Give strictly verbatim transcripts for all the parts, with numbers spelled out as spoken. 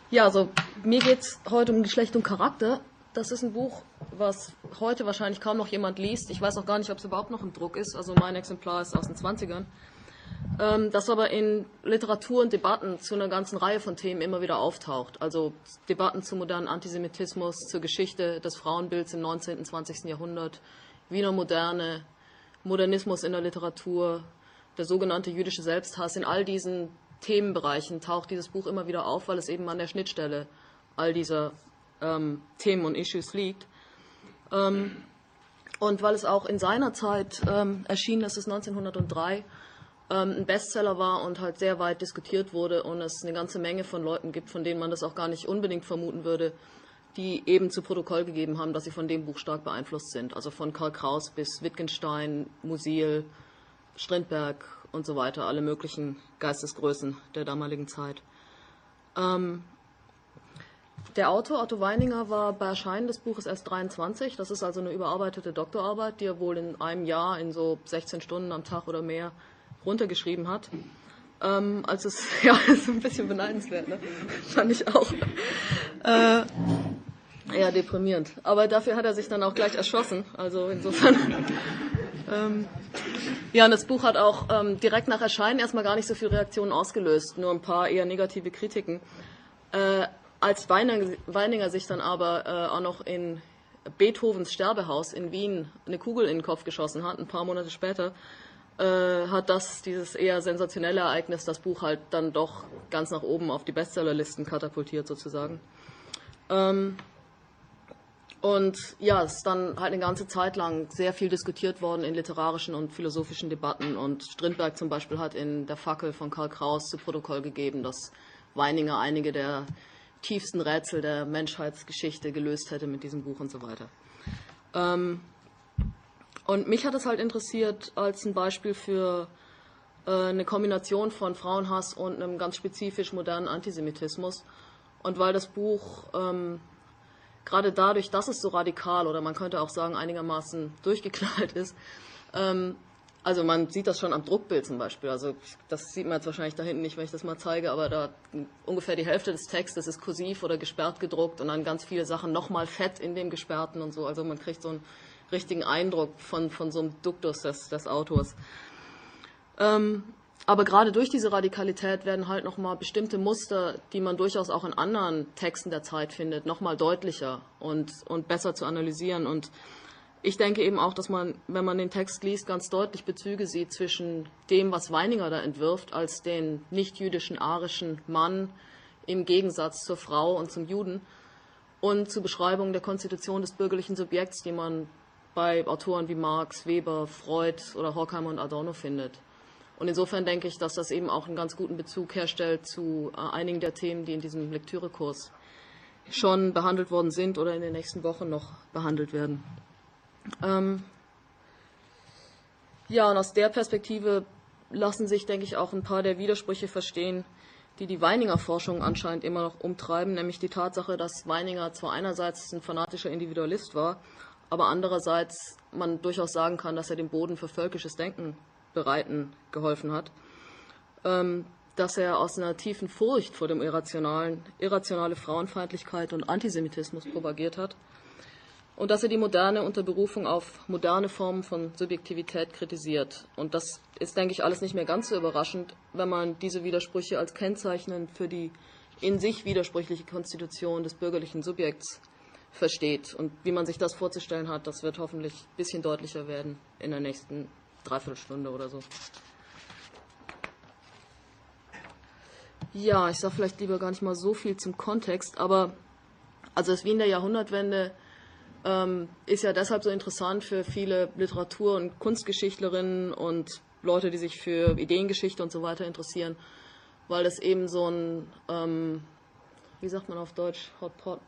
Ja, also mir geht es heute um Geschlecht und Charakter. Das ist ein Buch, was heute wahrscheinlich kaum noch jemand liest. Ich weiß auch gar nicht, ob es überhaupt noch im Druck ist. Also mein Exemplar ist aus den zwanzigern. Ähm, das aber in Literatur und Debatten zu einer ganzen Reihe von Themen immer wieder auftaucht. Also Debatten zum modernen Antisemitismus, zur Geschichte des Frauenbilds im neunzehnten und zwanzigsten Jahrhundert, Wiener Moderne, Modernismus in der Literatur, der sogenannte jüdische Selbsthass. In all diesen Themenbereichen taucht dieses Buch immer wieder auf, weil es eben an der Schnittstelle all dieser ähm, Themen und Issues liegt. Ähm, und weil es auch in seiner Zeit ähm, erschienen ist, es neunzehnhundertdrei, ähm, ein Bestseller war und halt sehr weit diskutiert wurde und es eine ganze Menge von Leuten gibt, von denen man das auch gar nicht unbedingt vermuten würde, die eben zu Protokoll gegeben haben, dass sie von dem Buch stark beeinflusst sind. Also von Karl Kraus bis Wittgenstein, Musil, Strindberg und so weiter, alle möglichen Geistesgrößen der damaligen Zeit. Ähm, der Autor, Otto Weininger, war bei Erscheinen des Buches erst dreiundzwanzig. Das ist also eine überarbeitete Doktorarbeit, die er wohl in einem Jahr in so sechzehn Stunden am Tag oder mehr runtergeschrieben hat. Ähm, also es ja, ist ein bisschen beneidenswert, ne? Fand ich auch. Äh, eher deprimierend. Aber dafür hat er sich dann auch gleich erschossen. Also insofern. ähm, ja, und das Buch hat auch ähm, direkt nach Erscheinen erstmal gar nicht so viele Reaktionen ausgelöst, nur ein paar eher negative Kritiken. Äh, als Weininger, Weininger sich dann aber äh, auch noch in Beethovens Sterbehaus in Wien eine Kugel in den Kopf geschossen hat, ein paar Monate später, äh, hat das, dieses eher sensationelle Ereignis, das Buch halt dann doch ganz nach oben auf die Bestsellerlisten katapultiert sozusagen. Ähm, Und ja, es ist dann halt eine ganze Zeit lang sehr viel diskutiert worden in literarischen und philosophischen Debatten. Und Strindberg zum Beispiel hat in Der Fackel von Karl Kraus zu Protokoll gegeben, dass Weininger einige der tiefsten Rätsel der Menschheitsgeschichte gelöst hätte mit diesem Buch und so weiter. Ähm, und mich hat es halt interessiert als ein Beispiel für äh, eine Kombination von Frauenhass und einem ganz spezifisch modernen Antisemitismus. Und weil das Buch ähm, gerade dadurch, dass es so radikal oder man könnte auch sagen einigermaßen durchgeknallt ist, ähm, also man sieht das schon am Druckbild zum Beispiel, also das sieht man jetzt wahrscheinlich da hinten nicht, wenn ich das mal zeige, aber da ungefähr die Hälfte des Textes ist kursiv oder gesperrt gedruckt und dann ganz viele Sachen nochmal fett in dem Gesperrten und so, also man kriegt so einen richtigen Eindruck von, von so einem Duktus des, des Autors. Ähm, Aber gerade durch diese Radikalität werden halt nochmal bestimmte Muster, die man durchaus auch in anderen Texten der Zeit findet, nochmal deutlicher und, und besser zu analysieren. Und ich denke eben auch, dass man, wenn man den Text liest, ganz deutlich Bezüge sieht zwischen dem, was Weininger da entwirft, als den nicht-jüdischen arischen Mann im Gegensatz zur Frau und zum Juden und zur Beschreibung der Konstitution des bürgerlichen Subjekts, die man bei Autoren wie Marx, Weber, Freud oder Horkheimer und Adorno findet. Und insofern denke ich, dass das eben auch einen ganz guten Bezug herstellt zu äh, einigen der Themen, die in diesem Lektürekurs schon behandelt worden sind oder in den nächsten Wochen noch behandelt werden. Ähm ja, und aus der Perspektive lassen sich, denke ich, auch ein paar der Widersprüche verstehen, die die Weininger Forschung anscheinend immer noch umtreiben, nämlich die Tatsache, dass Weininger zwar einerseits ein fanatischer Individualist war, aber andererseits man durchaus sagen kann, dass er den Boden für völkisches Denken bereiten geholfen hat, ähm, dass er aus einer tiefen Furcht vor dem Irrationalen, irrationale Frauenfeindlichkeit und Antisemitismus propagiert hat und dass er die Moderne unter Berufung auf moderne Formen von Subjektivität kritisiert. Und das ist, denke ich, alles nicht mehr ganz so überraschend, wenn man diese Widersprüche als kennzeichnend für die in sich widersprüchliche Konstitution des bürgerlichen Subjekts versteht. Und wie man sich das vorzustellen hat, das wird hoffentlich ein bisschen deutlicher werden in der nächsten Dreiviertelstunde oder so. Ja, ich sage vielleicht lieber gar nicht mal so viel zum Kontext, aber also das Wien der Jahrhundertwende ähm, ist ja deshalb so interessant für viele Literatur- und Kunstgeschichtlerinnen und Leute, die sich für Ideengeschichte und so weiter interessieren, weil das eben so ein, ähm, wie sagt man auf Deutsch, Hot Pot,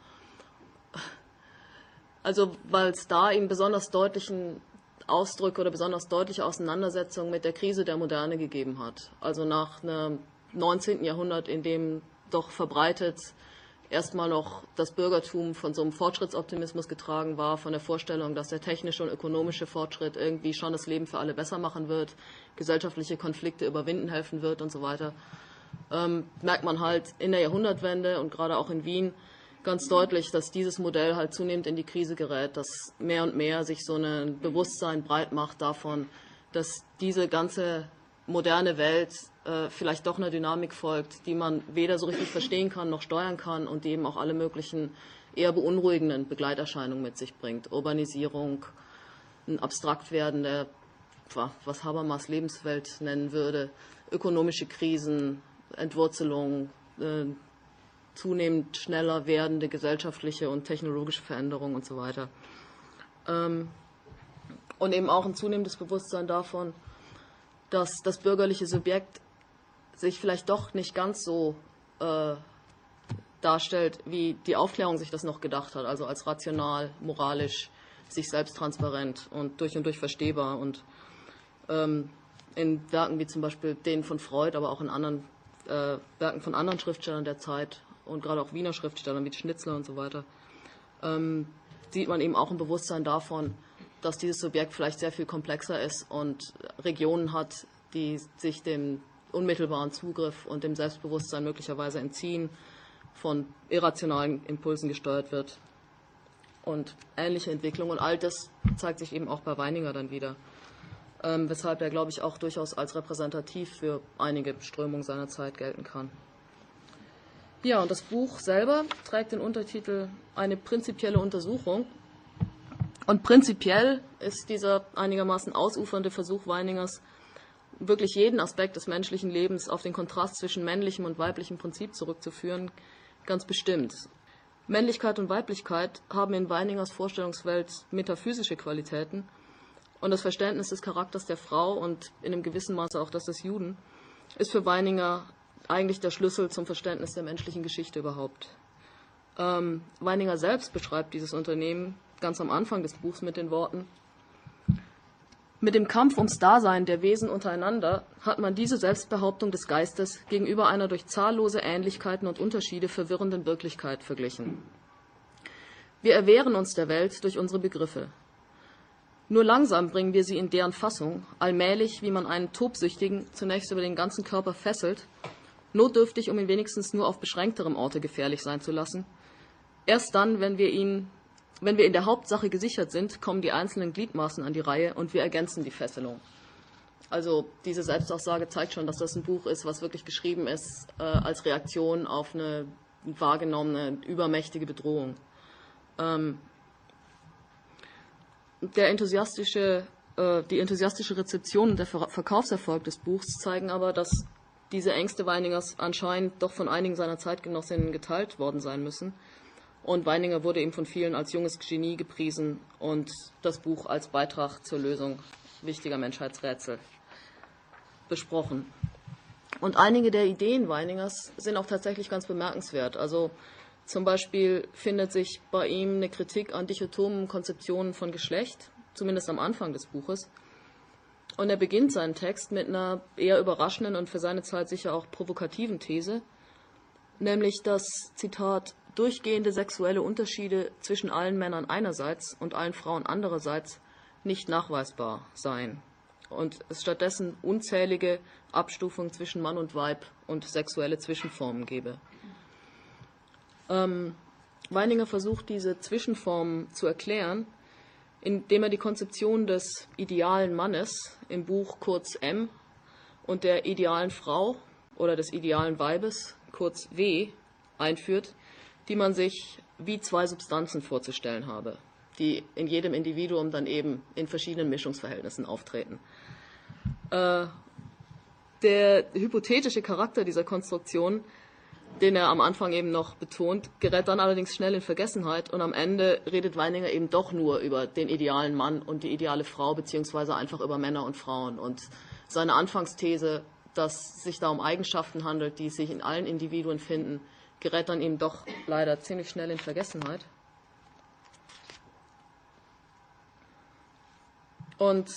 also weil es da eben besonders deutlichen Ausdrücke oder besonders deutliche Auseinandersetzungen mit der Krise der Moderne gegeben hat. Also nach einem neunzehnten Jahrhundert, in dem doch verbreitet erstmal noch das Bürgertum von so einem Fortschrittsoptimismus getragen war, von der Vorstellung, dass der technische und ökonomische Fortschritt irgendwie schon das Leben für alle besser machen wird, gesellschaftliche Konflikte überwinden helfen wird und so weiter. ähm, merkt man halt in der Jahrhundertwende und gerade auch in Wien ganz deutlich, dass dieses Modell halt zunehmend in die Krise gerät, dass mehr und mehr sich so ein Bewusstsein breit macht davon, dass diese ganze moderne Welt äh, vielleicht doch einer Dynamik folgt, die man weder so richtig verstehen kann noch steuern kann und die eben auch alle möglichen eher beunruhigenden Begleiterscheinungen mit sich bringt. Urbanisierung, ein Abstraktwerden der, was Habermas Lebenswelt nennen würde, ökonomische Krisen, Entwurzelung, äh, zunehmend schneller werdende gesellschaftliche und technologische Veränderungen und so weiter. Ähm, und eben auch ein zunehmendes Bewusstsein davon, dass das bürgerliche Subjekt sich vielleicht doch nicht ganz so äh, darstellt, wie die Aufklärung sich das noch gedacht hat, also als rational, moralisch, sich selbst transparent und durch und durch verstehbar. Und ähm, in Werken wie zum Beispiel denen von Freud, aber auch in anderen äh, Werken von anderen Schriftstellern der Zeit und gerade auch Wiener Schriftstellern wie Schnitzler und so weiter, ähm, sieht man eben auch ein Bewusstsein davon, dass dieses Subjekt vielleicht sehr viel komplexer ist und Regionen hat, die sich dem unmittelbaren Zugriff und dem Selbstbewusstsein möglicherweise entziehen, von irrationalen Impulsen gesteuert wird und ähnliche Entwicklungen. Und all das zeigt sich eben auch bei Weininger dann wieder, ähm, weshalb er, glaube ich, auch durchaus als repräsentativ für einige Strömungen seiner Zeit gelten kann. Ja, und das Buch selber trägt den Untertitel Eine prinzipielle Untersuchung. Und prinzipiell ist dieser einigermaßen ausufernde Versuch Weiningers, wirklich jeden Aspekt des menschlichen Lebens auf den Kontrast zwischen männlichem und weiblichem Prinzip zurückzuführen, ganz bestimmt. Männlichkeit und Weiblichkeit haben in Weiningers Vorstellungswelt metaphysische Qualitäten und das Verständnis des Charakters der Frau und in einem gewissen Maße auch das des Juden ist für Weininger eigentlich der Schlüssel zum Verständnis der menschlichen Geschichte überhaupt. Ähm, Weininger selbst beschreibt dieses Unternehmen ganz am Anfang des Buchs mit den Worten: Mit dem Kampf ums Dasein der Wesen untereinander hat man diese Selbstbehauptung des Geistes gegenüber einer durch zahllose Ähnlichkeiten und Unterschiede verwirrenden Wirklichkeit verglichen. Wir erwehren uns der Welt durch unsere Begriffe. Nur langsam bringen wir sie in deren Fassung, allmählich, wie man einen Tobsüchtigen zunächst über den ganzen Körper fesselt, notdürftig, um ihn wenigstens nur auf beschränkterem Orte gefährlich sein zu lassen. Erst dann, wenn wir ihn Wenn wir in der Hauptsache gesichert sind, kommen die einzelnen Gliedmaßen an die Reihe und wir ergänzen die Fesselung. Also diese Selbstaussage zeigt schon, dass das ein Buch ist, was wirklich geschrieben ist äh, als Reaktion auf eine wahrgenommene, übermächtige Bedrohung. Ähm, der enthusiastische, äh, die enthusiastische Rezeption und der Ver Verkaufserfolg des Buchs zeigen aber, dass diese Ängste Weiningers anscheinend doch von einigen seiner Zeitgenossinnen geteilt worden sein müssen. Und Weininger wurde eben von vielen als junges Genie gepriesen und das Buch als Beitrag zur Lösung wichtiger Menschheitsrätsel besprochen. Und einige der Ideen Weiningers sind auch tatsächlich ganz bemerkenswert. Also zum Beispiel findet sich bei ihm eine Kritik an dichotomen Konzeptionen von Geschlecht, zumindest am Anfang des Buches. Und er beginnt seinen Text mit einer eher überraschenden und für seine Zeit sicher auch provokativen These, nämlich dass, Zitat, durchgehende sexuelle Unterschiede zwischen allen Männern einerseits und allen Frauen andererseits nicht nachweisbar seien und es stattdessen unzählige Abstufungen zwischen Mann und Weib und sexuelle Zwischenformen gebe. Ähm, Weininger versucht, diese Zwischenformen zu erklären, indem er die Konzeption des idealen Mannes im Buch kurz M und der idealen Frau oder des idealen Weibes kurz W einführt, die man sich wie zwei Substanzen vorzustellen habe, die in jedem Individuum dann eben in verschiedenen Mischungsverhältnissen auftreten. Äh, der hypothetische Charakter dieser Konstruktion, den er am Anfang eben noch betont, gerät dann allerdings schnell in Vergessenheit und am Ende redet Weininger eben doch nur über den idealen Mann und die ideale Frau, beziehungsweise einfach über Männer und Frauen. Und seine Anfangsthese, dass es sich da um Eigenschaften handelt, die sich in allen Individuen finden, gerät dann eben doch leider ziemlich schnell in Vergessenheit. Und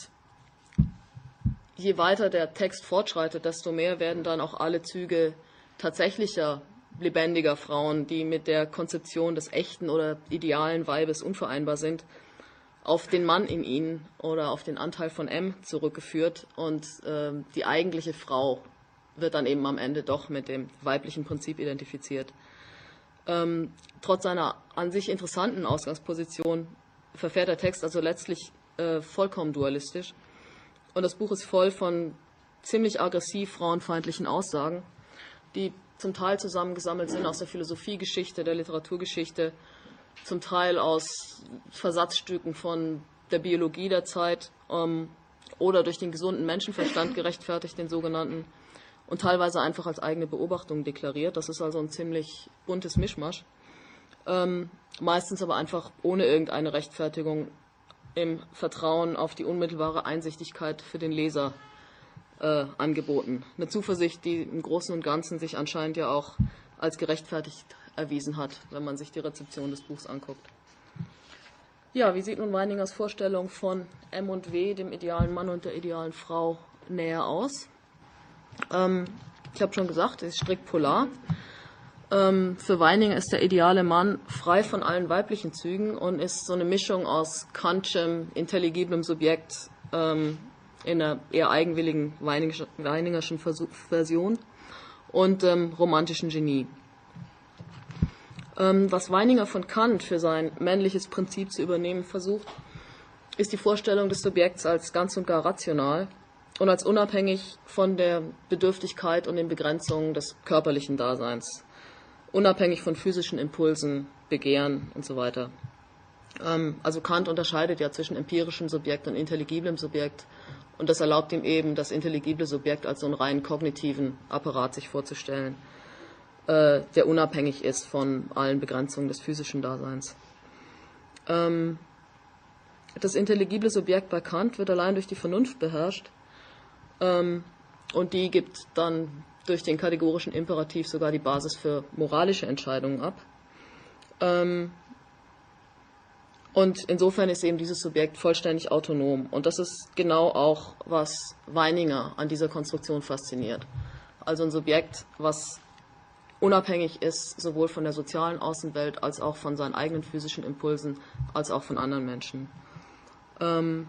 je weiter der Text fortschreitet, desto mehr werden dann auch alle Züge tatsächlicher, lebendiger Frauen, die mit der Konzeption des echten oder idealen Weibes unvereinbar sind, auf den Mann in ihnen oder auf den Anteil von M zurückgeführt und äh, die eigentliche Frau wird dann eben am Ende doch mit dem weiblichen Prinzip identifiziert. Ähm, trotz seiner an sich interessanten Ausgangsposition verfährt der Text also letztlich äh, vollkommen dualistisch. Und das Buch ist voll von ziemlich aggressiv frauenfeindlichen Aussagen, die zum Teil zusammengesammelt sind aus der Philosophiegeschichte, der Literaturgeschichte, zum Teil aus Versatzstücken von der Biologie der Zeit ähm, oder durch den gesunden Menschenverstand gerechtfertigt, den sogenannten, und teilweise einfach als eigene Beobachtung deklariert. Das ist also ein ziemlich buntes Mischmasch, ähm, meistens aber einfach ohne irgendeine Rechtfertigung, im Vertrauen auf die unmittelbare Einsichtigkeit für den Leser äh, angeboten. Eine Zuversicht, die im Großen und Ganzen sich anscheinend ja auch als gerechtfertigt erwiesen hat, wenn man sich die Rezeption des Buchs anguckt. Ja, wie sieht nun Weiningers Vorstellung von M und W, dem idealen Mann und der idealen Frau, näher aus? Ähm, ich habe schon gesagt, es ist strikt polar. Ähm, für Weininger ist der ideale Mann frei von allen weiblichen Zügen und ist so eine Mischung aus Kantschem, intelligiblem Subjekt ähm, in einer eher eigenwilligen Weiningerschen Version und ähm, romantischen Genie. Ähm, was Weininger von Kant für sein männliches Prinzip zu übernehmen versucht, ist die Vorstellung des Subjekts als ganz und gar rational und als unabhängig von der Bedürftigkeit und den Begrenzungen des körperlichen Daseins, unabhängig von physischen Impulsen, Begehren und so weiter. Ähm, also Kant unterscheidet ja zwischen empirischem Subjekt und intelligiblem Subjekt und das erlaubt ihm eben, das intelligible Subjekt als so einen rein kognitiven Apparat sich vorzustellen, äh, der unabhängig ist von allen Begrenzungen des physischen Daseins. Ähm, das intelligible Subjekt bei Kant wird allein durch die Vernunft beherrscht ähm, und die gibt dann durch den kategorischen Imperativ sogar die Basis für moralische Entscheidungen ab. Ähm, und insofern ist eben dieses Subjekt vollständig autonom. Und das ist genau auch, was Weininger an dieser Konstruktion fasziniert. Also ein Subjekt, was unabhängig ist, sowohl von der sozialen Außenwelt als auch von seinen eigenen physischen Impulsen, als auch von anderen Menschen. Ähm,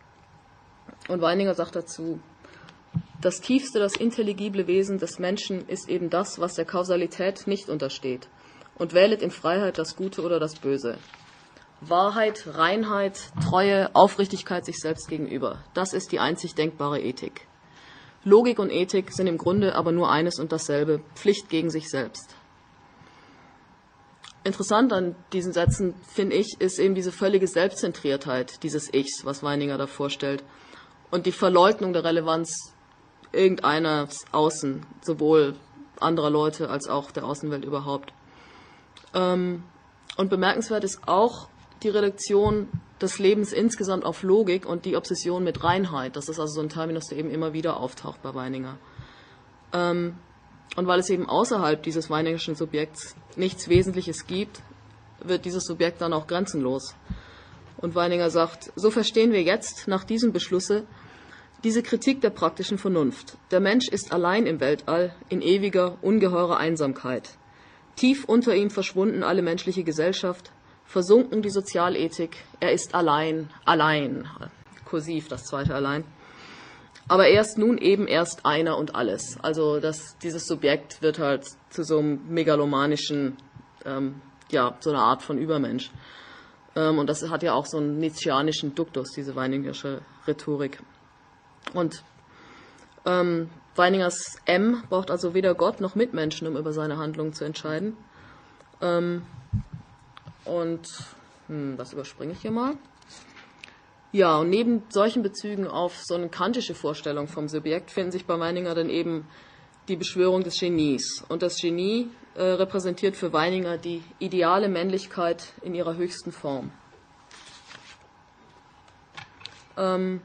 und Weininger sagt dazu, das tiefste, das intelligible Wesen des Menschen ist eben das, was der Kausalität nicht untersteht und wählet in Freiheit das Gute oder das Böse. Wahrheit, Reinheit, Treue, Aufrichtigkeit sich selbst gegenüber. Das ist die einzig denkbare Ethik. Logik und Ethik sind im Grunde aber nur eines und dasselbe, Pflicht gegen sich selbst. Interessant an diesen Sätzen, finde ich, ist eben diese völlige Selbstzentriertheit dieses Ichs, was Weininger da vorstellt, und die Verleugnung der Relevanz irgendeines Außen, sowohl anderer Leute als auch der Außenwelt überhaupt. Ähm, und bemerkenswert ist auch die Reduktion des Lebens insgesamt auf Logik und die Obsession mit Reinheit. Das ist also so ein Terminus, der eben immer wieder auftaucht bei Weininger. Ähm, und weil es eben außerhalb dieses weiningerschen Subjekts nichts Wesentliches gibt, wird dieses Subjekt dann auch grenzenlos. Und Weininger sagt, so verstehen wir jetzt nach diesem Beschlusse diese Kritik der praktischen Vernunft. Der Mensch ist allein im Weltall, in ewiger, ungeheurer Einsamkeit. Tief unter ihm verschwunden alle menschliche Gesellschaft, versunken die Sozialethik. Er ist allein, allein, kursiv das zweite allein. Aber er ist nun eben erst einer und alles. Also das, dieses Subjekt wird halt zu so einem megalomanischen, ähm, ja, so einer Art von Übermensch. Ähm, und das hat ja auch so einen nietzscheanischen Duktus, diese weiningersche Rhetorik. Und ähm, Weiningers M braucht also weder Gott noch Mitmenschen, um über seine Handlungen zu entscheiden. Ähm, und hm, das überspringe ich hier mal. Ja, und neben solchen Bezügen auf so eine kantische Vorstellung vom Subjekt finden sich bei Weininger dann eben die Beschwörung des Genies. Und das Genie äh, repräsentiert für Weininger die ideale Männlichkeit in ihrer höchsten Form. Ähm,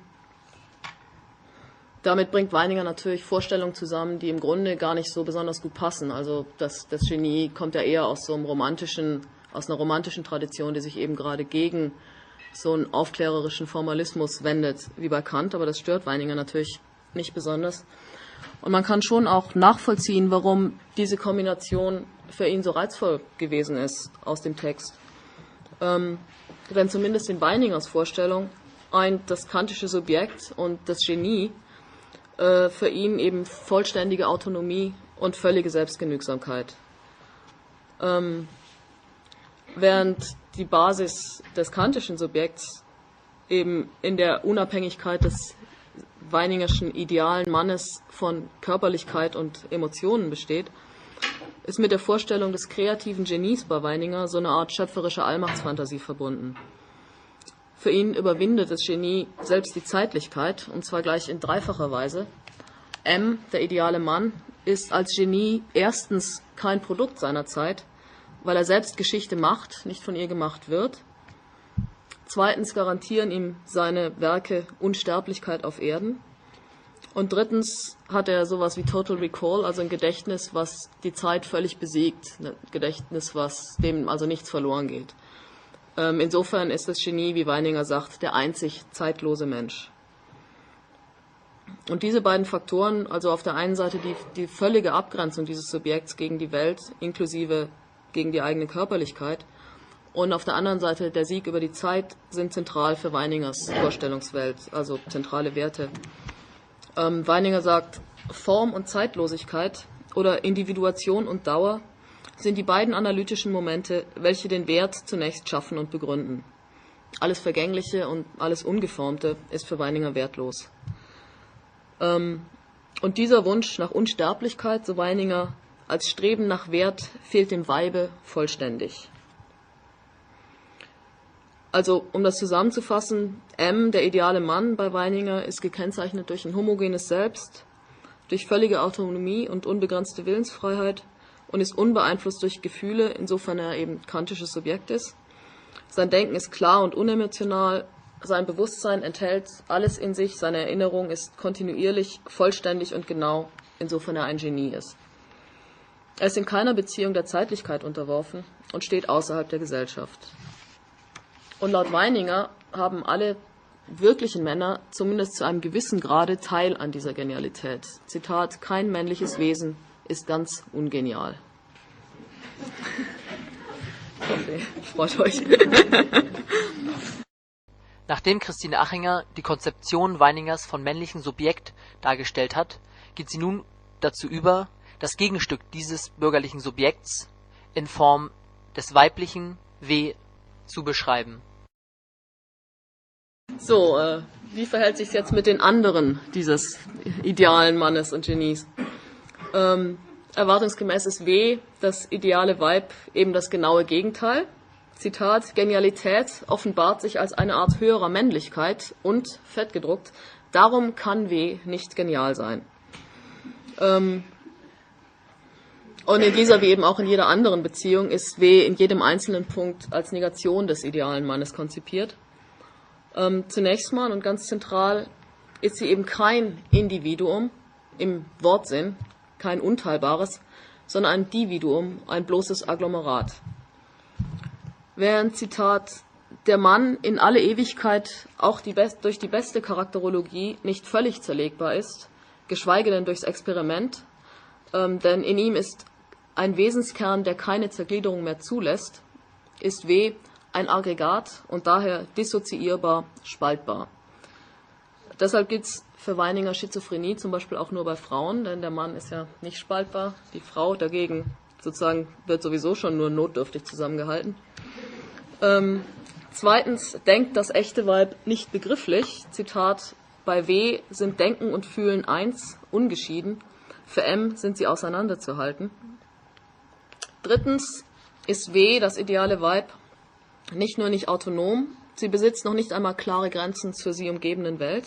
Damit bringt Weininger natürlich Vorstellungen zusammen, die im Grunde gar nicht so besonders gut passen. Also das, das Genie kommt ja eher aus so einem romantischen, aus einer romantischen Tradition, die sich eben gerade gegen so einen aufklärerischen Formalismus wendet, wie bei Kant. Aber das stört Weininger natürlich nicht besonders. Und man kann schon auch nachvollziehen, warum diese Kombination für ihn so reizvoll gewesen ist aus dem Text. Ähm, denn zumindest in Weiningers Vorstellung ein das kantische Subjekt und das Genie äh, für ihn eben vollständige Autonomie und völlige Selbstgenügsamkeit. Ähm, während die Basis des kantischen Subjekts eben in der Unabhängigkeit des weiningerschen idealen Mannes von Körperlichkeit und Emotionen besteht, ist mit der Vorstellung des kreativen Genies bei Weininger so eine Art schöpferische Allmachtsfantasie verbunden. Für ihn überwindet das Genie selbst die Zeitlichkeit, und zwar gleich in dreifacher Weise. M, der ideale Mann, ist als Genie erstens kein Produkt seiner Zeit, weil er selbst Geschichte macht, nicht von ihr gemacht wird. Zweitens garantieren ihm seine Werke Unsterblichkeit auf Erden. Und drittens hat er sowas wie Total Recall, also ein Gedächtnis, was die Zeit völlig besiegt, ein Gedächtnis, was dem also nichts verloren geht. Ähm, insofern ist das Genie, wie Weininger sagt, der einzig zeitlose Mensch. Und diese beiden Faktoren, also auf der einen Seite die, die völlige Abgrenzung dieses Subjekts gegen die Welt, inklusive gegen die eigene Körperlichkeit, und auf der anderen Seite der Sieg über die Zeit, sind zentral für Weiningers Vorstellungswelt, also zentrale Werte. Ähm, Weininger sagt, Form und Zeitlosigkeit oder Individuation und Dauer sind die beiden analytischen Momente, welche den Wert zunächst schaffen und begründen. Alles Vergängliche und alles Ungeformte ist für Weininger wertlos. Ähm, und dieser Wunsch nach Unsterblichkeit, so Weininger, als Streben nach Wert fehlt dem Weibe vollständig. Also, um das zusammenzufassen, M, der ideale Mann bei Weininger, ist gekennzeichnet durch ein homogenes Selbst, durch völlige Autonomie und unbegrenzte Willensfreiheit und ist unbeeinflusst durch Gefühle, insofern er eben kantisches Subjekt ist. Sein Denken ist klar und unemotional, sein Bewusstsein enthält alles in sich, seine Erinnerung ist kontinuierlich, vollständig und genau, insofern er ein Genie ist. Er ist in keiner Beziehung der Zeitlichkeit unterworfen und steht außerhalb der Gesellschaft. Und laut Weininger haben alle wirklichen Männer zumindest zu einem gewissen Grade Teil an dieser Genialität. Zitat, kein männliches Wesen ist ganz ungenial. Okay, freut euch. Nachdem Christine Achinger die Konzeption Weiningers von männlichem Subjekt dargestellt hat, geht sie nun dazu über, das Gegenstück dieses bürgerlichen Subjekts in Form des weiblichen W zu beschreiben. So, äh, wie verhält sich es jetzt mit den anderen dieses idealen Mannes und Genies? Ähm, erwartungsgemäß ist W, das ideale Weib, eben das genaue Gegenteil. Zitat, Genialität offenbart sich als eine Art höherer Männlichkeit und, fettgedruckt, darum kann W nicht genial sein. Ähm, und in dieser wie eben auch in jeder anderen Beziehung ist W in jedem einzelnen Punkt als Negation des idealen Mannes konzipiert. Ähm, zunächst mal und ganz zentral ist sie eben kein Individuum im Wortsinn, kein Unteilbares, sondern ein Dividuum, ein bloßes Agglomerat. Während, Zitat, der Mann in alle Ewigkeit auch die best, durch die beste Charakterologie nicht völlig zerlegbar ist, geschweige denn durchs Experiment, ähm, denn in ihm ist ein Wesenskern, der keine Zergliederung mehr zulässt, ist W ein Aggregat und daher dissoziierbar, spaltbar. Deshalb gibt es für Weininger Schizophrenie zum Beispiel auch nur bei Frauen, denn der Mann ist ja nicht spaltbar, die Frau dagegen sozusagen wird sowieso schon nur notdürftig zusammengehalten. Ähm, zweitens denkt das echte Weib nicht begrifflich, Zitat, bei W sind Denken und Fühlen eins, ungeschieden, für M sind sie auseinanderzuhalten. Drittens ist W, das ideale Weib, nicht nur nicht autonom, sie besitzt noch nicht einmal klare Grenzen zur sie umgebenden Welt.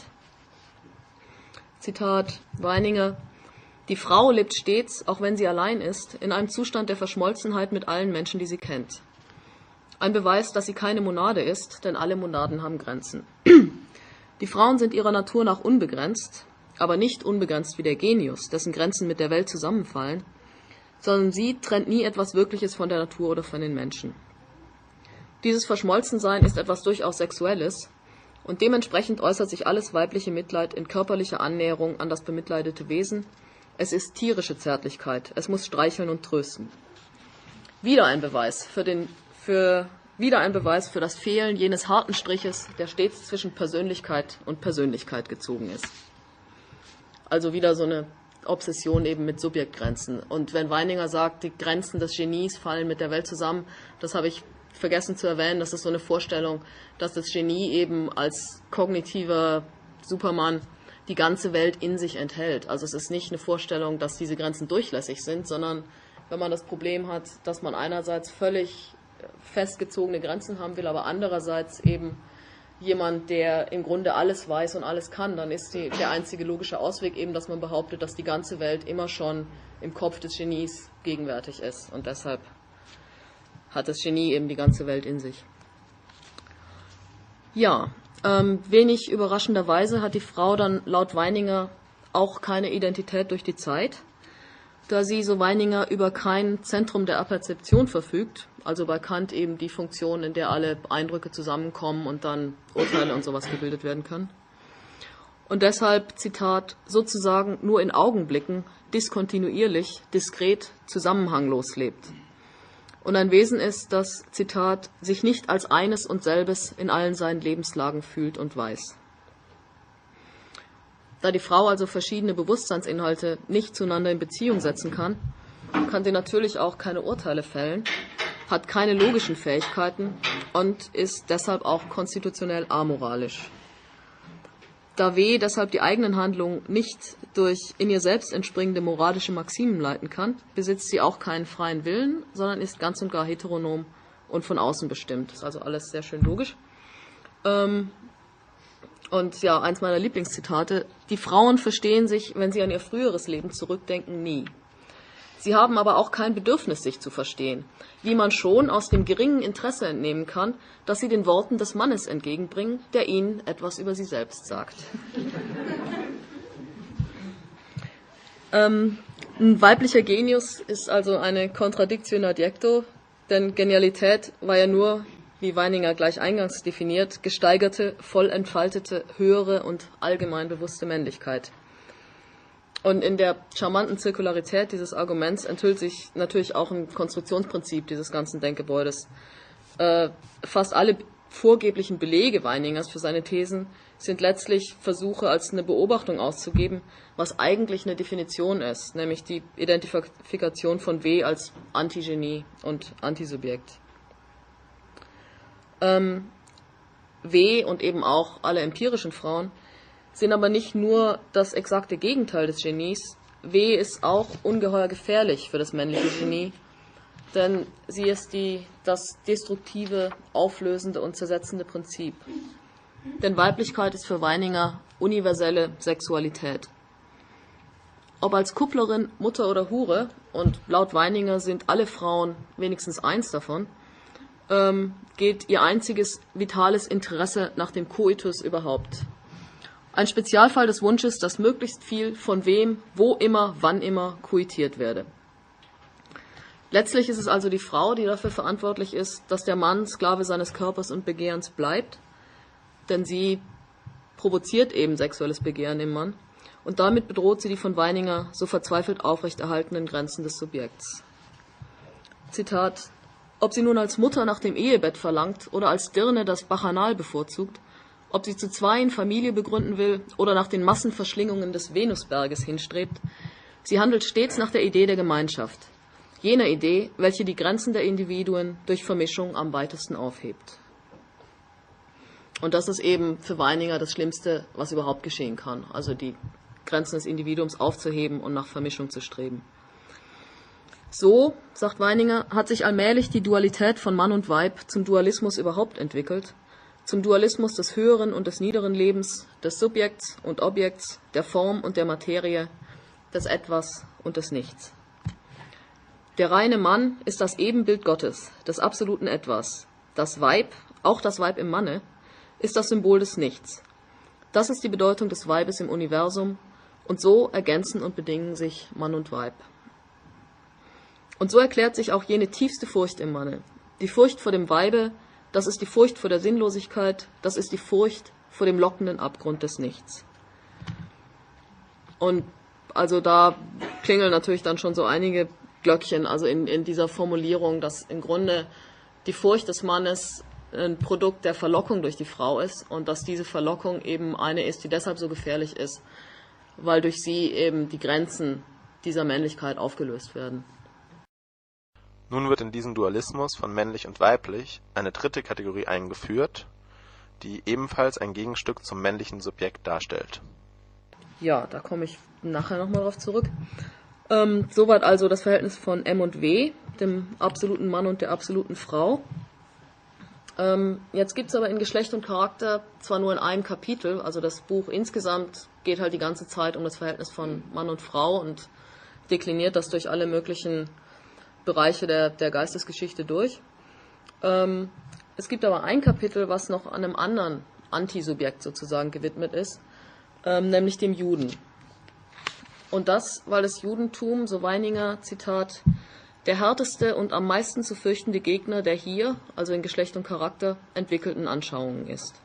Zitat Weininger, die Frau lebt stets, auch wenn sie allein ist, in einem Zustand der Verschmolzenheit mit allen Menschen, die sie kennt. Ein Beweis, dass sie keine Monade ist, denn alle Monaden haben Grenzen. Die Frauen sind ihrer Natur nach unbegrenzt, aber nicht unbegrenzt wie der Genius, dessen Grenzen mit der Welt zusammenfallen, sondern sie trennt nie etwas Wirkliches von der Natur oder von den Menschen. Dieses Verschmolzensein ist etwas durchaus Sexuelles und dementsprechend äußert sich alles weibliche Mitleid in körperlicher Annäherung an das bemitleidete Wesen. Es ist tierische Zärtlichkeit, es muss streicheln und trösten. Wieder ein Beweis für, den, für, wieder ein Beweis für das Fehlen jenes harten Striches, der stets zwischen Persönlichkeit und Persönlichkeit gezogen ist. Also wieder so eine Obsession eben mit Subjektgrenzen. Und wenn Weininger sagt, die Grenzen des Genies fallen mit der Welt zusammen, das habe ich vergessen zu erwähnen, das ist so eine Vorstellung, dass das Genie eben als kognitiver Supermann die ganze Welt in sich enthält. Also es ist nicht eine Vorstellung, dass diese Grenzen durchlässig sind, sondern wenn man das Problem hat, dass man einerseits völlig festgezogene Grenzen haben will, aber andererseits eben jemand, der im Grunde alles weiß und alles kann, dann ist die, der einzige logische Ausweg eben, dass man behauptet, dass die ganze Welt immer schon im Kopf des Genies gegenwärtig ist. Und deshalb hat das Genie eben die ganze Welt in sich. Ja, ähm, wenig überraschenderweise hat die Frau dann laut Weininger auch keine Identität durch die Zeit, da sie, so Weininger, über kein Zentrum der Apperzeption verfügt, also bei Kant eben die Funktion, in der alle Eindrücke zusammenkommen und dann Urteile und sowas gebildet werden können. Und deshalb, Zitat, sozusagen nur in Augenblicken, diskontinuierlich, diskret, zusammenhanglos lebt. Und ein Wesen ist, das, Zitat, sich nicht als eines und selbes in allen seinen Lebenslagen fühlt und weiß. Da die Frau also verschiedene Bewusstseinsinhalte nicht zueinander in Beziehung setzen kann, kann sie natürlich auch keine Urteile fällen, hat keine logischen Fähigkeiten und ist deshalb auch konstitutionell amoralisch. Da W deshalb die eigenen Handlungen nicht durch in ihr selbst entspringende moralische Maximen leiten kann, besitzt sie auch keinen freien Willen, sondern ist ganz und gar heteronom und von außen bestimmt. Das ist also alles sehr schön logisch. Ähm, und ja, eins meiner Lieblingszitate: Die Frauen verstehen sich, wenn sie an ihr früheres Leben zurückdenken, nie. Sie haben aber auch kein Bedürfnis, sich zu verstehen, wie man schon aus dem geringen Interesse entnehmen kann, das sie den Worten des Mannes entgegenbringen, der ihnen etwas über sie selbst sagt. ähm, ein weiblicher Genius ist also eine Contradictio in adjecto, denn Genialität war ja nur, wie Weininger gleich eingangs definiert, gesteigerte, voll entfaltete, höhere und allgemein bewusste Männlichkeit. Und in der charmanten Zirkularität dieses Arguments enthüllt sich natürlich auch ein Konstruktionsprinzip dieses ganzen Denkgebäudes. Äh, fast alle vorgeblichen Belege Weiningers für seine Thesen sind letztlich Versuche, als eine Beobachtung auszugeben, was eigentlich eine Definition ist, nämlich die Identifikation von W als Antigenie und Antisubjekt. Ähm, W und eben auch alle empirischen Frauen sind aber nicht nur das exakte Gegenteil des Genies. W ist auch ungeheuer gefährlich für das männliche Genie, denn sie ist die, das destruktive, auflösende und zersetzende Prinzip. Denn Weiblichkeit ist für Weininger universelle Sexualität. Ob als Kupplerin, Mutter oder Hure, und laut Weininger sind alle Frauen wenigstens eins davon, ähm, geht ihr einziges vitales Interesse nach dem Koitus überhaupt. Ein Spezialfall des Wunsches, dass möglichst viel von wem, wo immer, wann immer koitiert werde. Letztlich ist es also die Frau, die dafür verantwortlich ist, dass der Mann Sklave seines Körpers und Begehrens bleibt, denn sie provoziert eben sexuelles Begehren im Mann und damit bedroht sie die von Weininger so verzweifelt aufrechterhaltenen Grenzen des Subjekts. Zitat: Ob sie nun als Mutter nach dem Ehebett verlangt oder als Dirne das Bacchanal bevorzugt, ob sie zu zweien Familie begründen will oder nach den Massenverschlingungen des Venusberges hinstrebt, sie handelt stets nach der Idee der Gemeinschaft, jener Idee, welche die Grenzen der Individuen durch Vermischung am weitesten aufhebt. Und das ist eben für Weininger das Schlimmste, was überhaupt geschehen kann, also die Grenzen des Individuums aufzuheben und nach Vermischung zu streben. So, sagt Weininger, hat sich allmählich die Dualität von Mann und Weib zum Dualismus überhaupt entwickelt, zum Dualismus des höheren und des niederen Lebens, des Subjekts und Objekts, der Form und der Materie, des Etwas und des Nichts. Der reine Mann ist das Ebenbild Gottes, des absoluten Etwas. Das Weib, auch das Weib im Manne, ist das Symbol des Nichts. Das ist die Bedeutung des Weibes im Universum, und so ergänzen und bedingen sich Mann und Weib. Und so erklärt sich auch jene tiefste Furcht im Manne, die Furcht vor dem Weibe. Das ist die Furcht vor der Sinnlosigkeit, das ist die Furcht vor dem lockenden Abgrund des Nichts. Und also da klingeln natürlich dann schon so einige Glöckchen, also in, in dieser Formulierung, dass im Grunde die Furcht des Mannes ein Produkt der Verlockung durch die Frau ist und dass diese Verlockung eben eine ist, die deshalb so gefährlich ist, weil durch sie eben die Grenzen dieser Männlichkeit aufgelöst werden. Nun wird in diesen Dualismus von männlich und weiblich eine dritte Kategorie eingeführt, die ebenfalls ein Gegenstück zum männlichen Subjekt darstellt. Ja, da komme ich nachher nochmal drauf zurück. Ähm, soweit also das Verhältnis von M und W, dem absoluten Mann und der absoluten Frau. Ähm, jetzt gibt es aber in Geschlecht und Charakter zwar nur in einem Kapitel, also das Buch insgesamt geht halt die ganze Zeit um das Verhältnis von Mann und Frau und dekliniert das durch alle möglichen Bereiche der, der Geistesgeschichte durch. Ähm, es gibt aber ein Kapitel, was noch einem anderen Antisubjekt sozusagen gewidmet ist, ähm, nämlich dem Juden. Und das, weil das Judentum, so Weininger, Zitat, der härteste und am meisten zu fürchtende Gegner der hier, also in Geschlecht und Charakter, entwickelten Anschauungen ist.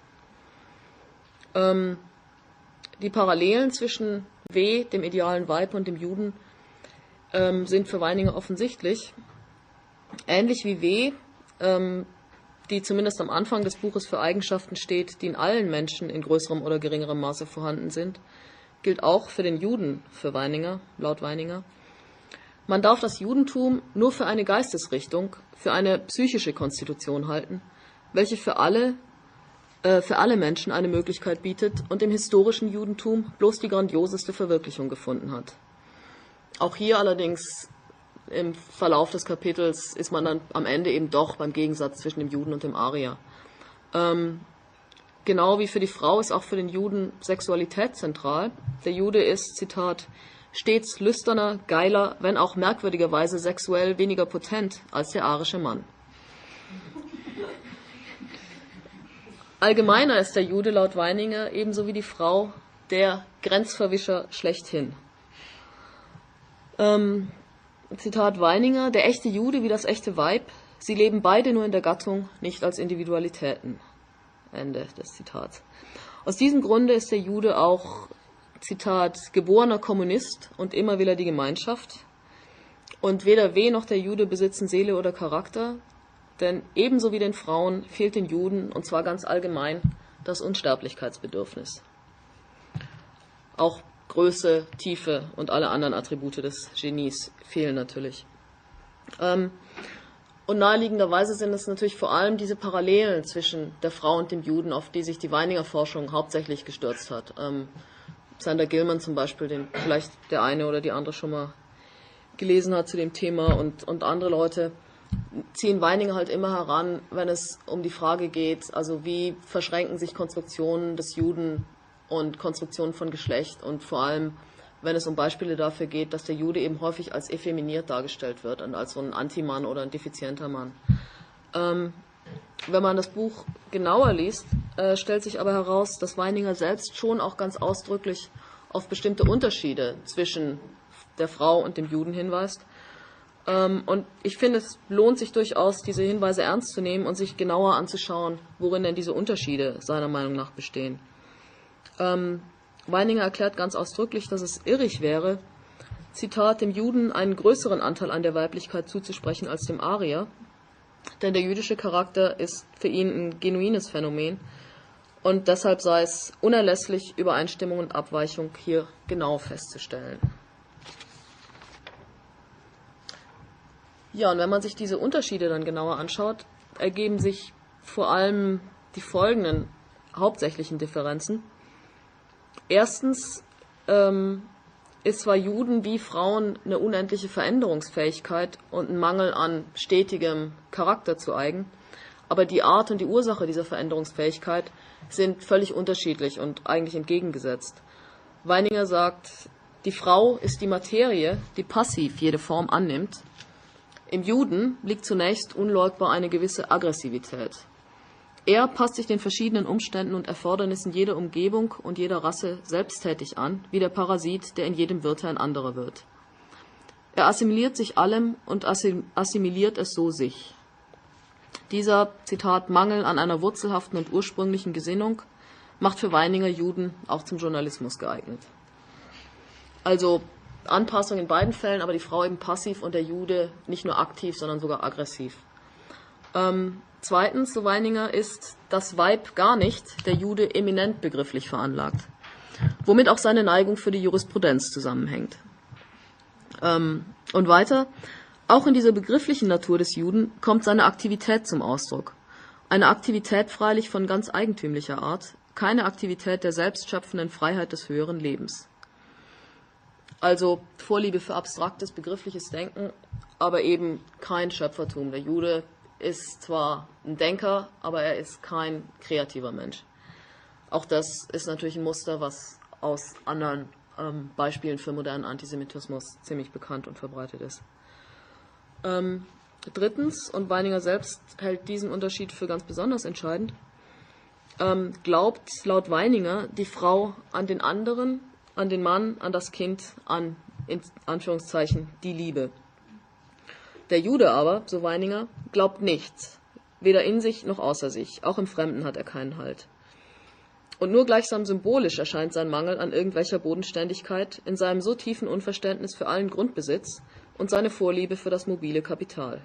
Ähm, die Parallelen zwischen W, dem idealen Weib, und dem Juden ähm, sind für Weininger offensichtlich. Ähnlich wie W, ähm, die zumindest am Anfang des Buches für Eigenschaften steht, die in allen Menschen in größerem oder geringerem Maße vorhanden sind, gilt auch für den Juden für Weininger, laut Weininger. Man darf das Judentum nur für eine Geistesrichtung, für eine psychische Konstitution halten, welche für alle, äh, für alle Menschen eine Möglichkeit bietet und im historischen Judentum bloß die grandioseste Verwirklichung gefunden hat. Auch hier allerdings im Verlauf des Kapitels ist man dann am Ende eben doch beim Gegensatz zwischen dem Juden und dem Arier. Ähm, genau wie für die Frau ist auch für den Juden Sexualität zentral. Der Jude ist, Zitat, stets lüsterner, geiler, wenn auch merkwürdigerweise sexuell weniger potent als der arische Mann. Allgemeiner ist der Jude laut Weininger ebenso wie die Frau der Grenzverwischer schlechthin. Ähm, Zitat Weininger, der echte Jude wie das echte Weib, sie leben beide nur in der Gattung, nicht als Individualitäten. Ende des Zitats. Aus diesem Grunde ist der Jude auch, Zitat, geborener Kommunist und immer will er die Gemeinschaft. Und weder W noch der Jude besitzen Seele oder Charakter, denn ebenso wie den Frauen fehlt den Juden, und zwar ganz allgemein, das Unsterblichkeitsbedürfnis. Auch Größe, Tiefe und alle anderen Attribute des Genies fehlen natürlich. Ähm, und naheliegenderweise sind es natürlich vor allem diese Parallelen zwischen der Frau und dem Juden, auf die sich die Weininger Forschung hauptsächlich gestürzt hat. Ähm, Sander Gilman zum Beispiel, den vielleicht der eine oder die andere schon mal gelesen hat zu dem Thema, und, und andere Leute ziehen Weininger halt immer heran, wenn es um die Frage geht, also wie verschränken sich Konstruktionen des Juden und Konstruktionen von Geschlecht, und vor allem, wenn es um Beispiele dafür geht, dass der Jude eben häufig als effeminiert dargestellt wird und als so ein Antimann oder ein defizienter Mann. Ähm, wenn man das Buch genauer liest, äh, stellt sich aber heraus, dass Weininger selbst schon auch ganz ausdrücklich auf bestimmte Unterschiede zwischen der Frau und dem Juden hinweist. Ähm, und ich finde, es lohnt sich durchaus, diese Hinweise ernst zu nehmen und sich genauer anzuschauen, worin denn diese Unterschiede seiner Meinung nach bestehen. Ähm, Weininger erklärt ganz ausdrücklich, dass es irrig wäre, Zitat, dem Juden einen größeren Anteil an der Weiblichkeit zuzusprechen als dem Arier, denn der jüdische Charakter ist für ihn ein genuines Phänomen und deshalb sei es unerlässlich, Übereinstimmung und Abweichung hier genau festzustellen. Ja, und wenn man sich diese Unterschiede dann genauer anschaut, ergeben sich vor allem die folgenden hauptsächlichen Differenzen. Erstens ähm, ist zwar Juden wie Frauen eine unendliche Veränderungsfähigkeit und ein Mangel an stetigem Charakter zu eigen, aber die Art und die Ursache dieser Veränderungsfähigkeit sind völlig unterschiedlich und eigentlich entgegengesetzt. Weininger sagt, die Frau ist die Materie, die passiv jede Form annimmt. Im Juden liegt zunächst unleugbar eine gewisse Aggressivität. Er passt sich den verschiedenen Umständen und Erfordernissen jeder Umgebung und jeder Rasse selbsttätig an, wie der Parasit, der in jedem Wirte ein anderer wird. Er assimiliert sich allem und assimiliert es so sich. Dieser, Zitat, Mangel an einer wurzelhaften und ursprünglichen Gesinnung macht für Weininger Juden auch zum Journalismus geeignet. Also Anpassung in beiden Fällen, aber die Frau eben passiv und der Jude nicht nur aktiv, sondern sogar aggressiv. Ähm, Zweitens, so Weininger, ist das Weib gar nicht, der Jude eminent begrifflich veranlagt. womit auch seine Neigung für die Jurisprudenz zusammenhängt. Ähm, und weiter, auch in dieser begrifflichen Natur des Juden kommt seine Aktivität zum Ausdruck. Eine Aktivität freilich von ganz eigentümlicher Art, keine Aktivität der selbstschöpfenden Freiheit des höheren Lebens. Also Vorliebe für abstraktes, begriffliches Denken, aber eben kein Schöpfertum. Der Jude ist zwar ein Denker, aber er ist kein kreativer Mensch. Auch das ist natürlich ein Muster, was aus anderen ähm, Beispielen für modernen Antisemitismus ziemlich bekannt und verbreitet ist. Ähm, drittens, und Weininger selbst hält diesen Unterschied für ganz besonders entscheidend, ähm, glaubt laut Weininger die Frau an den anderen, an den Mann, an das Kind, an, in Anführungszeichen, die Liebe. Der Jude aber, so Weininger, glaubt nichts, weder in sich noch außer sich, auch im Fremden hat er keinen Halt. Und nur gleichsam symbolisch erscheint sein Mangel an irgendwelcher Bodenständigkeit in seinem so tiefen Unverständnis für allen Grundbesitz und seine Vorliebe für das mobile Kapital.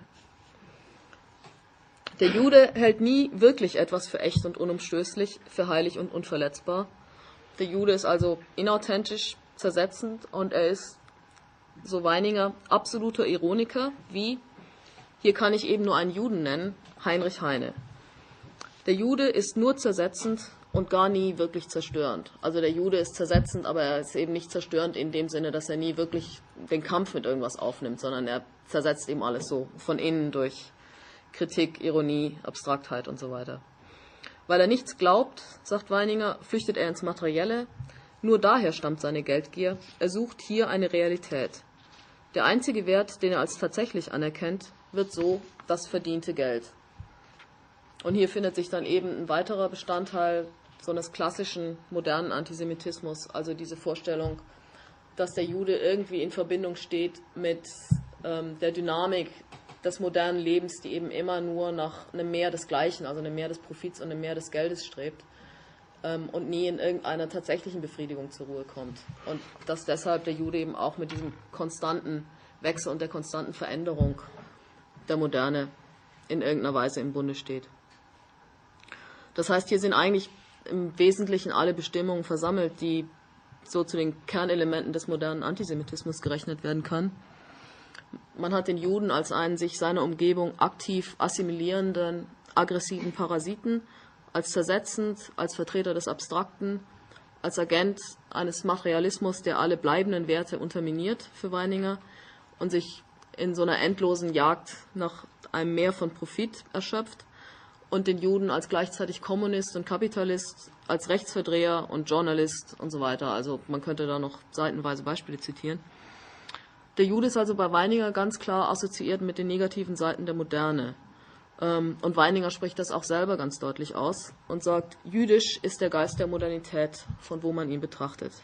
Der Jude hält nie wirklich etwas für echt und unumstößlich, für heilig und unverletzbar. Der Jude ist also inauthentisch, zersetzend und er ist, so Weininger, absoluter Ironiker, wie, hier kann ich eben nur einen Juden nennen, Heinrich Heine. Der Jude ist nur zersetzend und gar nie wirklich zerstörend. Also der Jude ist zersetzend, aber er ist eben nicht zerstörend in dem Sinne, dass er nie wirklich den Kampf mit irgendwas aufnimmt, sondern er zersetzt eben alles so von innen durch Kritik, Ironie, Abstraktheit und so weiter. Weil er nichts glaubt, sagt Weininger, flüchtet er ins Materielle. Nur daher stammt seine Geldgier. Er sucht hier eine Realität. Der einzige Wert, den er als tatsächlich anerkennt, wird so das verdiente Geld. Und hier findet sich dann eben ein weiterer Bestandteil so eines klassischen modernen Antisemitismus, also diese Vorstellung, dass der Jude irgendwie in Verbindung steht mit ähm, der Dynamik des modernen Lebens, die eben immer nur nach einem Mehr des Gleichen, also einem Mehr des Profits und einem Mehr des Geldes strebt ähm, und nie in irgendeiner tatsächlichen Befriedigung zur Ruhe kommt. Und dass deshalb der Jude eben auch mit diesem konstanten Wechsel und der konstanten Veränderung der Moderne in irgendeiner Weise im Bunde steht. Das heißt, hier sind eigentlich im Wesentlichen alle Bestimmungen versammelt, die so zu den Kernelementen des modernen Antisemitismus gerechnet werden kann. Man hat den Juden als einen sich seiner Umgebung aktiv assimilierenden, aggressiven Parasiten, als zersetzend, als Vertreter des Abstrakten, als Agent eines Materialismus, der alle bleibenden Werte unterminiert für Weininger und sich in so einer endlosen Jagd nach einem Mehr von Profit erschöpft. Und den Juden als gleichzeitig Kommunist und Kapitalist, als Rechtsverdreher und Journalist und so weiter. Also man könnte da noch seitenweise Beispiele zitieren. Der Jude ist also bei Weininger ganz klar assoziiert mit den negativen Seiten der Moderne. Und Weininger spricht das auch selber ganz deutlich aus und sagt, jüdisch ist der Geist der Modernität, von wo man ihn betrachtet.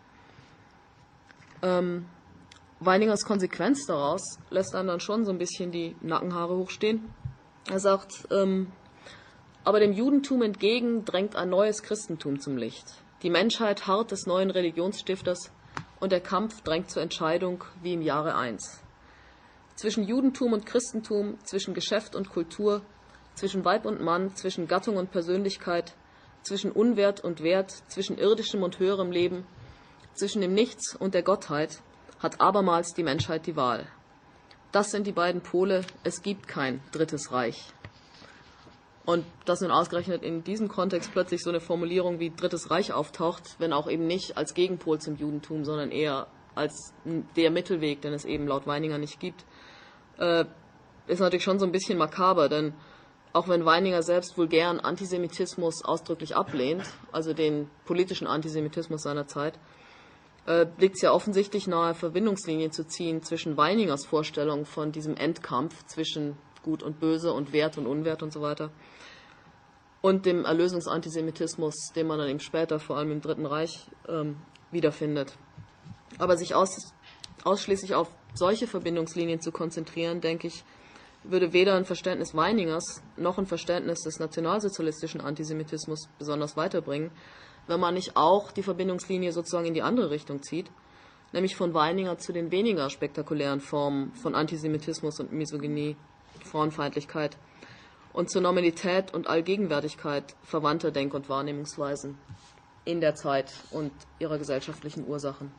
Ähm, Weiningers Konsequenz daraus lässt einem dann schon so ein bisschen die Nackenhaare hochstehen. Er sagt, ähm, aber dem Judentum entgegen drängt ein neues Christentum zum Licht. Die Menschheit harrt des neuen Religionsstifters und der Kampf drängt zur Entscheidung wie im Jahre eins. Zwischen Judentum und Christentum, zwischen Geschäft und Kultur, zwischen Weib und Mann, zwischen Gattung und Persönlichkeit, zwischen Unwert und Wert, zwischen irdischem und höherem Leben, zwischen dem Nichts und der Gottheit hat abermals die Menschheit die Wahl. Das sind die beiden Pole, es gibt kein drittes Reich. Und dass nun ausgerechnet in diesem Kontext plötzlich so eine Formulierung wie Drittes Reich auftaucht, wenn auch eben nicht als Gegenpol zum Judentum, sondern eher als der Mittelweg, den es eben laut Weininger nicht gibt, äh, ist natürlich schon so ein bisschen makaber, denn auch wenn Weininger selbst vulgären Antisemitismus ausdrücklich ablehnt, also den politischen Antisemitismus seiner Zeit, äh, liegt es ja offensichtlich nahe, Verbindungslinien zu ziehen zwischen Weiningers Vorstellung von diesem Endkampf zwischen Gut und Böse und Wert und Unwert und so weiter und dem Erlösungsantisemitismus, den man dann eben später, vor allem im Dritten Reich, ähm, wiederfindet. Aber sich aus, ausschließlich auf solche Verbindungslinien zu konzentrieren, denke ich, würde weder ein Verständnis Weiningers noch ein Verständnis des nationalsozialistischen Antisemitismus besonders weiterbringen, wenn man nicht auch die Verbindungslinie sozusagen in die andere Richtung zieht, nämlich von Weininger zu den weniger spektakulären Formen von Antisemitismus und Misogynie, Frauenfeindlichkeit und zur Normalität und Allgegenwärtigkeit verwandter Denk- und Wahrnehmungsweisen. in der Zeit und ihrer gesellschaftlichen Ursachen.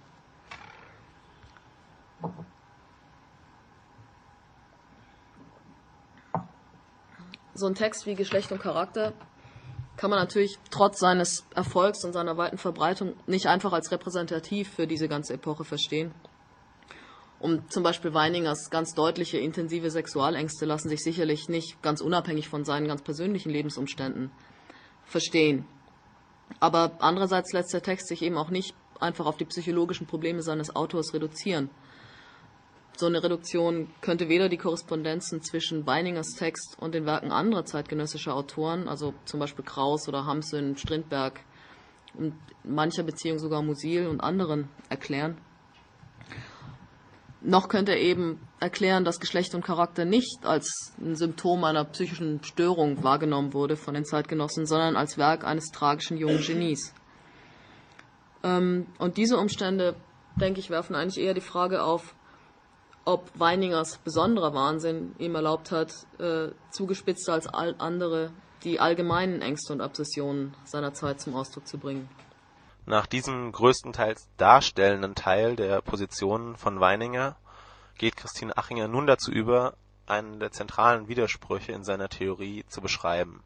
So ein Text wie Geschlecht und Charakter kann man natürlich trotz seines Erfolgs und seiner weiten Verbreitung nicht einfach als repräsentativ für diese ganze Epoche verstehen. Und zum Beispiel Weiningers ganz deutliche, intensive Sexualängste lassen sich sicherlich nicht ganz unabhängig von seinen ganz persönlichen Lebensumständen verstehen. Aber andererseits lässt der Text sich eben auch nicht einfach auf die psychologischen Probleme seines Autors reduzieren. So eine Reduktion könnte weder die Korrespondenzen zwischen Weiningers Text und den Werken anderer zeitgenössischer Autoren, also zum Beispiel Kraus oder Hamsun, Strindberg und in mancher Beziehung sogar Musil und anderen erklären. Noch könnte er eben erklären, dass Geschlecht und Charakter nicht als ein Symptom einer psychischen Störung wahrgenommen wurde von den Zeitgenossen, sondern als Werk eines tragischen jungen Genies. Ähm, und diese Umstände, denke ich, werfen eigentlich eher die Frage auf, ob Weiningers besonderer Wahnsinn ihm erlaubt hat, äh, zugespitzter als all andere die allgemeinen Ängste und Obsessionen seiner Zeit zum Ausdruck zu bringen. Nach diesem größtenteils darstellenden Teil der Positionen von Weininger geht Christine Achinger nun dazu über, einen der zentralen Widersprüche in seiner Theorie zu beschreiben.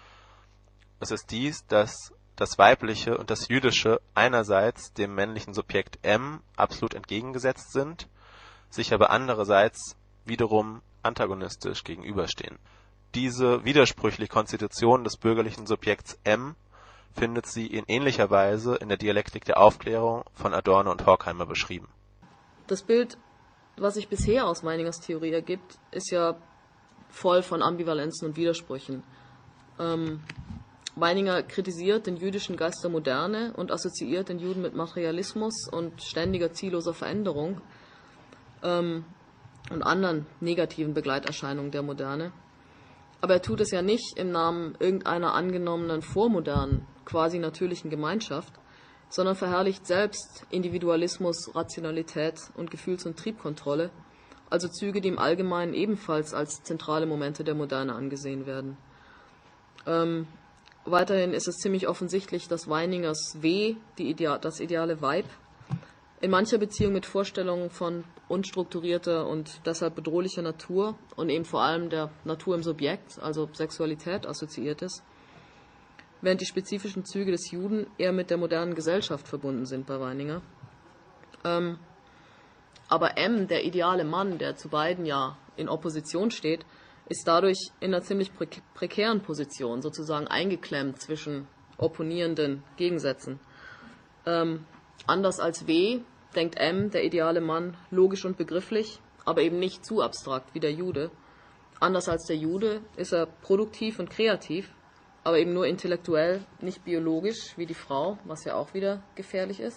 Es ist dies, dass das Weibliche und das Jüdische einerseits dem männlichen Subjekt M absolut entgegengesetzt sind, sich aber andererseits wiederum antagonistisch gegenüberstehen. Diese widersprüchliche Konstitution des bürgerlichen Subjekts M findet sie in ähnlicher Weise in der Dialektik der Aufklärung von Adorno und Horkheimer beschrieben. Das Bild, was sich bisher aus Weiningers Theorie ergibt, ist ja voll von Ambivalenzen und Widersprüchen. Ähm, Weininger kritisiert den jüdischen Geist der Moderne und assoziiert den Juden mit Materialismus und ständiger zielloser Veränderung ähm, und anderen negativen Begleiterscheinungen der Moderne. Aber er tut es ja nicht im Namen irgendeiner angenommenen vormodernen, quasi natürlichen Gemeinschaft, sondern verherrlicht selbst Individualismus, Rationalität und Gefühls- und Triebkontrolle, also Züge, die im Allgemeinen ebenfalls als zentrale Momente der Moderne angesehen werden. Ähm, weiterhin ist es ziemlich offensichtlich, dass Weiningers W, die Idea- das ideale Weib, in mancher Beziehung mit Vorstellungen von unstrukturierter und deshalb bedrohlicher Natur und eben vor allem der Natur im Subjekt, also Sexualität, assoziiert ist, während die spezifischen Züge des Juden eher mit der modernen Gesellschaft verbunden sind bei Weininger. Ähm, aber M, der ideale Mann, der zu beiden ja in Opposition steht, ist dadurch in einer ziemlich pre- prekären Position, sozusagen eingeklemmt zwischen opponierenden Gegensätzen. Ähm, anders als W denkt M, der ideale Mann, logisch und begrifflich, aber eben nicht zu abstrakt wie der Jude. Anders als der Jude ist er produktiv und kreativ, aber eben nur intellektuell, nicht biologisch wie die Frau, was ja auch wieder gefährlich ist.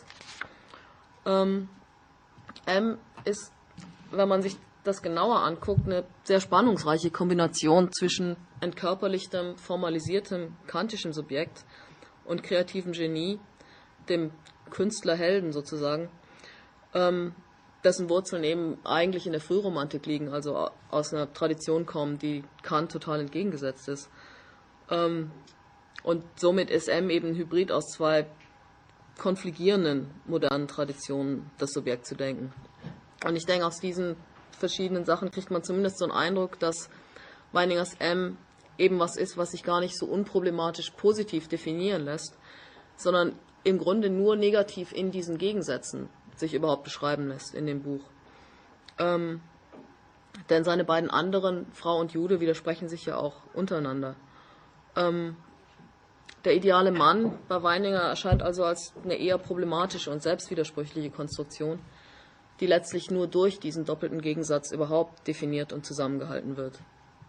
Ähm, M ist, wenn man sich das genauer anguckt, eine sehr spannungsreiche Kombination zwischen entkörperlichtem, formalisiertem, kantischem Subjekt und kreativem Genie, dem Künstlerhelden sozusagen, ähm, dessen Wurzeln eben eigentlich in der Frühromantik liegen, also aus einer Tradition kommen, die Kant total entgegengesetzt ist. Ähm, und somit ist M eben ein Hybrid aus zwei konfligierenden modernen Traditionen, das Subjekt zu denken. Und ich denke, aus diesen verschiedenen Sachen kriegt man zumindest so einen Eindruck, dass Weiningers M eben was ist, was sich gar nicht so unproblematisch positiv definieren lässt, sondern im Grunde nur negativ in diesen Gegensätzen sich überhaupt beschreiben lässt in dem Buch. Ähm, denn seine beiden anderen, Frau und Jude, widersprechen sich ja auch untereinander. Ähm, der ideale Mann bei Weininger erscheint also als eine eher problematische und selbstwidersprüchliche Konstruktion, die letztlich nur durch diesen doppelten Gegensatz überhaupt definiert und zusammengehalten wird.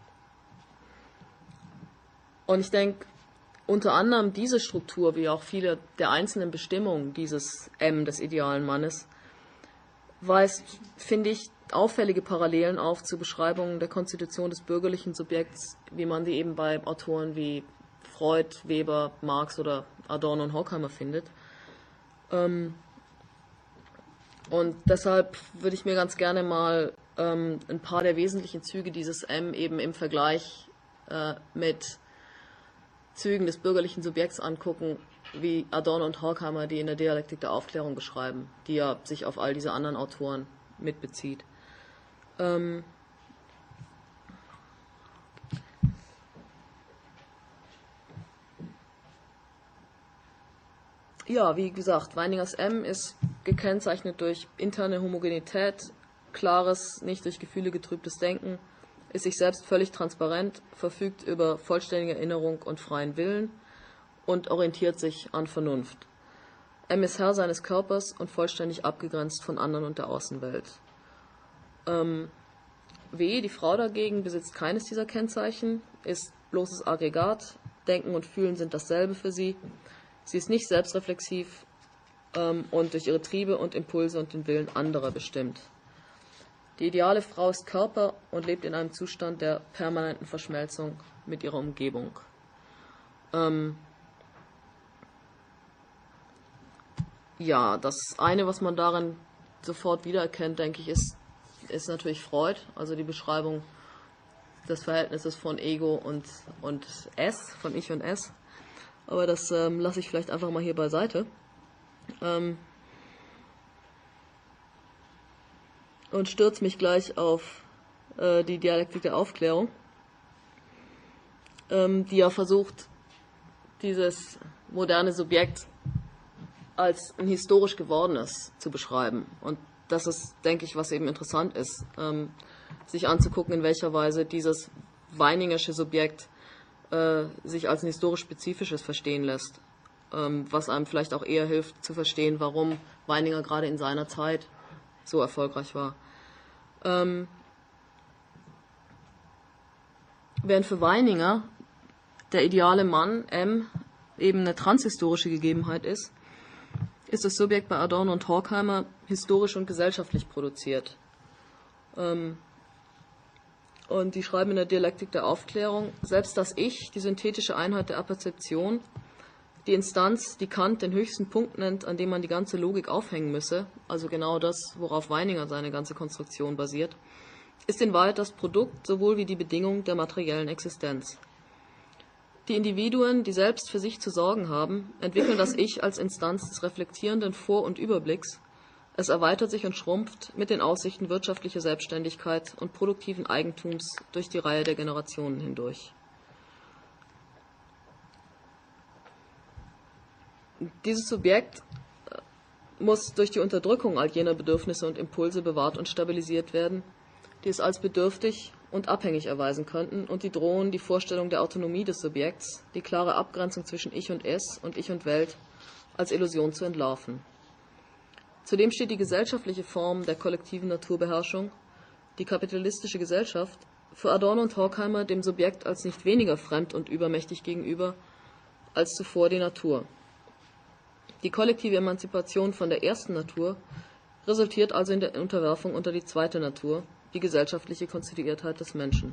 Und ich denke, unter anderem diese Struktur, wie auch viele der einzelnen Bestimmungen dieses M des idealen Mannes, weist, finde ich, auffällige Parallelen auf zu Beschreibungen der Konstitution des bürgerlichen Subjekts, wie man die eben bei Autoren wie Freud, Weber, Marx oder Adorno und Horkheimer findet. Ähm, und deshalb würde ich mir ganz gerne mal ähm, ein paar der wesentlichen Züge dieses M eben im Vergleich äh, mit Zügen des bürgerlichen Subjekts angucken, wie Adorno und Horkheimer die in der Dialektik der Aufklärung beschreiben, die ja sich auf all diese anderen Autoren mitbezieht. Ähm ja, wie gesagt, Weiningers M ist gekennzeichnet durch interne Homogenität, klares, nicht durch Gefühle getrübtes Denken, ist sich selbst völlig transparent, verfügt über vollständige Erinnerung und freien Willen und orientiert sich an Vernunft. M ist Herr seines Körpers und vollständig abgegrenzt von anderen und der Außenwelt. Ähm, W, die Frau dagegen, besitzt keines dieser Kennzeichen, ist bloßes Aggregat, Denken und Fühlen sind dasselbe für sie. Sie ist nicht selbstreflexiv ähm, und durch ihre Triebe und Impulse und den Willen anderer bestimmt. Die ideale Frau ist Körper und lebt in einem Zustand der permanenten Verschmelzung mit ihrer Umgebung. Ähm ja, das eine, was man darin sofort wiedererkennt, denke ich, ist, ist natürlich Freud, also die Beschreibung des Verhältnisses von Ego und, und S, von Ich und S. Aber das ähm, lasse ich vielleicht einfach mal hier beiseite. Ähm und stürze mich gleich auf äh, die Dialektik der Aufklärung, ähm, die ja versucht, dieses moderne Subjekt als ein historisch gewordenes zu beschreiben. Und das ist, denke ich, was eben interessant ist, ähm, sich anzugucken, in welcher Weise dieses weiningersche Subjekt äh, sich als ein historisch spezifisches verstehen lässt, ähm, was einem vielleicht auch eher hilft zu verstehen, warum Weininger gerade in seiner Zeit so erfolgreich war. Ähm, während für Weininger der ideale Mann, M, eben eine transhistorische Gegebenheit ist, ist das Subjekt bei Adorno und Horkheimer historisch und gesellschaftlich produziert. Ähm, und die schreiben in der Dialektik der Aufklärung, selbst das Ich, die synthetische Einheit der Apperzeption, die Instanz, die Kant den höchsten Punkt nennt, an dem man die ganze Logik aufhängen müsse, also genau das, worauf Weininger seine ganze Konstruktion basiert, ist in Wahrheit das Produkt sowohl wie die Bedingung der materiellen Existenz. Die Individuen, die selbst für sich zu sorgen haben, entwickeln das Ich als Instanz des reflektierenden Vor- und Überblicks. Es erweitert sich und schrumpft mit den Aussichten wirtschaftlicher Selbstständigkeit und produktiven Eigentums durch die Reihe der Generationen hindurch. Dieses Subjekt muss durch die Unterdrückung all jener Bedürfnisse und Impulse bewahrt und stabilisiert werden, die es als bedürftig und abhängig erweisen könnten und die drohen, die Vorstellung der Autonomie des Subjekts, die klare Abgrenzung zwischen Ich und Es und Ich und Welt, als Illusion zu entlarven. Zudem steht die gesellschaftliche Form der kollektiven Naturbeherrschung, die kapitalistische Gesellschaft, für Adorno und Horkheimer dem Subjekt als nicht weniger fremd und übermächtig gegenüber als zuvor die Natur. Die kollektive Emanzipation von der ersten Natur resultiert also in der Unterwerfung unter die zweite Natur, die gesellschaftliche Konstituiertheit des Menschen.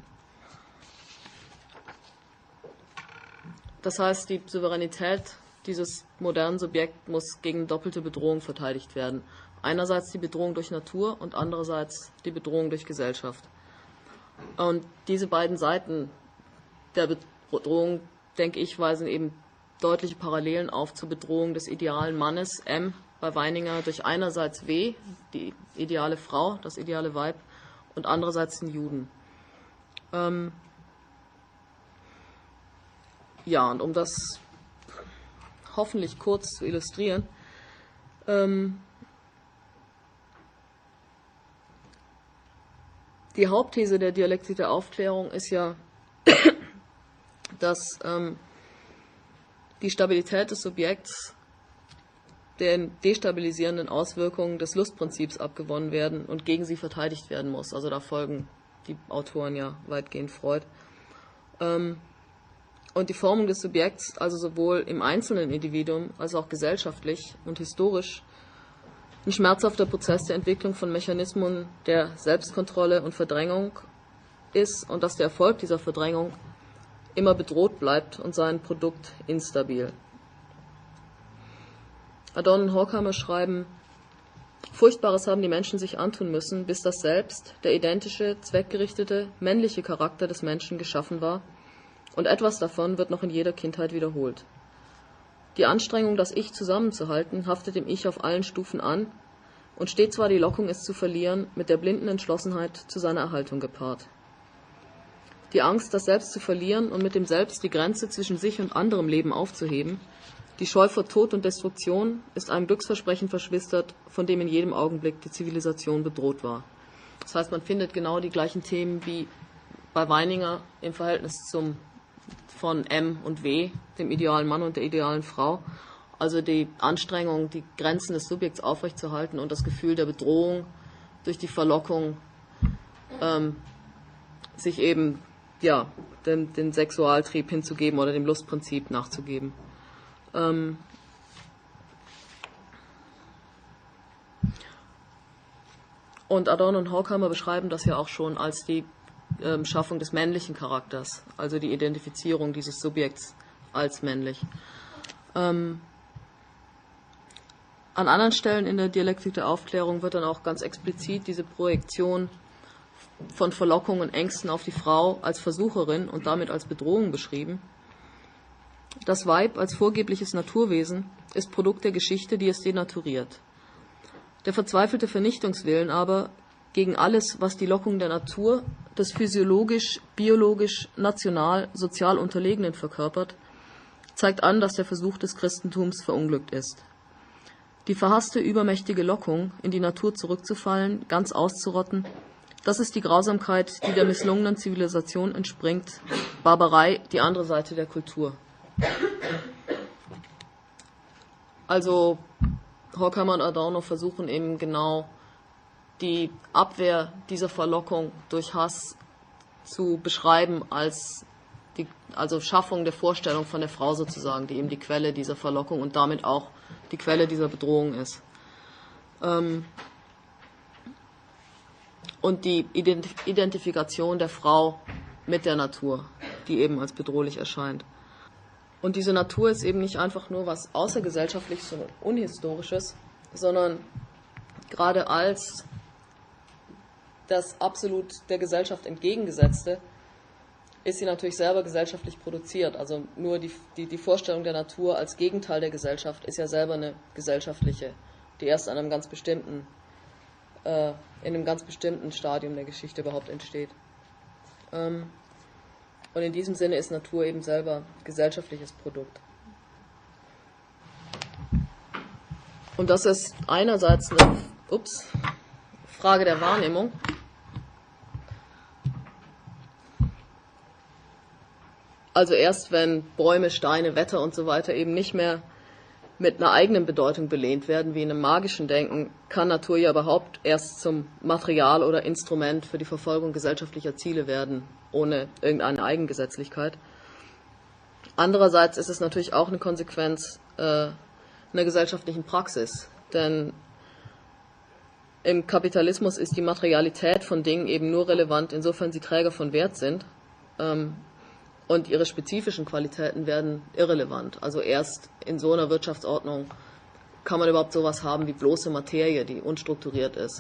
Das heißt, die Souveränität dieses modernen Subjekts muss gegen doppelte Bedrohung verteidigt werden. Einerseits die Bedrohung durch Natur und andererseits die Bedrohung durch Gesellschaft. Und diese beiden Seiten der Bedrohung, denke ich, weisen eben deutliche Parallelen auf zur Bedrohung des idealen Mannes, M, bei Weininger durch einerseits W, die ideale Frau, das ideale Weib, und andererseits den Juden. Ähm ja, und um das hoffentlich kurz zu illustrieren, ähm die Hauptthese der Dialektik der Aufklärung ist ja, dass ähm, die Stabilität des Subjekts den destabilisierenden Auswirkungen des Lustprinzips abgewonnen werden und gegen sie verteidigt werden muss. Also da folgen die Autoren ja weitgehend Freud. Ähm, und die Formung des Subjekts, also sowohl im einzelnen Individuum als auch gesellschaftlich und historisch, ein schmerzhafter Prozess der Entwicklung von Mechanismen der Selbstkontrolle und Verdrängung ist und dass der Erfolg dieser Verdrängung immer bedroht bleibt und sein Produkt instabil. Adorno und Horkheimer schreiben, Furchtbares haben die Menschen sich antun müssen, bis das Selbst, der identische, zweckgerichtete, männliche Charakter des Menschen geschaffen war, und etwas davon wird noch in jeder Kindheit wiederholt. Die Anstrengung, das Ich zusammenzuhalten, haftet dem Ich auf allen Stufen an und steht zwar die Lockung, es zu verlieren, mit der blinden Entschlossenheit zu seiner Erhaltung gepaart. Die Angst, das Selbst zu verlieren und mit dem Selbst die Grenze zwischen sich und anderem Leben aufzuheben, die Scheu vor Tod und Destruktion, ist einem Glücksversprechen verschwistert, von dem in jedem Augenblick die Zivilisation bedroht war. Das heißt, man findet genau die gleichen Themen wie bei Weininger im Verhältnis zum von M und W, dem idealen Mann und der idealen Frau. Also die Anstrengung, die Grenzen des Subjekts aufrechtzuerhalten und das Gefühl der Bedrohung durch die Verlockung, ähm, sich eben ja, dem, dem Sexualtrieb hinzugeben oder dem Lustprinzip nachzugeben. Ähm und Adorno und Horkheimer beschreiben das ja auch schon als die ähm, Schaffung des männlichen Charakters, also die Identifizierung dieses Subjekts als männlich. Ähm An anderen Stellen in der Dialektik der Aufklärung wird dann auch ganz explizit diese Projektion von Verlockungen und Ängsten auf die Frau als Versucherin und damit als Bedrohung beschrieben. Das Weib als vorgebliches Naturwesen ist Produkt der Geschichte, die es denaturiert. Der verzweifelte Vernichtungswillen aber gegen alles, was die Lockung der Natur, des physiologisch, biologisch, national, sozial Unterlegenen verkörpert, zeigt an, dass der Versuch des Christentums verunglückt ist. Die verhasste, übermächtige Lockung, in die Natur zurückzufallen, ganz auszurotten, das ist die Grausamkeit, die der misslungenen Zivilisation entspringt, Barbarei, die andere Seite der Kultur. Also Horkheimer und Adorno versuchen eben genau die Abwehr dieser Verlockung durch Hass zu beschreiben als die, also Schaffung der Vorstellung von der Frau sozusagen, die eben die Quelle dieser Verlockung und damit auch die Quelle dieser Bedrohung ist. Ähm und die Identif- Identifikation der Frau mit der Natur, die eben als bedrohlich erscheint. Und diese Natur ist eben nicht einfach nur was Außergesellschaftliches und Unhistorisches, sondern gerade als das absolut der Gesellschaft entgegengesetzte, ist sie natürlich selber gesellschaftlich produziert. Also nur die, die, die Vorstellung der Natur als Gegenteil der Gesellschaft ist ja selber eine gesellschaftliche, die erst an einem ganz bestimmten, äh, in einem ganz bestimmten Stadium der Geschichte überhaupt entsteht. Ähm, und in diesem Sinne ist Natur eben selber gesellschaftliches Produkt. Und das ist einerseits eine ups, Frage der Wahrnehmung. Also erst wenn Bäume, Steine, Wetter und so weiter eben nicht mehr mit einer eigenen Bedeutung belehnt werden, wie in einem magischen Denken, kann Natur ja überhaupt erst zum Material oder Instrument für die Verfolgung gesellschaftlicher Ziele werden, ohne irgendeine Eigengesetzlichkeit. Andererseits ist es natürlich auch eine Konsequenz äh, einer gesellschaftlichen Praxis, denn im Kapitalismus ist die Materialität von Dingen eben nur relevant, insofern sie Träger von Wert sind, ähm, und ihre spezifischen Qualitäten werden irrelevant. Also erst in so einer Wirtschaftsordnung kann man überhaupt sowas haben wie bloße Materie, die unstrukturiert ist.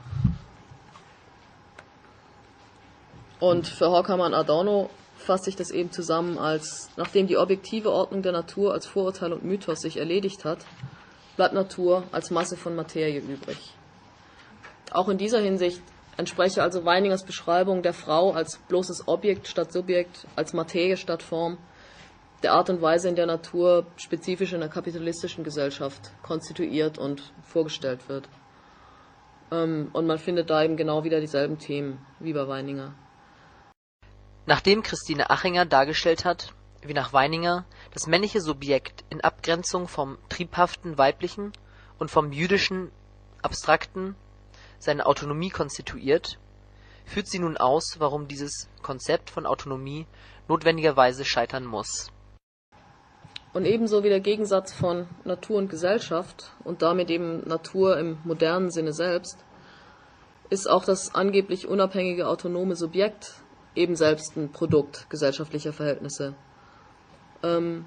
Und für Horkheimer und Adorno fasst sich das eben zusammen als, nachdem die objektive Ordnung der Natur als Vorurteil und Mythos sich erledigt hat, bleibt Natur als Masse von Materie übrig. Auch in dieser Hinsicht entspreche also Weiningers Beschreibung der Frau als bloßes Objekt statt Subjekt, als Materie statt Form, der Art und Weise, in der Natur spezifisch in einer kapitalistischen Gesellschaft konstituiert und vorgestellt wird. Und man findet da eben genau wieder dieselben Themen wie bei Weininger. Nachdem Christine Achinger dargestellt hat, wie nach Weininger das männliche Subjekt in Abgrenzung vom triebhaften Weiblichen und vom jüdischen Abstrakten seine Autonomie konstituiert, führt sie nun aus, warum dieses Konzept von Autonomie notwendigerweise scheitern muss. Und ebenso wie der Gegensatz von Natur und Gesellschaft und damit eben Natur im modernen Sinne selbst, ist auch das angeblich unabhängige autonome Subjekt eben selbst ein Produkt gesellschaftlicher Verhältnisse. Ähm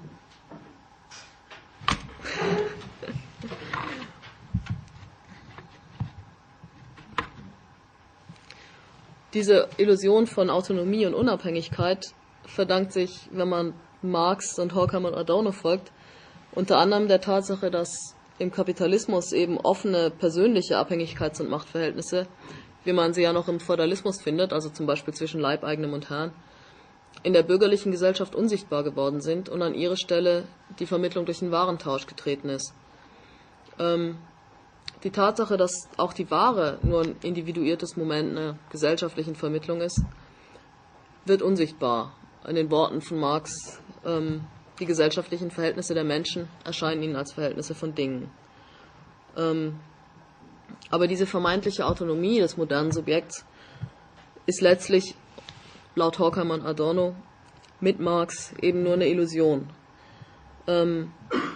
Diese Illusion von Autonomie und Unabhängigkeit verdankt sich, wenn man Marx und Horkheimer und Adorno folgt, Unter anderem der Tatsache, dass im Kapitalismus eben offene persönliche Abhängigkeits- und Machtverhältnisse, wie man sie ja noch im Feudalismus findet, also zum Beispiel zwischen Leibeigenem und Herrn, in der bürgerlichen Gesellschaft unsichtbar geworden sind und an ihre Stelle die Vermittlung durch den Warentausch getreten ist. Ähm, die Tatsache, dass auch die Ware nur ein individuiertes Moment einer gesellschaftlichen Vermittlung ist, wird unsichtbar. In den Worten von Marx, ähm, die gesellschaftlichen Verhältnisse der Menschen erscheinen ihnen als Verhältnisse von Dingen. Ähm, aber diese vermeintliche Autonomie des modernen Subjekts ist letztlich, laut Horkheimer und Adorno, mit Marx eben nur eine Illusion. Ähm,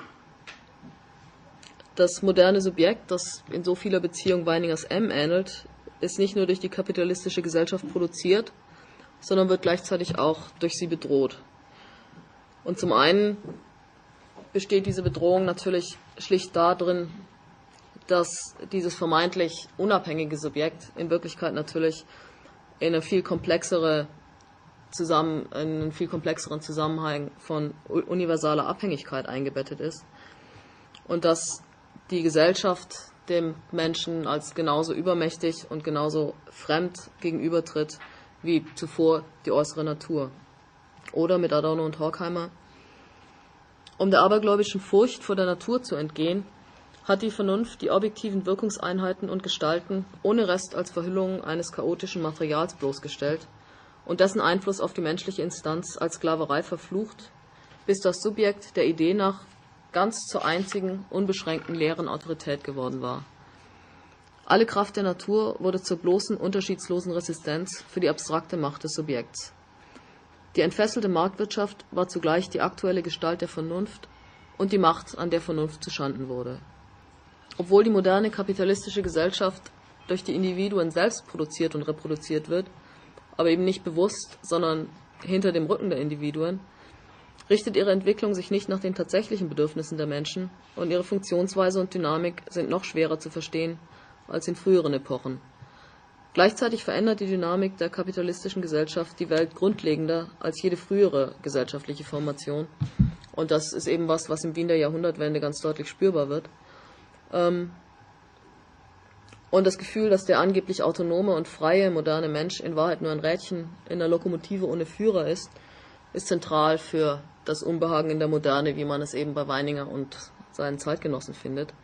das moderne Subjekt, das in so vieler Beziehung Weiningers M ähnelt, ist nicht nur durch die kapitalistische Gesellschaft produziert, sondern wird gleichzeitig auch durch sie bedroht. Und zum einen besteht diese Bedrohung natürlich schlicht darin, dass dieses vermeintlich unabhängige Subjekt in Wirklichkeit natürlich in eine viel komplexere zusammen, in einen viel komplexeren Zusammenhang von universaler Abhängigkeit eingebettet ist und dass die Gesellschaft dem Menschen als genauso übermächtig und genauso fremd gegenübertritt wie zuvor die äußere Natur. Oder mit Adorno und Horkheimer: Um der abergläubischen Furcht vor der Natur zu entgehen, hat die Vernunft die objektiven Wirkungseinheiten und Gestalten ohne Rest als Verhüllungen eines chaotischen Materials bloßgestellt und dessen Einfluss auf die menschliche Instanz als Sklaverei verflucht, bis das Subjekt der Idee nach ganz zur einzigen, unbeschränkten leeren Autorität geworden war. Alle Kraft der Natur wurde zur bloßen, unterschiedslosen Resistenz für die abstrakte Macht des Subjekts. Die entfesselte Marktwirtschaft war zugleich die aktuelle Gestalt der Vernunft und die Macht, an der Vernunft zuschanden wurde. Obwohl die moderne kapitalistische Gesellschaft durch die Individuen selbst produziert und reproduziert wird, aber eben nicht bewusst, sondern hinter dem Rücken der Individuen, richtet ihre Entwicklung sich nicht nach den tatsächlichen Bedürfnissen der Menschen und ihre Funktionsweise und Dynamik sind noch schwerer zu verstehen als in früheren Epochen. Gleichzeitig verändert die Dynamik der kapitalistischen Gesellschaft die Welt grundlegender als jede frühere gesellschaftliche Formation. Und das ist eben was, was im Wien der Jahrhundertwende ganz deutlich spürbar wird. Und das Gefühl, dass der angeblich autonome und freie moderne Mensch in Wahrheit nur ein Rädchen in einer Lokomotive ohne Führer ist, ist zentral für das Unbehagen in der Moderne, wie man es eben bei Weininger und seinen Zeitgenossen findet.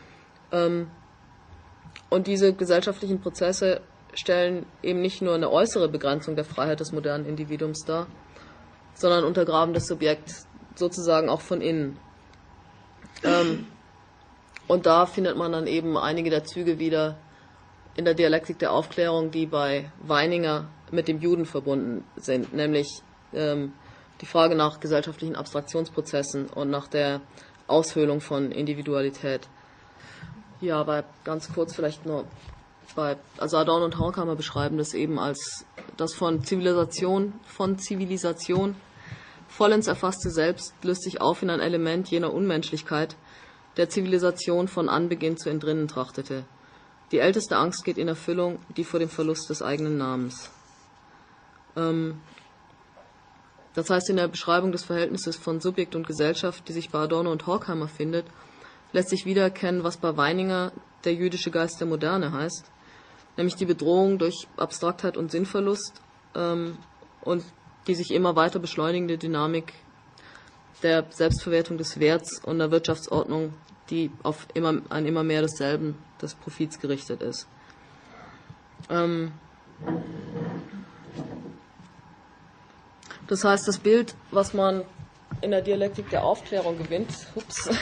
Und diese gesellschaftlichen Prozesse stellen eben nicht nur eine äußere Begrenzung der Freiheit des modernen Individuums dar, sondern untergraben das Subjekt sozusagen auch von innen. Ähm, und da findet man dann eben einige der Züge wieder in der Dialektik der Aufklärung, die bei Weininger mit dem Juden verbunden sind, nämlich ähm, die Frage nach gesellschaftlichen Abstraktionsprozessen und nach der Aushöhlung von Individualität. Ja, aber ganz kurz vielleicht nur, bei, also Adorno und Horkheimer beschreiben das eben als das von Zivilisation, von Zivilisation vollends erfasste Selbst löst sich auf in ein Element jener Unmenschlichkeit, der Zivilisation von Anbeginn zu entrinnen trachtete. Die älteste Angst geht in Erfüllung, die vor dem Verlust des eigenen Namens. Ähm, das heißt, in der Beschreibung des Verhältnisses von Subjekt und Gesellschaft, die sich bei Adorno und Horkheimer findet, lässt sich wiedererkennen, was bei Weininger der jüdische Geist der Moderne heißt, nämlich die Bedrohung durch Abstraktheit und Sinnverlust ähm, und die sich immer weiter beschleunigende Dynamik der Selbstverwertung des Werts und der Wirtschaftsordnung, die auf immer, ein immer mehr desselben, des Profits gerichtet ist. Ähm das heißt, das Bild, was man in der Dialektik der Aufklärung gewinnt, ups,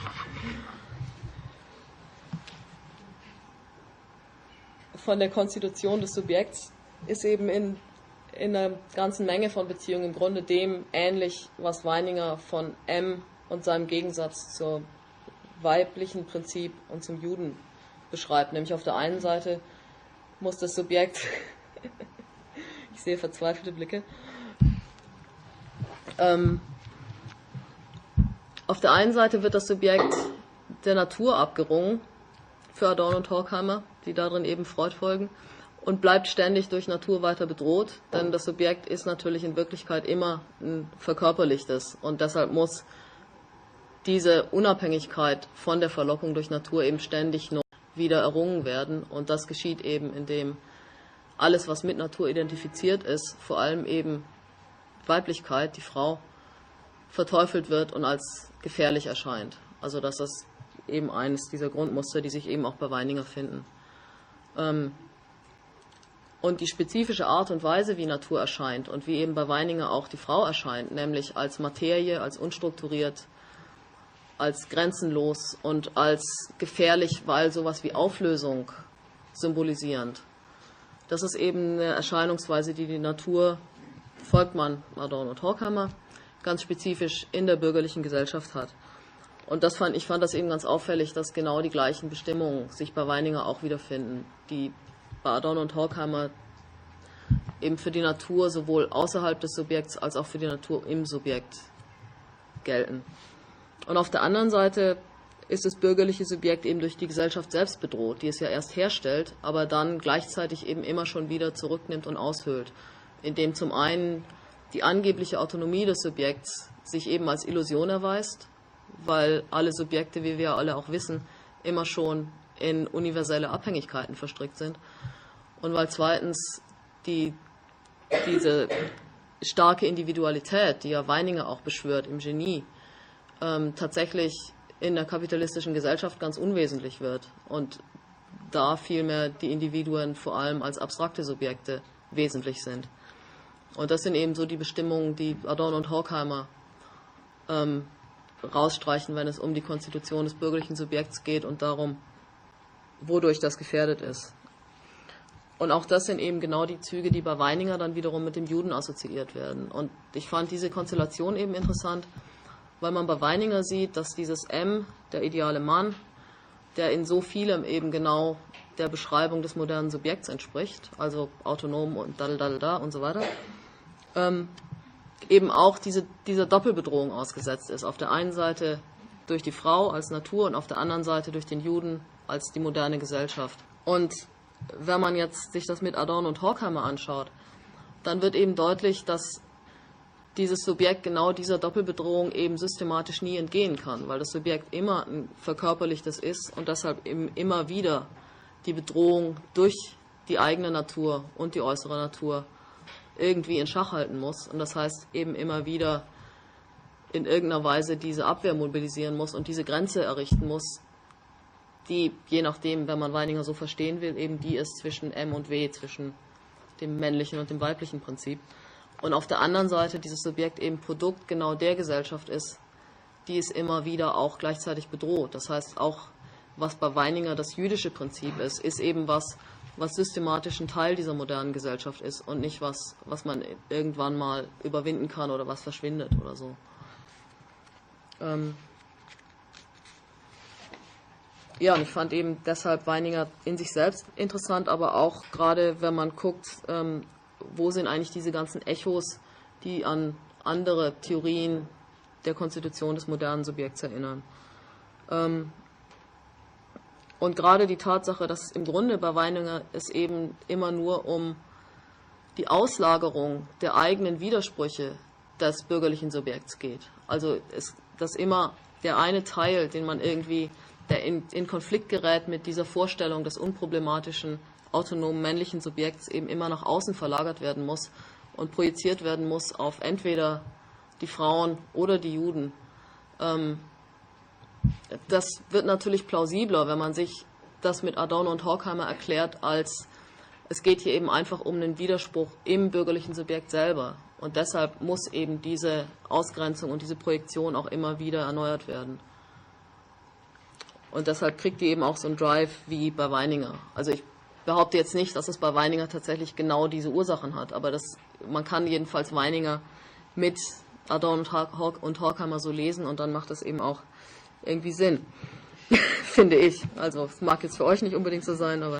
von der Konstitution des Subjekts, ist eben in, in einer ganzen Menge von Beziehungen im Grunde dem ähnlich, was Weininger von M und seinem Gegensatz zum weiblichen Prinzip und zum Juden beschreibt. Nämlich auf der einen Seite muss das Subjekt, ich sehe verzweifelte Blicke, ähm, auf der einen Seite wird das Subjekt der Natur abgerungen, für Adorno und Horkheimer, die darin eben Freud folgen, und bleibt ständig durch Natur weiter bedroht, denn das Subjekt ist natürlich in Wirklichkeit immer ein verkörperlichtes und deshalb muss diese Unabhängigkeit von der Verlockung durch Natur eben ständig noch wieder errungen werden. Und das geschieht eben, indem alles, was mit Natur identifiziert ist, vor allem eben Weiblichkeit, die Frau, verteufelt wird und als gefährlich erscheint. Also das ist eben eines dieser Grundmuster, die sich eben auch bei Weininger finden. Ähm, und die spezifische Art und Weise, wie Natur erscheint und wie eben bei Weininger auch die Frau erscheint, nämlich als Materie, als unstrukturiert, als grenzenlos und als gefährlich, weil sowas wie Auflösung symbolisierend. Das ist eben eine Erscheinungsweise, die die Natur, Volkmann, Adorno und Horkheimer, ganz spezifisch in der bürgerlichen Gesellschaft hat. Und das fand, ich fand das eben ganz auffällig, dass genau die gleichen Bestimmungen sich bei Weininger auch wiederfinden, die bei Adorno und Horkheimer eben für die Natur sowohl außerhalb des Subjekts als auch für die Natur im Subjekt gelten. Und auf der anderen Seite ist das bürgerliche Subjekt eben durch die Gesellschaft selbst bedroht, die es ja erst herstellt, aber dann gleichzeitig eben immer schon wieder zurücknimmt und aushöhlt, indem zum einen die angebliche Autonomie des Subjekts sich eben als Illusion erweist, weil alle Subjekte, wie wir alle auch wissen, immer schon in universelle Abhängigkeiten verstrickt sind. Und weil zweitens die, diese starke Individualität, die ja Weininger auch beschwört im Genie, ähm, tatsächlich in der kapitalistischen Gesellschaft ganz unwesentlich wird und da vielmehr die Individuen vor allem als abstrakte Subjekte wesentlich sind. Und das sind eben so die Bestimmungen, die Adorno und Horkheimer ähm, rausstreichen, wenn es um die Konstitution des bürgerlichen Subjekts geht und darum, wodurch das gefährdet ist. Und auch das sind eben genau die Züge, die bei Weininger dann wiederum mit dem Juden assoziiert werden. Und ich fand diese Konstellation eben interessant, weil man bei Weininger sieht, dass dieses M, der ideale Mann, der in so vielem eben genau der Beschreibung des modernen Subjekts entspricht, also autonom und da, da, da und so weiter, ähm, eben auch diese, dieser Doppelbedrohung ausgesetzt ist. Auf der einen Seite durch die Frau als Natur und auf der anderen Seite durch den Juden als die moderne Gesellschaft. Und wenn man jetzt sich das mit Adorno und Horkheimer anschaut, dann wird eben deutlich, dass dieses Subjekt genau dieser Doppelbedrohung eben systematisch nie entgehen kann, weil das Subjekt immer ein verkörperlichtes ist und deshalb eben immer wieder die Bedrohung durch die eigene Natur und die äußere Natur irgendwie in Schach halten muss. Und das heißt eben immer wieder in irgendeiner Weise diese Abwehr mobilisieren muss und diese Grenze errichten muss, die, je nachdem, wenn man Weininger so verstehen will, eben die ist zwischen M und W, zwischen dem männlichen und dem weiblichen Prinzip. Und auf der anderen Seite dieses Subjekt eben Produkt genau der Gesellschaft ist, die es immer wieder auch gleichzeitig bedroht. Das heißt, auch was bei Weininger das jüdische Prinzip ist, ist eben was, was systematisch ein Teil dieser modernen Gesellschaft ist und nicht was, was man irgendwann mal überwinden kann oder was verschwindet oder so. Ähm ja, und ich fand eben deshalb Weininger in sich selbst interessant, aber auch gerade, wenn man guckt, ähm, wo sind eigentlich diese ganzen Echos, die an andere Theorien der Konstitution des modernen Subjekts erinnern. Ähm Und gerade die Tatsache, dass es im Grunde bei Weininger es eben immer nur um die Auslagerung der eigenen Widersprüche des bürgerlichen Subjekts geht. Also es, dass immer der eine Teil, den man irgendwie, der in, in Konflikt gerät mit dieser Vorstellung des unproblematischen, autonomen männlichen Subjekts, eben immer nach außen verlagert werden muss und projiziert werden muss auf entweder die Frauen oder die Juden. Ähm, Das wird natürlich plausibler, wenn man sich das mit Adorno und Horkheimer erklärt, als es geht hier eben einfach um einen Widerspruch im bürgerlichen Subjekt selber. Und deshalb muss eben diese Ausgrenzung und diese Projektion auch immer wieder erneuert werden. Und deshalb kriegt die eben auch so einen Drive wie bei Weininger. Also ich behaupte jetzt nicht, dass es bei Weininger tatsächlich genau diese Ursachen hat, aber das, man kann jedenfalls Weininger mit Adorno und Horkheimer so lesen und dann macht das eben auch irgendwie Sinn, finde ich. Also es mag jetzt für euch nicht unbedingt so sein, aber...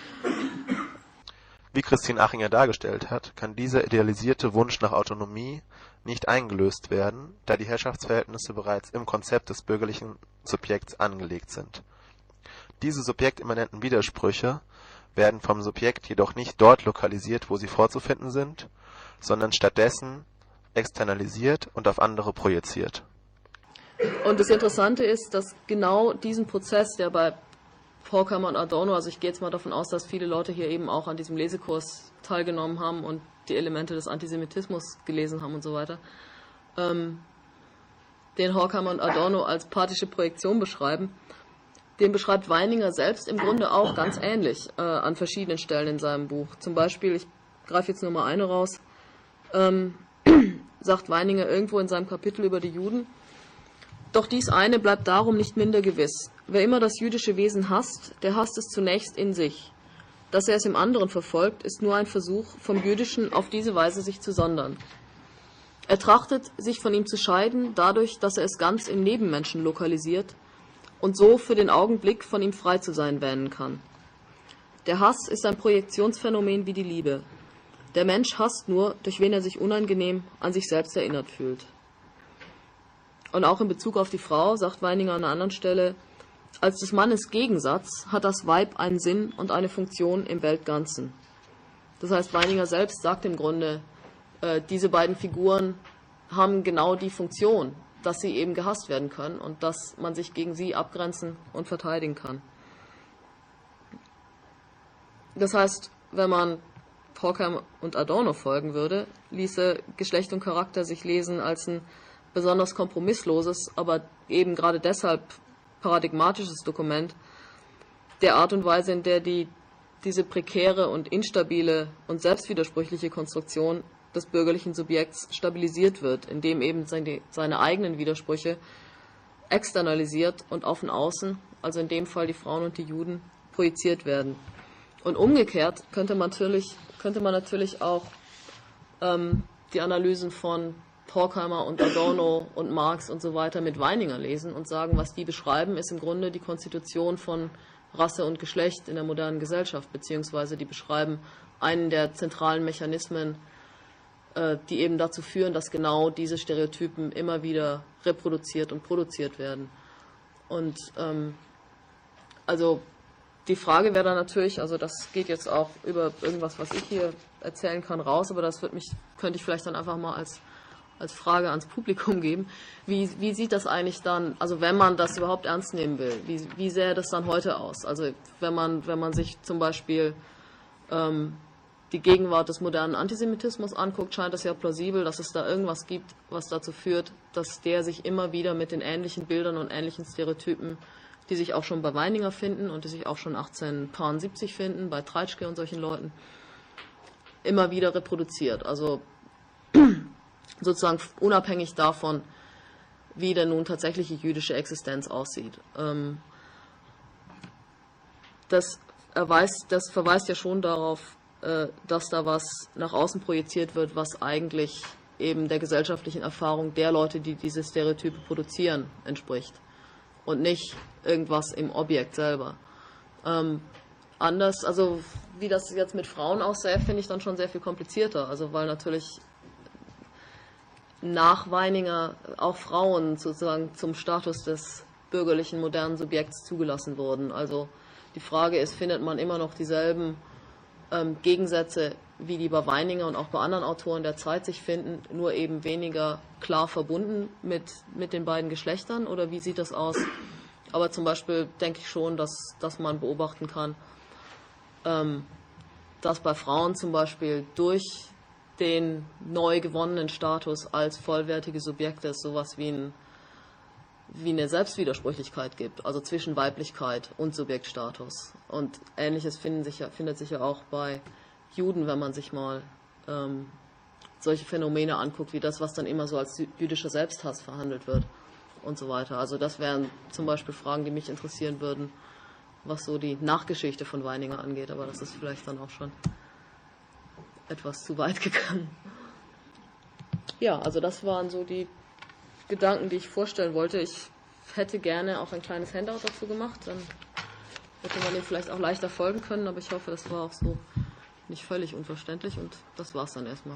Wie Christine Achinger dargestellt hat, kann dieser idealisierte Wunsch nach Autonomie nicht eingelöst werden, da die Herrschaftsverhältnisse bereits im Konzept des bürgerlichen Subjekts angelegt sind. Diese subjektimmanenten Widersprüche werden vom Subjekt jedoch nicht dort lokalisiert, wo sie vorzufinden sind, sondern stattdessen externalisiert und auf andere projiziert. Und das Interessante ist, dass genau diesen Prozess, der bei Horkheimer und Adorno, also ich gehe jetzt mal davon aus, dass viele Leute hier eben auch an diesem Lesekurs teilgenommen haben und die Elemente des Antisemitismus gelesen haben und so weiter, ähm, den Horkheimer und Adorno als pathische Projektion beschreiben, den beschreibt Weininger selbst im Grunde auch ganz ähnlich äh, an verschiedenen Stellen in seinem Buch. Zum Beispiel, ich greife jetzt nur mal eine raus, ähm, sagt Weininger irgendwo in seinem Kapitel über die Juden: Doch dies eine bleibt darum nicht minder gewiss. Wer immer das jüdische Wesen hasst, der hasst es zunächst in sich. Dass er es im anderen verfolgt, ist nur ein Versuch, vom Jüdischen auf diese Weise sich zu sondern. Er trachtet, sich von ihm zu scheiden, dadurch, dass er es ganz im Nebenmenschen lokalisiert und so für den Augenblick von ihm frei zu sein wähnen kann. Der Hass ist ein Projektionsphänomen wie die Liebe. Der Mensch hasst nur, durch wen er sich unangenehm an sich selbst erinnert fühlt. Und auch in Bezug auf die Frau sagt Weininger an einer anderen Stelle: Als des Mannes Gegensatz hat das Weib einen Sinn und eine Funktion im Weltganzen. Das heißt, Weininger selbst sagt im Grunde, äh, diese beiden Figuren haben genau die Funktion, dass sie eben gehasst werden können und dass man sich gegen sie abgrenzen und verteidigen kann. Das heißt, wenn man Horkheimer und Adorno folgen würde, ließe Geschlecht und Charakter sich lesen als ein besonders kompromissloses, aber eben gerade deshalb paradigmatisches Dokument der Art und Weise, in der die, diese prekäre und instabile und selbstwidersprüchliche Konstruktion des bürgerlichen Subjekts stabilisiert wird, indem eben seine, seine eigenen Widersprüche externalisiert und auf den Außen, also in dem Fall die Frauen und die Juden, projiziert werden. Und umgekehrt könnte man natürlich, könnte man natürlich auch ähm, die Analysen von Horkheimer und Adorno und Marx und so weiter mit Weininger lesen und sagen, was die beschreiben, ist im Grunde die Konstitution von Rasse und Geschlecht in der modernen Gesellschaft, beziehungsweise die beschreiben einen der zentralen Mechanismen, äh, die eben dazu führen, dass genau diese Stereotypen immer wieder reproduziert und produziert werden. Und ähm, also die Frage wäre dann natürlich, also das geht jetzt auch über irgendwas, was ich hier erzählen kann, raus, aber das wird mich, könnte ich vielleicht dann einfach mal als als Frage ans Publikum geben. Wie, wie sieht das eigentlich dann, also wenn man das überhaupt ernst nehmen will, wie, wie sähe das dann heute aus? Also wenn man, wenn man sich zum Beispiel ähm, die Gegenwart des modernen Antisemitismus anguckt, scheint es ja plausibel, dass es da irgendwas gibt, was dazu führt, dass der sich immer wieder mit den ähnlichen Bildern und ähnlichen Stereotypen, die sich auch schon bei Weininger finden und die sich auch schon achtzehnhundertsiebzig finden, bei Treitschke und solchen Leuten, immer wieder reproduziert. Also sozusagen unabhängig davon, wie denn nun tatsächliche jüdische Existenz aussieht. Das, erweist, das verweist ja schon darauf, dass da was nach außen projiziert wird, was eigentlich eben der gesellschaftlichen Erfahrung der Leute, die diese Stereotype produzieren, entspricht und nicht irgendwas im Objekt selber. Ähm, anders, also wie das jetzt mit Frauen aussähe, finde ich dann schon sehr viel komplizierter, also weil natürlich nach Weininger auch Frauen sozusagen zum Status des bürgerlichen modernen Subjekts zugelassen wurden. Also die Frage ist, findet man immer noch dieselben ähm, Gegensätze, wie die bei Weininger und auch bei anderen Autoren der Zeit sich finden, nur eben weniger klar verbunden mit, mit den beiden Geschlechtern, oder wie sieht das aus? Aber zum Beispiel denke ich schon, dass, dass man beobachten kann, ähm, dass bei Frauen zum Beispiel durch den neu gewonnenen Status als vollwertige Subjekte es sowas wie, ein, wie eine Selbstwidersprüchlichkeit gibt, also zwischen Weiblichkeit und Subjektstatus. Und Ähnliches finden sich ja, findet sich ja auch bei Juden, wenn man sich mal ähm, solche Phänomene anguckt, wie das, was dann immer so als jüdischer Selbsthass verhandelt wird und so weiter. Also das wären zum Beispiel Fragen, die mich interessieren würden, was so die Nachgeschichte von Weininger angeht, aber das ist vielleicht dann auch schon etwas zu weit gegangen. Ja, also das waren so die Gedanken, die ich vorstellen wollte. Ich hätte gerne auch ein kleines Handout dazu gemacht, dann hätte man dem vielleicht auch leichter folgen können, aber ich hoffe, das war auch so nicht völlig unverständlich und das war's dann erstmal.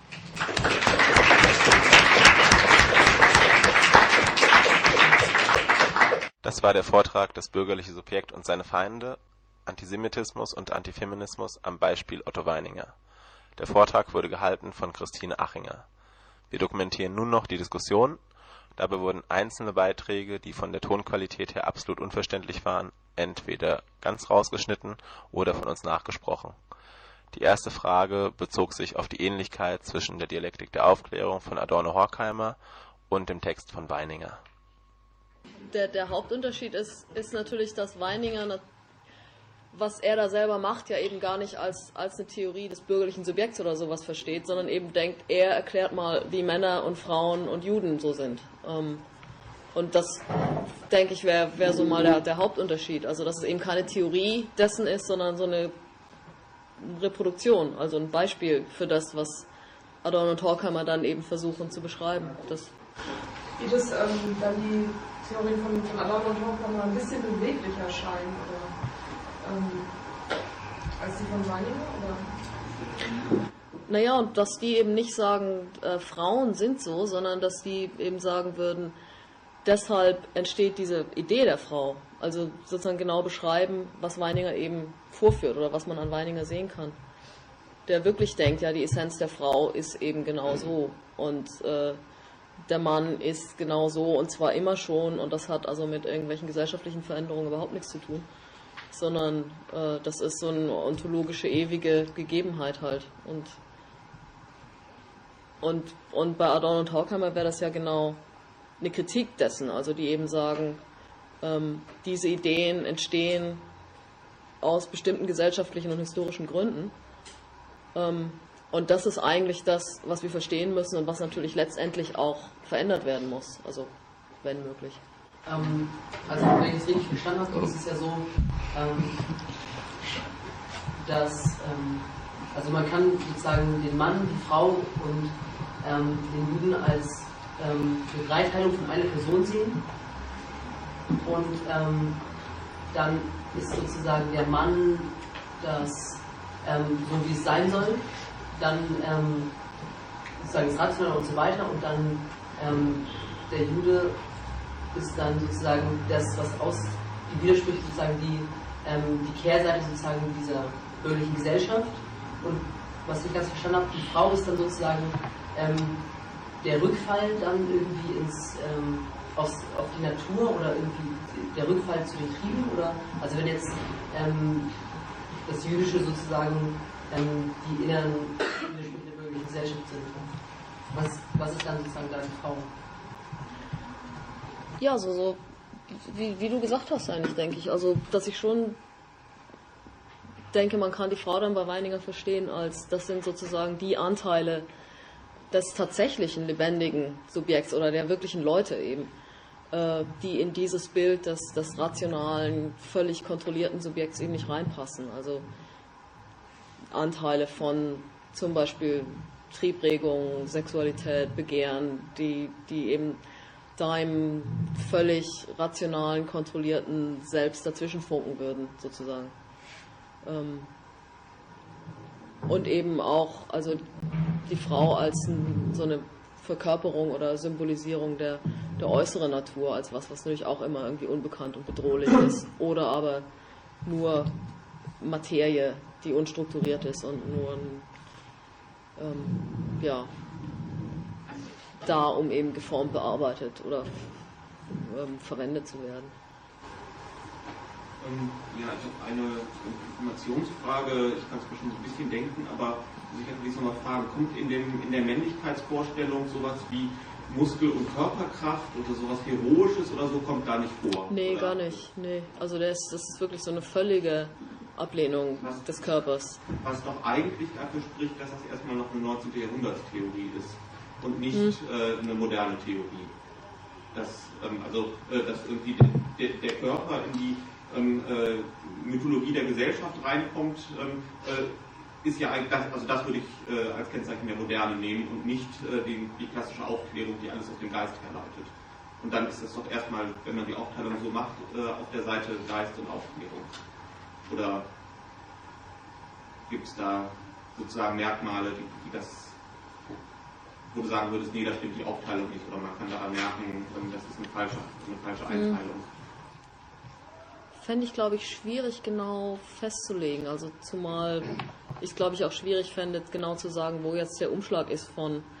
Das war der Vortrag Das bürgerliche Subjekt und seine Feinde, Antisemitismus und Antifeminismus am Beispiel Otto Weininger. Der Vortrag wurde gehalten von Christine Achinger. Wir dokumentieren nun noch die Diskussion. Dabei wurden einzelne Beiträge, die von der Tonqualität her absolut unverständlich waren, entweder ganz rausgeschnitten oder von uns nachgesprochen. Die erste Frage bezog sich auf die Ähnlichkeit zwischen der Dialektik der Aufklärung von Adorno-Horkheimer und dem Text von Weininger. Der, der Hauptunterschied ist, ist natürlich, dass Weininger, was er da selber macht, ja eben gar nicht als, als eine Theorie des bürgerlichen Subjekts oder sowas versteht, sondern eben denkt, er erklärt mal, wie Männer und Frauen und Juden so sind. Ähm, und das, denke ich, wäre wär so mal der, der Hauptunterschied. Also, dass es eben keine Theorie dessen ist, sondern so eine Reproduktion, also ein Beispiel für das, was Adorno und Horkheimer dann eben versuchen zu beschreiben. Das Wie das ähm, dann die Theorien von, von Adorno und Horkheimer ein bisschen beweglicher scheinen, oder, ähm, als die von Weininger, oder? Naja, und dass die eben nicht sagen, äh, Frauen sind so, sondern dass die eben sagen würden, deshalb entsteht diese Idee der Frau. Also sozusagen genau beschreiben, was Weininger eben vorführt oder was man an Weininger sehen kann. Der wirklich denkt, ja, die Essenz der Frau ist eben genau so. Und äh, der Mann ist genau so und zwar immer schon, und das hat also mit irgendwelchen gesellschaftlichen Veränderungen überhaupt nichts zu tun, sondern äh, das ist so eine ontologische, ewige Gegebenheit halt. Und, und, und bei Adorno und Horkheimer wäre das ja genau eine Kritik dessen, also die eben sagen, ähm, diese Ideen entstehen aus bestimmten gesellschaftlichen und historischen Gründen. Ähm, und das ist eigentlich das, was wir verstehen müssen und was natürlich letztendlich auch verändert werden muss, also wenn möglich. Ähm, also wenn ich es richtig verstanden habe, ist es ja so, ähm, dass ähm, also man kann sozusagen den Mann, die Frau und ähm, den Juden als ähm, eine Dreiteilung von einer Person sehen. Und ähm, dann ist sozusagen der Mann das, ähm, so wie es sein soll, dann ähm, sozusagen das Rationale und so weiter, und dann ähm, der Jude ist dann sozusagen das, was aus, die Widersprüche sozusagen die, ähm, die Kehrseite sozusagen dieser bürgerlichen Gesellschaft. Und was ich ganz verstanden habe, die Frau ist dann sozusagen ähm, der Rückfall dann irgendwie ins ähm, Aus, auf die Natur oder irgendwie der Rückfall zu den Trieben, oder also wenn jetzt ähm, das Jüdische sozusagen ähm, die inneren Widersprüche der bürgerlichen Gesellschaft sind, was, was ist dann sozusagen da die Frau? Ja, so, so wie, wie du gesagt hast eigentlich, denke ich. Also, dass ich schon denke, man kann die Frau dann bei Weininger verstehen als, das sind sozusagen die Anteile des tatsächlichen lebendigen Subjekts oder der wirklichen Leute eben, die in dieses Bild des, des rationalen, völlig kontrollierten Subjekts eben nicht reinpassen. Also Anteile von zum Beispiel Triebregung, Sexualität, Begehren, die, die eben deinem völlig rationalen, kontrollierten Selbst dazwischen funken würden, sozusagen. Und eben auch, also die Frau als ein, so eine Verkörperung oder Symbolisierung der, der äußeren Natur, als was, was natürlich auch immer irgendwie unbekannt und bedrohlich ist. Oder aber nur Materie, die unstrukturiert ist und nur ein, ähm, ja, da, um eben geformt, bearbeitet oder ähm, verwendet zu werden. Ähm, ja, ich habe eine Informationsfrage, ich kann es mir schon ein bisschen denken, aber sicher will ich es nochmal fragen, kommt in, dem, in der Männlichkeitsvorstellung sowas wie Muskel- und Körperkraft oder sowas Heroisches oder so, kommt da nicht vor? Nee, oder? gar nicht. Nee. Also das, das ist wirklich so eine völlige Ablehnung was, des Körpers. Was doch eigentlich dafür spricht, dass das erstmal noch eine neunzehnten. Jahrhundertstheorie ist und nicht hm. äh, eine moderne Theorie. Dass, ähm, also, äh, dass irgendwie der, der Körper in die ähm, äh, Mythologie der Gesellschaft reinkommt, ähm, äh, ist ja eigentlich, das, also das würde ich äh, als Kennzeichen der Moderne nehmen und nicht äh, die, die klassische Aufklärung, die alles aus dem Geist herleitet. Und dann ist es doch erstmal, wenn man die Aufteilung so macht, äh, auf der Seite Geist und Aufklärung. Oder gibt es da sozusagen Merkmale, die, die das, wo du sagen würdest, nee, da stimmt die Aufteilung nicht, oder man kann daran merken, das ist eine falsche, eine falsche Einteilung. Fände ich, glaube ich, schwierig genau festzulegen. Also zumal ich, glaube ich, auch schwierig fände, genau zu sagen, wo jetzt der Umschlag ist von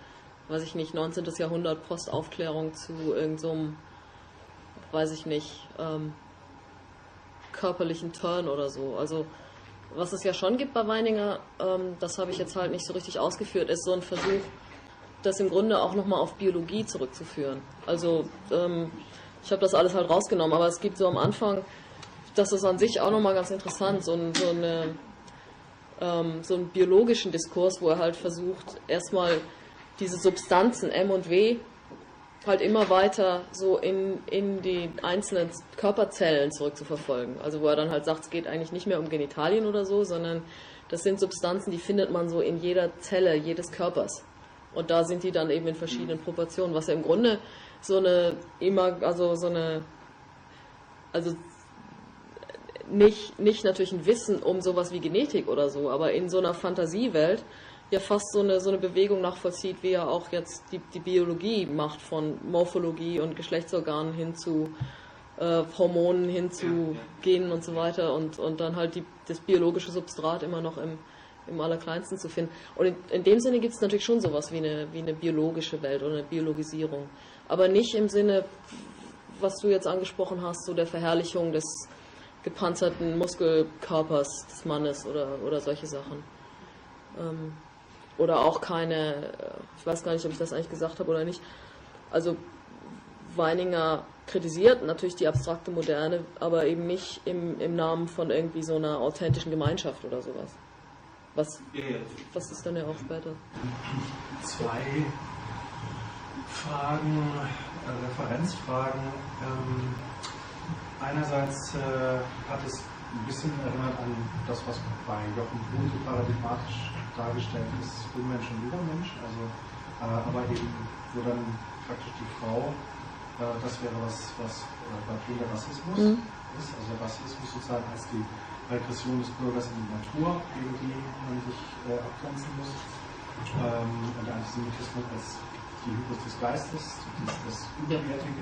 weiß ich nicht, neunzehnten Jahrhundert Postaufklärung zu irgendeinem, so weiß ich nicht, ähm, körperlichen Turn oder so. Also was es ja schon gibt bei Weininger, ähm, das habe ich jetzt halt nicht so richtig ausgeführt, ist so ein Versuch, das im Grunde auch nochmal auf Biologie zurückzuführen. Also ähm, ich habe das alles halt rausgenommen, aber es gibt so am Anfang, das ist an sich auch nochmal ganz interessant, so, ein, so, eine, ähm, so einen biologischen Diskurs, wo er halt versucht, erstmal diese Substanzen M und W halt immer weiter so in, in die einzelnen Körperzellen zurückzuverfolgen. Also wo er dann halt sagt, es geht eigentlich nicht mehr um Genitalien oder so, sondern das sind Substanzen, die findet man so in jeder Zelle jedes Körpers. Und da sind die dann eben in verschiedenen Proportionen, was ja im Grunde so eine immer, also so eine, also nicht, nicht natürlich ein Wissen um sowas wie Genetik oder so, aber in so einer Fantasiewelt ja fast so eine, so eine Bewegung nachvollzieht, wie ja auch jetzt die, die Biologie macht, von Morphologie und Geschlechtsorganen hin zu äh, Hormonen, hin zu ja, ja. Genen und so weiter und, und dann halt die, das biologische Substrat immer noch im, im Allerkleinsten zu finden. Und in, in dem Sinne gibt es natürlich schon sowas wie eine, wie eine biologische Welt oder eine Biologisierung. Aber nicht im Sinne, was du jetzt angesprochen hast, so der Verherrlichung des gepanzerten Muskelkörpers des Mannes oder, oder solche Sachen. Ähm, Oder auch keine, ich weiß gar nicht, ob ich das eigentlich gesagt habe oder nicht, also Weininger kritisiert natürlich die abstrakte Moderne, aber eben nicht im, im Namen von irgendwie so einer authentischen Gemeinschaft oder sowas. Was, was ist dann ja auch später? Zwei Fragen, äh, Referenzfragen. Ähm, einerseits äh, hat es ein bisschen erinnert an das, was bei Jochen Blume paradigmatisch dargestellt ist, Unmensch und Übermensch, also, äh, aber eben, wo dann praktisch die Frau, äh, das wäre was, was äh, bei Plum der Rassismus mhm. ist, also der Rassismus sozusagen als die Regression des Bürgers in die Natur, gegen die man sich äh, abgrenzen muss, ähm, und der Antisemitismus als die Hybris des Geistes, das, das Überwertige.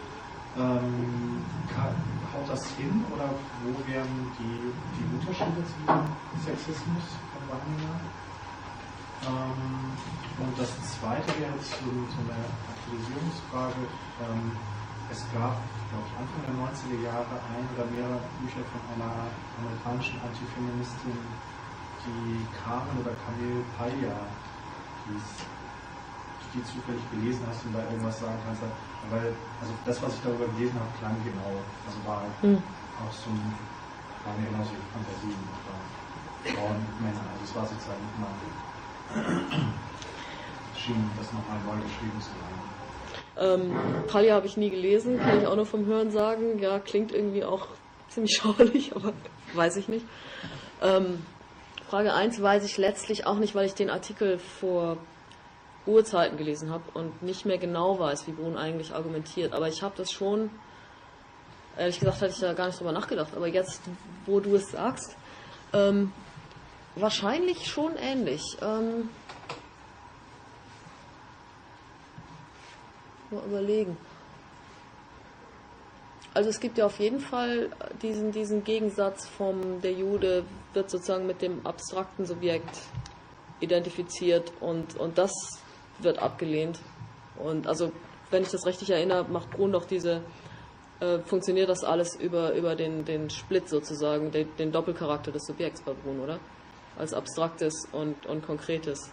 Ähm, kann, haut das hin oder wo wären die, die Unterschiede zum Sexismus von Weininger? Ähm, und das zweite wäre jetzt so, so eine Aktualisierungsfrage. Ähm, es gab, glaube ich, Anfang der neunziger Jahre ein oder mehrere Bücher von einer amerikanischen Antifeministin, die Carmen oder Camille Paglia hieß, die zufällig gelesen hast und da irgendwas sagen kannst. Weil, also das, was ich darüber gelesen habe, klang genau. Also war mhm. auch so ein, waren ja genauso Fantasien oder Frauen und Männer. Also es war sozusagen immer, schien das nochmal neu geschrieben zu sein. Ähm, Paglia habe ich nie gelesen, kann ich auch nur vom Hören sagen. Ja, klingt irgendwie auch ziemlich schauerlich, aber weiß ich nicht. Ähm, Frage eins weiß ich letztlich auch nicht, weil ich den Artikel vor Urzeiten gelesen habe und nicht mehr genau weiß, wie Brun eigentlich argumentiert. Aber ich habe das schon, ehrlich gesagt, hatte ich da gar nicht drüber nachgedacht. Aber jetzt, wo du es sagst, ähm, wahrscheinlich schon ähnlich. Ähm, mal überlegen. Also es gibt ja auf jeden Fall diesen, diesen Gegensatz vom, der Jude wird sozusagen mit dem abstrakten Subjekt identifiziert und, und das wird abgelehnt. Und also, wenn ich das richtig erinnere, macht Brun doch diese, äh, funktioniert das alles über, über den, den Split sozusagen, den, den Doppelcharakter des Subjekts bei Brun, oder? Als abstraktes und, und konkretes.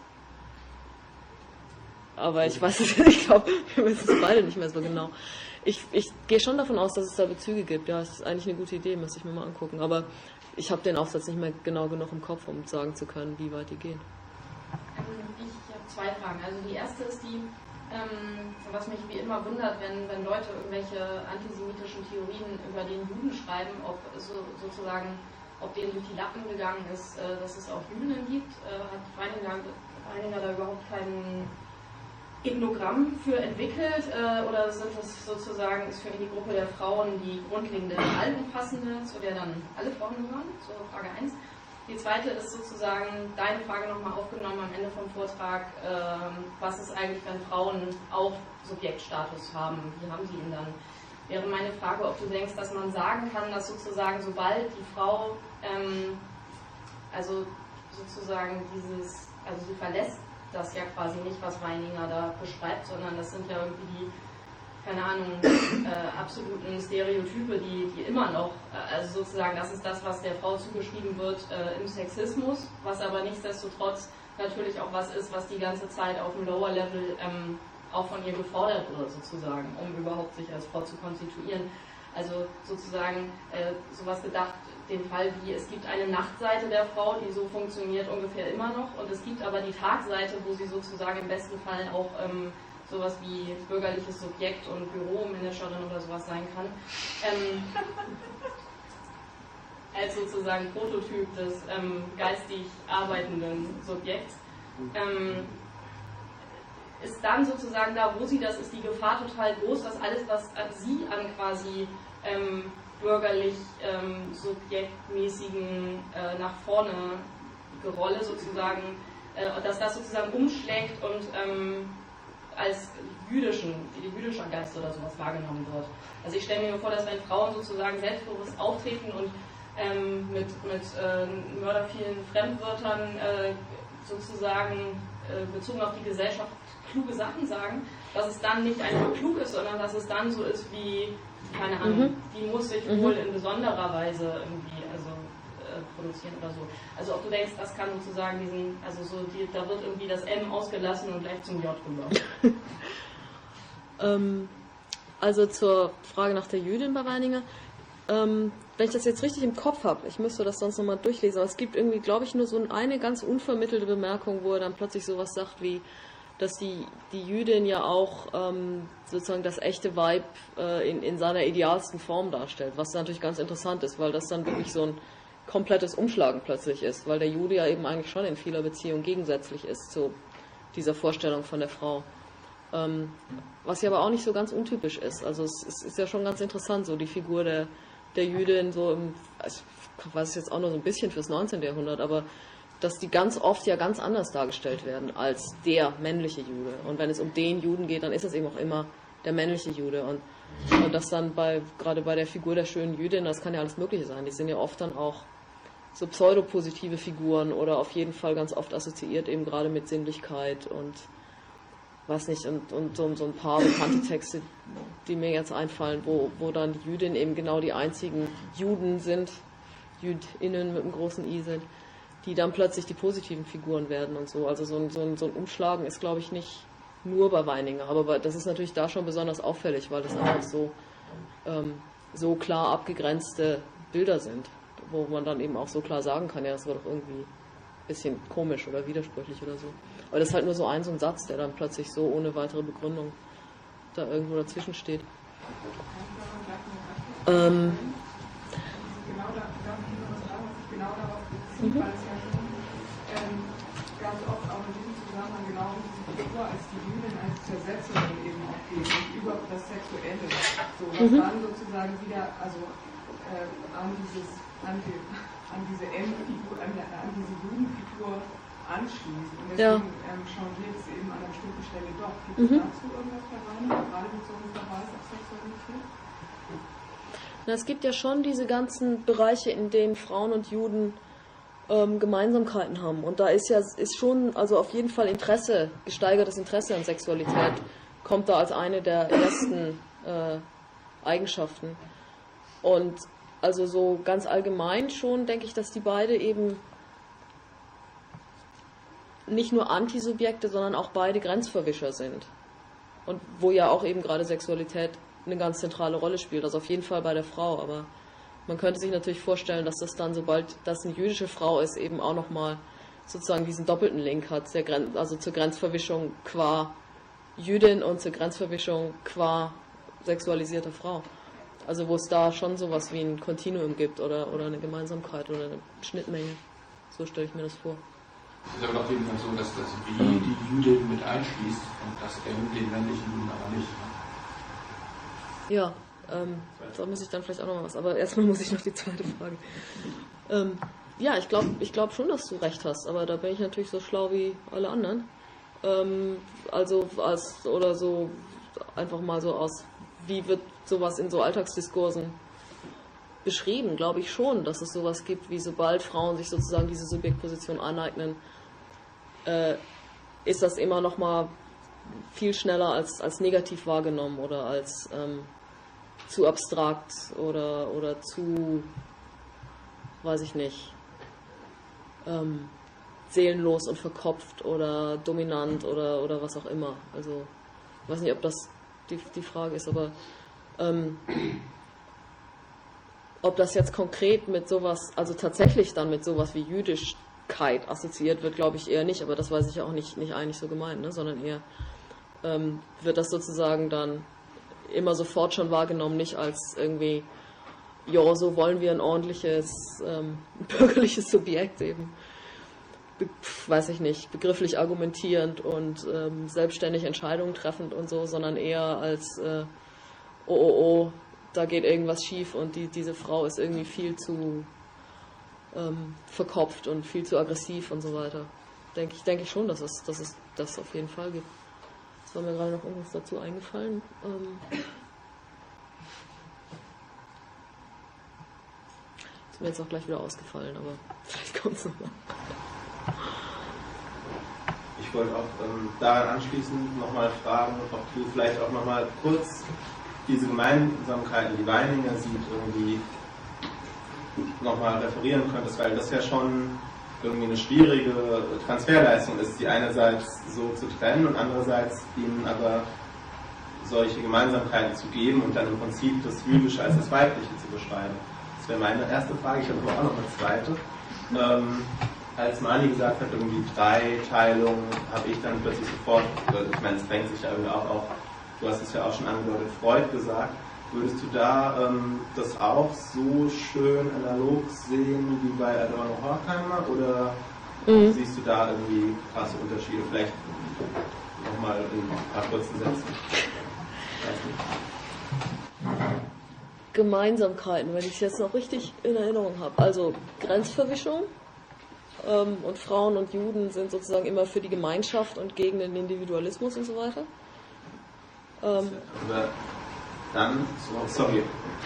Aber ich weiß es, ich glaube, wir wissen es beide nicht mehr so genau. Ich, ich gehe schon davon aus, dass es da Bezüge gibt. Ja, es ist eigentlich eine gute Idee, müsste ich mir mal angucken. Aber ich habe den Aufsatz nicht mehr genau genug im Kopf, um sagen zu können, wie weit die gehen. Ich habe zwei Fragen. Also die erste ist die, ähm, was mich wie immer wundert, wenn, wenn Leute irgendwelche antisemitischen Theorien über den Juden schreiben, ob so, sozusagen, ob denen durch die Lappen gegangen ist, äh, dass es auch Juden gibt. Äh, hat Weininger, Weininger da überhaupt keinen Ethnogramm für entwickelt äh, oder sind das sozusagen, ist für ihn die Gruppe der Frauen die grundlegende, allumfassende, zu der dann alle Frauen gehören? So Frage eins. Die zweite ist sozusagen deine Frage nochmal aufgenommen am Ende vom Vortrag, ähm, was ist eigentlich, wenn Frauen auch Subjektstatus haben? Wie haben sie ihn dann? Wäre meine Frage, ob du denkst, dass man sagen kann, dass sozusagen sobald die Frau, ähm, also sozusagen dieses, also sie verlässt das ja quasi nicht, was Weininger da beschreibt, sondern das sind ja irgendwie die, keine Ahnung, äh, absoluten Stereotype, die, die immer noch, äh, also sozusagen, das ist das, was der Frau zugeschrieben wird äh, im Sexismus, was aber nichtsdestotrotz natürlich auch was ist, was die ganze Zeit auf dem Lower Level ähm, auch von ihr gefordert wird, sozusagen, um überhaupt sich als Frau zu konstituieren. Also sozusagen äh, sowas gedacht, den Fall wie, es gibt eine Nachtseite der Frau, die so funktioniert ungefähr immer noch, und es gibt aber die Tagseite, wo sie sozusagen im besten Fall auch ähm, sowas wie bürgerliches Subjekt und Büromanagerin oder sowas sein kann. Ähm, als sozusagen Prototyp des ähm, geistig arbeitenden Subjekts. Ähm, ist dann sozusagen da, wo sie das ist, die Gefahr total groß, dass alles, was sie an quasi ähm, bürgerlich ähm, subjektmäßigen äh, nach vorne Gerolle sozusagen, äh, dass das sozusagen umschlägt und ähm, als jüdischen, jüdischer Geist oder sowas wahrgenommen wird. Also ich stelle mir vor, dass wenn Frauen sozusagen selbstbewusst auftreten und ähm, mit, mit äh, mördervielen Fremdwörtern äh, sozusagen äh, bezogen auf die Gesellschaft kluge Sachen sagen, dass es dann nicht einfach klug ist, sondern dass es dann so ist wie, keine Ahnung, mhm. die muss sich mhm. wohl in besonderer Weise irgendwie also äh, produzieren oder so. Also ob du denkst, das kann sozusagen diesen, also so, die, da wird irgendwie das M ausgelassen und gleich zum J rüber. ähm, also zur Frage nach der Jüdin bei Weininger. Ähm, wenn ich das jetzt richtig im Kopf habe, ich müsste das sonst nochmal durchlesen, aber es gibt irgendwie, glaube ich, nur so eine ganz unvermittelte Bemerkung, wo er dann plötzlich sowas sagt wie, dass die, die Jüdin ja auch ähm, sozusagen das echte Weib äh, in, in seiner idealsten Form darstellt, was natürlich ganz interessant ist, weil das dann wirklich so ein komplettes Umschlagen plötzlich ist, weil der Jude ja eben eigentlich schon in vieler Beziehung gegensätzlich ist zu dieser Vorstellung von der Frau. Ähm, was ja aber auch nicht so ganz untypisch ist. Also es, es ist ja schon ganz interessant, so die Figur der, der Jüdin, so im, also ich weiß es jetzt auch nur so ein bisschen fürs neunzehnten Jahrhundert, aber dass die ganz oft ja ganz anders dargestellt werden als der männliche Jude. Und wenn es um den Juden geht, dann ist es eben auch immer der männliche Jude. Und, und das dann bei, gerade bei der Figur der schönen Jüdin, das kann ja alles Mögliche sein. Die sind ja oft dann auch so pseudopositive Figuren oder auf jeden Fall ganz oft assoziiert eben gerade mit Sinnlichkeit und weiß nicht, und, und so, so ein paar bekannte Texte, die mir jetzt einfallen, wo, wo dann die Jüdinnen eben genau die einzigen Juden sind, JüdInnen mit einem großen I sind, die dann plötzlich die positiven Figuren werden und so. Also so ein, so ein, so ein Umschlagen ist, glaube ich, nicht nur bei Weininger, aber das ist natürlich da schon besonders auffällig, weil das einfach so, ähm, so klar abgegrenzte Bilder sind, wo man dann eben auch so klar sagen kann, ja, das war doch irgendwie ein bisschen komisch oder widersprüchlich oder so. Aber das ist halt nur so ein, so ein Satz, der dann plötzlich so ohne weitere Begründung da irgendwo dazwischen steht. Ähm, genau da, darf ich noch was sagen, was sich genau darauf bezieht, mhm. weil es ja schon ähm, ganz oft auch in diesem Zusammenhang genau um diese Figur als die Jüdin, als Zersetzerin eben auch geht und über das Sexuelle, so was mhm. dann sozusagen wieder also äh, an dieses an, die, an diese M-Figur, an, an diese Jugendfigur anschließt. Und deswegen ja. ähm, changiert es eben an einer bestimmten Stelle doch. Gibt es mhm. dazu irgendwas herein, gerade bezogen auf Verweis auf Sexualität? Na, es gibt ja schon diese ganzen Bereiche, in denen Frauen und Juden ähm, Gemeinsamkeiten haben. Und da ist ja ist schon, also auf jeden Fall Interesse, gesteigertes Interesse an Sexualität, kommt da als eine der ersten äh, Eigenschaften. Und also so ganz allgemein schon denke ich, dass die beide eben nicht nur Antisubjekte, sondern auch beide Grenzverwischer sind. Und wo ja auch eben gerade Sexualität eine ganz zentrale Rolle spielt, also auf jeden Fall bei der Frau, aber man könnte sich natürlich vorstellen, dass das dann, sobald das eine jüdische Frau ist, eben auch nochmal sozusagen diesen doppelten Link hat, der Gren- also zur Grenzverwischung qua Jüdin und zur Grenzverwischung qua sexualisierter Frau. Also wo es da schon sowas wie ein Kontinuum gibt oder, oder eine Gemeinsamkeit oder eine Schnittmenge. So stelle ich mir das vor. Es ist aber auf jeden Fall so, dass das W die Jüdin mit einschließt und das M den männlichen Juden aber nicht. Ja, ähm, da muss ich dann vielleicht auch noch mal was, aber erstmal muss ich noch die zweite Frage. Ähm, ja, ich glaube ich glaub schon, dass du recht hast, aber da bin ich natürlich so schlau wie alle anderen. Ähm, also als, oder so einfach mal so aus, wie wird sowas in so Alltagsdiskursen beschrieben, glaube ich schon, dass es sowas gibt, wie sobald Frauen sich sozusagen diese Subjektposition aneignen, äh, ist das immer noch mal viel schneller als, als negativ wahrgenommen oder als ähm, zu abstrakt oder, oder zu, weiß ich nicht, ähm, seelenlos und verkopft oder dominant oder, oder was auch immer. Also ich weiß nicht, ob das die, die Frage ist, aber ähm, ob das jetzt konkret mit sowas, also tatsächlich dann mit sowas wie Jüdischkeit assoziiert wird, glaube ich eher nicht, aber das weiß ich auch nicht, nicht eigentlich so gemeint, ne? Sondern eher ähm, wird das sozusagen dann immer sofort schon wahrgenommen, nicht als irgendwie, ja, so wollen wir ein ordentliches ähm, bürgerliches Subjekt eben, Be weiß ich nicht, begrifflich argumentierend und ähm, selbstständig Entscheidungen treffend und so, sondern eher als äh, oh, oh, oh, da geht irgendwas schief und die, diese Frau ist irgendwie viel zu ähm, verkopft und viel zu aggressiv und so weiter. Denke ich, denke ich schon, dass es, dass es das auf jeden Fall gibt. Es war mir gerade noch irgendwas dazu eingefallen. Ähm ist mir jetzt auch gleich wieder ausgefallen, aber vielleicht kommt es nochmal. Ich wollte auch ähm, daran anschließend nochmal fragen, ob du vielleicht auch nochmal kurz diese Gemeinsamkeiten, die Weininger sieht, irgendwie nochmal referieren könntest, weil das ja schon irgendwie eine schwierige Transferleistung ist, die einerseits so zu trennen und andererseits ihnen aber solche Gemeinsamkeiten zu geben und dann im Prinzip das Jüdische als das Weibliche zu beschreiben. Das wäre meine erste Frage. Ich habe aber auch noch eine zweite. Ähm, als Mani gesagt hat, irgendwie Dreiteilung, habe ich dann plötzlich sofort, ich meine, es drängt sich ja irgendwie auch auf, du hast es ja auch schon angedeutet, Freud gesagt. Würdest du da ähm, das auch so schön analog sehen wie bei Adorno Horkheimer oder mhm. siehst du da irgendwie krasse Unterschiede? Vielleicht nochmal in ein paar kurzen Sätzen. Gemeinsamkeiten, wenn ich es jetzt noch richtig in Erinnerung habe. Also Grenzverwischung ähm, und Frauen und Juden sind sozusagen immer für die Gemeinschaft und gegen den Individualismus und so weiter. Ähm, Aber dann, sorry,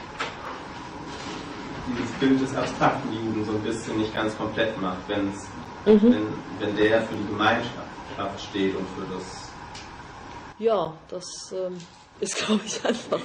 dieses Bild des abstrakten Juden so ein bisschen nicht ganz komplett macht, wenn's, mhm. wenn, wenn der für die Gemeinschaft steht und für das... Ja, das ähm, ist, glaube ich, einfach.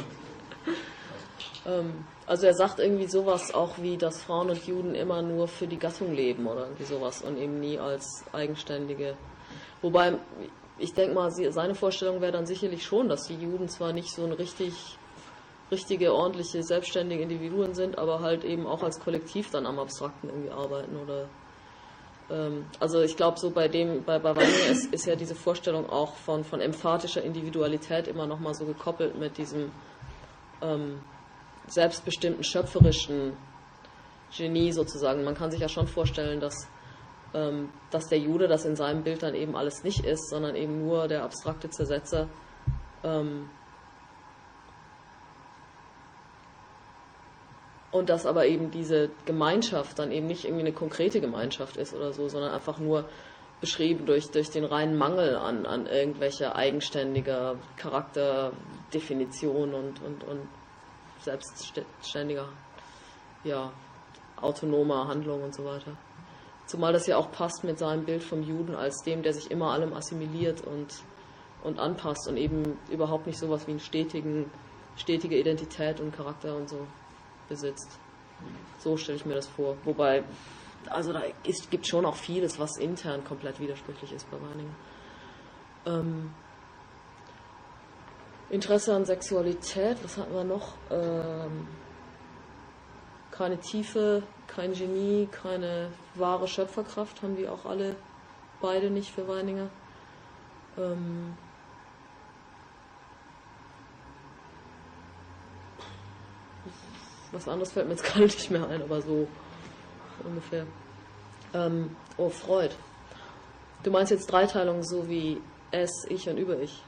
ähm, also er sagt irgendwie sowas auch wie, dass Frauen und Juden immer nur für die Gattung leben oder irgendwie sowas und eben nie als eigenständige... Wobei, ich denke mal, seine Vorstellung wäre dann sicherlich schon, dass die Juden zwar nicht so ein richtig... richtige, ordentliche, selbstständige Individuen sind, aber halt eben auch als Kollektiv dann am Abstrakten irgendwie arbeiten oder ähm, also ich glaube so bei dem, bei, bei Weininger ist, ist ja diese Vorstellung auch von, von emphatischer Individualität immer nochmal so gekoppelt mit diesem ähm, selbstbestimmten, schöpferischen Genie sozusagen. Man kann sich ja schon vorstellen, dass, ähm, dass der Jude das in seinem Bild dann eben alles nicht ist, sondern eben nur der abstrakte Zersetzer ähm, und dass aber eben diese Gemeinschaft dann eben nicht irgendwie eine konkrete Gemeinschaft ist oder so, sondern einfach nur beschrieben durch, durch den reinen Mangel an, an irgendwelcher eigenständiger Charakterdefinition und, und, und selbstständiger, ja, autonomer Handlung und so weiter. Zumal das ja auch passt mit seinem Bild vom Juden als dem, der sich immer allem assimiliert und, und anpasst und eben überhaupt nicht sowas wie eine stetigen, stetige Identität und Charakter und so besitzt. So stelle ich mir das vor. Wobei, also da ist, gibt schon auch vieles, was intern komplett widersprüchlich ist bei Weininger. Ähm, Interesse an Sexualität, was hatten wir noch? Ähm, keine Tiefe, kein Genie, keine wahre Schöpferkraft haben die auch alle beide nicht für Weininger. Ähm, Was anderes fällt mir jetzt gerade nicht mehr ein, aber so ungefähr. Ähm, oh, Freud. Du meinst jetzt Dreiteilung so wie Es, Ich und Über-Ich?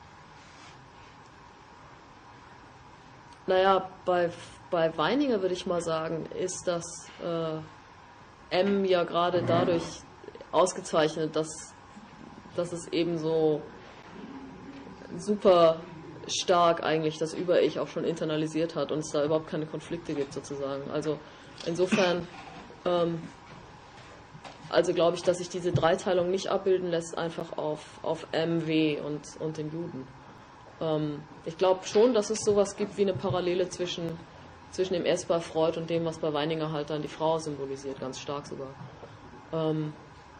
Naja, bei, bei Weininger würde ich mal sagen, ist das äh, M ja gerade dadurch ausgezeichnet, dass, dass es eben so super stark eigentlich das Über-Ich auch schon internalisiert hat und es da überhaupt keine Konflikte gibt sozusagen. Also insofern ähm, Also glaube ich, dass sich diese Dreiteilung nicht abbilden lässt, einfach auf, auf M, W und, und den Juden. Ähm, ich glaube schon, dass es sowas gibt wie eine Parallele zwischen, zwischen dem S bei Freud und dem, was bei Weininger halt dann die Frau symbolisiert, ganz stark sogar. Ähm,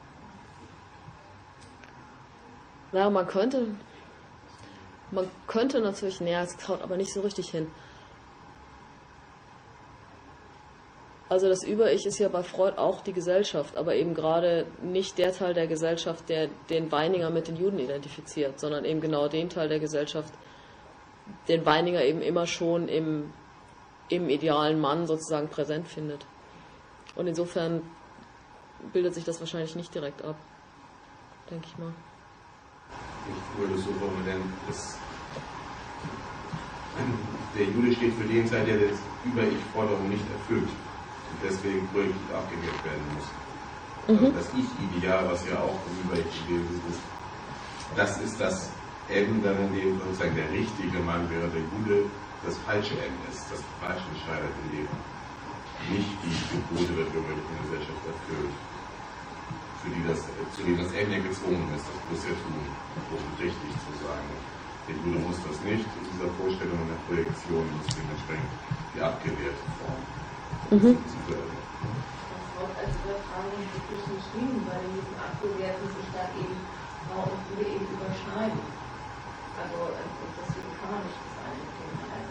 naja, man könnte, man könnte natürlich, näher, es haut aber nicht so richtig hin. Also das Über-Ich ist ja bei Freud auch die Gesellschaft, aber eben gerade nicht der Teil der Gesellschaft, der den Weininger mit den Juden identifiziert, sondern eben genau den Teil der Gesellschaft, den Weininger eben immer schon im, im idealen Mann sozusagen präsent findet. Und insofern bildet sich das wahrscheinlich nicht direkt ab, denke ich mal. Ich würde so formulieren, dass der Jude steht für den Teil, der das Über-Ich-Forderung nicht erfüllt. Deswegen projektiv abgewehrt werden muss. Mhm. Das Ich-Ideal, was ja auch über Ich gewesen ist, das ist das M, dann in dem sozusagen der richtige Mann wäre, der Jude das falsche M ist, das falsch entscheidet, in dem nicht die Gebote der bürgerlichen Gesellschaft erfüllt, für die das, zu denen das M ja gezwungen ist, das muss ja tun, um richtig zu sagen. Der Jude muss das nicht, in dieser Vorstellung und der Projektion muss dementsprechend die abgewehrte Form. Mhm. Das Wort als Übertragung wirklich nicht hin, weil in diesen Abgewehrten sich da eben Frau und Jude eben überschneiden. Also deswegen kann man nicht das eine mit dem anderen.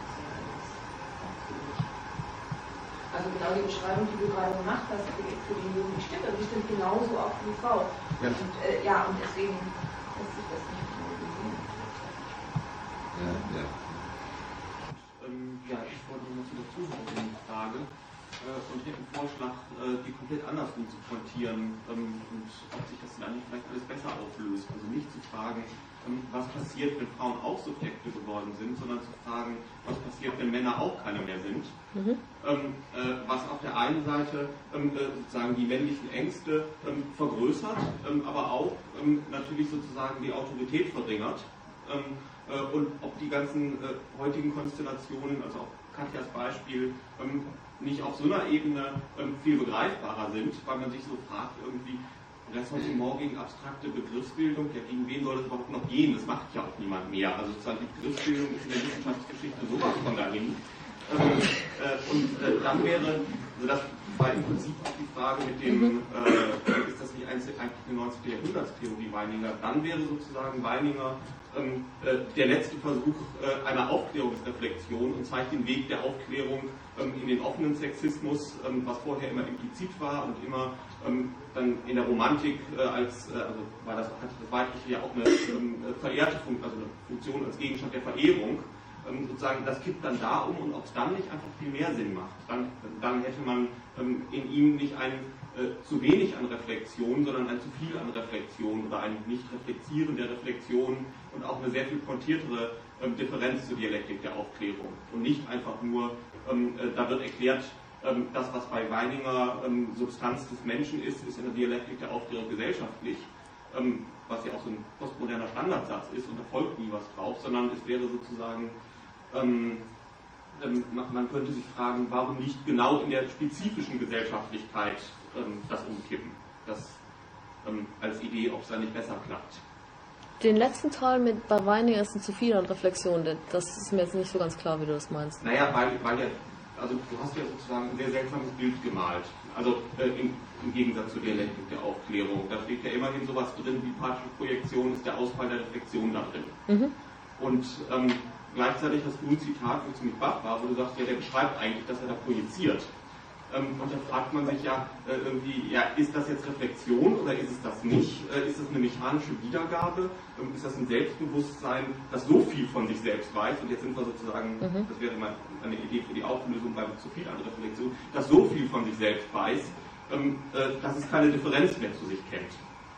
Also genau die Beschreibung, die du gerade gemacht hast, für, für den Juden, die stimmt, aber die stimmt genauso auch für die Frau. Ja, und, äh, ja, und deswegen lässt sich das nicht analysieren. Ja, ja. Ja, ich wollte noch zu der Zuhörerfrage äh, und hätte einen Vorschlag, äh, die komplett andersrum zu pointieren ähm, und ob sich das dann nicht vielleicht alles besser auflöst. Also nicht zu fragen, ähm, was passiert, wenn Frauen auch Subjekte geworden sind, sondern zu fragen, was passiert, wenn Männer auch keine mehr sind. Mhm. Ähm, äh, was auf der einen Seite ähm, äh, sozusagen die männlichen Ängste ähm, vergrößert, ähm, aber auch ähm, natürlich sozusagen die Autorität verringert. Ähm, und ob die ganzen äh, heutigen Konstellationen, also auch Katjas Beispiel, ähm, nicht auf so einer Ebene ähm, viel begreifbarer sind, weil man sich so fragt, irgendwie Ressentiment gegen abstrakte Begriffsbildung, ja, gegen wen soll das überhaupt noch gehen? Das macht ja auch niemand mehr. Also sozusagen die Begriffsbildung ist in der Wissenschaftsgeschichte sowas von dahin. Ähm, äh, und äh, dann wäre, also das war im Prinzip auch die Frage mit dem, äh, ist das nicht eigentlich eine neunzehnten Jahrhundertstheorie Weininger, dann wäre sozusagen Weininger ähm, äh, der letzte Versuch äh, einer Aufklärungsreflexion und zeigt den Weg der Aufklärung ähm, in den offenen Sexismus, ähm, was vorher immer implizit war und immer ähm, dann in der Romantik äh, als, äh, also war das, hatte das Weibliche ja auch eine ähm, verehrte Funktion, also eine Funktion als Gegenstand der Verehrung. Sozusagen, das kippt dann da um und ob es dann nicht einfach viel mehr Sinn macht. Dann, dann hätte man ähm, in ihm nicht ein äh, zu wenig an Reflexion, sondern ein zu viel an Reflexion oder ein nicht reflektieren der Reflexion und auch eine sehr viel pointiertere ähm, Differenz zur Dialektik der Aufklärung. Und nicht einfach nur, ähm, äh, da wird erklärt, ähm, das, was bei Weininger ähm, Substanz des Menschen ist, ist in der Dialektik der Aufklärung gesellschaftlich. Ähm, was ja auch so ein postmoderner Standardsatz ist und da folgt nie was drauf, sondern es wäre sozusagen Ähm, ähm, man könnte sich fragen, warum nicht genau in der spezifischen Gesellschaftlichkeit ähm, das umkippen, das ähm, als Idee, ob es da nicht besser klappt. Den letzten Teil mit bei Weininger ist ein zu viel an Reflexion, das ist mir jetzt nicht so ganz klar, wie du das meinst. Naja, weil, weil ja, also du hast ja sozusagen ein sehr seltsames Bild gemalt, also äh, im, im Gegensatz zur Dialektik der Aufklärung. Da steht ja immerhin sowas drin, wie pathische Projektion ist der Ausfall der Reflexion da drin. Mhm. Und ähm, gleichzeitig hast du ein Zitat, wo ziemlich baff war, wo du sagst, ja, der beschreibt eigentlich, dass er da projiziert. Ähm, und da fragt man sich ja äh, irgendwie, ja, ist das jetzt Reflexion oder ist es das nicht? Äh, ist das eine mechanische Wiedergabe? Ähm, ist das ein Selbstbewusstsein, das so viel von sich selbst weiß? Und jetzt sind wir sozusagen, mhm. das wäre mal eine Idee für die Auflösung beim zu viel an Reflexion, das so viel von sich selbst weiß, ähm, äh, dass es keine Differenz mehr zu sich kennt.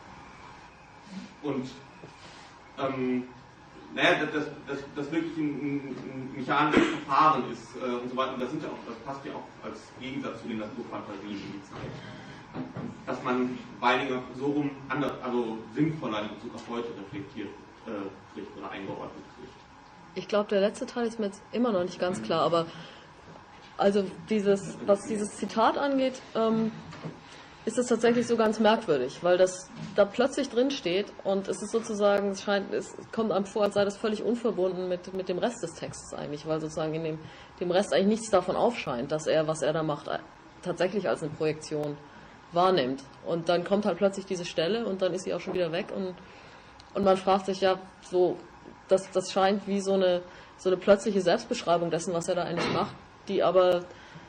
Und ähm, naja, das, das, das wirklich ein, ein, ein mechanisches Verfahren ist äh, und so weiter. Und das, sind ja auch, das passt ja auch als Gegensatz zu den Naturfantasien in die Zeit. Dass man Weininger so rum anders, also sinnvoller in Bezug auf heute reflektiert äh, kriegt oder eingeordnet kriegt. Ich glaube, der letzte Teil ist mir jetzt immer noch nicht ganz klar, aber also dieses, was dieses Zitat angeht, ähm, ist es tatsächlich so ganz merkwürdig, weil das da plötzlich drin steht und es ist sozusagen, es scheint, es kommt einem vor, als sei das völlig unverbunden mit, mit dem Rest des Textes eigentlich, weil sozusagen in dem, dem Rest eigentlich nichts davon aufscheint, dass er, was er da macht, tatsächlich als eine Projektion wahrnimmt. Und dann kommt halt plötzlich diese Stelle und dann ist sie auch schon wieder weg und, und man fragt sich ja, so, das, das scheint wie so eine, so eine plötzliche Selbstbeschreibung dessen, was er da eigentlich macht, die aber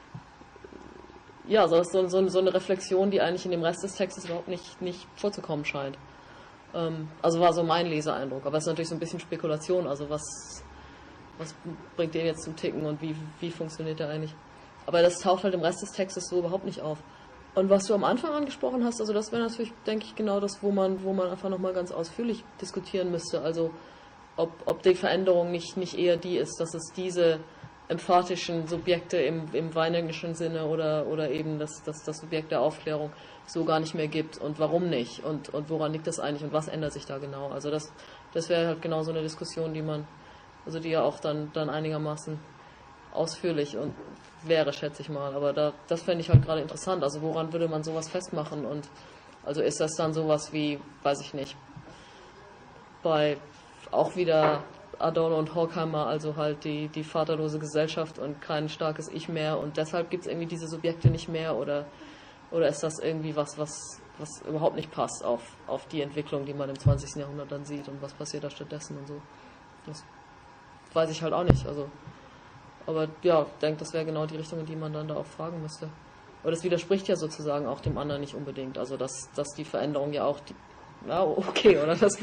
ja, so, so, so eine Reflexion, die eigentlich in dem Rest des Textes überhaupt nicht, nicht vorzukommen scheint. Ähm, also war so mein Leseeindruck. Aber es ist natürlich so ein bisschen Spekulation. Also was, was bringt den jetzt zum Ticken und wie, wie funktioniert der eigentlich? Aber das taucht halt im Rest des Textes so überhaupt nicht auf. Und was du am Anfang angesprochen hast, also das wäre natürlich, denke ich, genau das, wo man, wo man einfach nochmal ganz ausführlich diskutieren müsste. Also ob, ob die Veränderung nicht, nicht eher die ist, dass es diese emphatischen Subjekte im, im weinerischen Sinne oder, oder eben das, das, das Subjekt der Aufklärung so gar nicht mehr gibt und warum nicht und, und woran liegt das eigentlich und was ändert sich da genau. Also das, das wäre halt genau so eine Diskussion, die man, also die ja auch dann, dann einigermaßen ausführlich und wäre, schätze ich mal. Aber da, das fände ich halt gerade interessant. Also woran würde man sowas festmachen und also ist das dann sowas wie, weiß ich nicht, bei auch wieder Adorno und Horkheimer, also halt die, die vaterlose Gesellschaft und kein starkes Ich mehr und deshalb gibt es irgendwie diese Subjekte nicht mehr oder, oder ist das irgendwie was, was, was überhaupt nicht passt auf, auf die Entwicklung, die man im zwanzigsten Jahrhundert dann sieht und was passiert da stattdessen und so. Das weiß ich halt auch nicht. Also, aber ja, ich denke, das wäre genau die Richtung, in die man dann da auch fragen müsste. Aber das widerspricht ja sozusagen auch dem anderen nicht unbedingt. Also dass, dass die Veränderung ja auch die, ja okay, oder das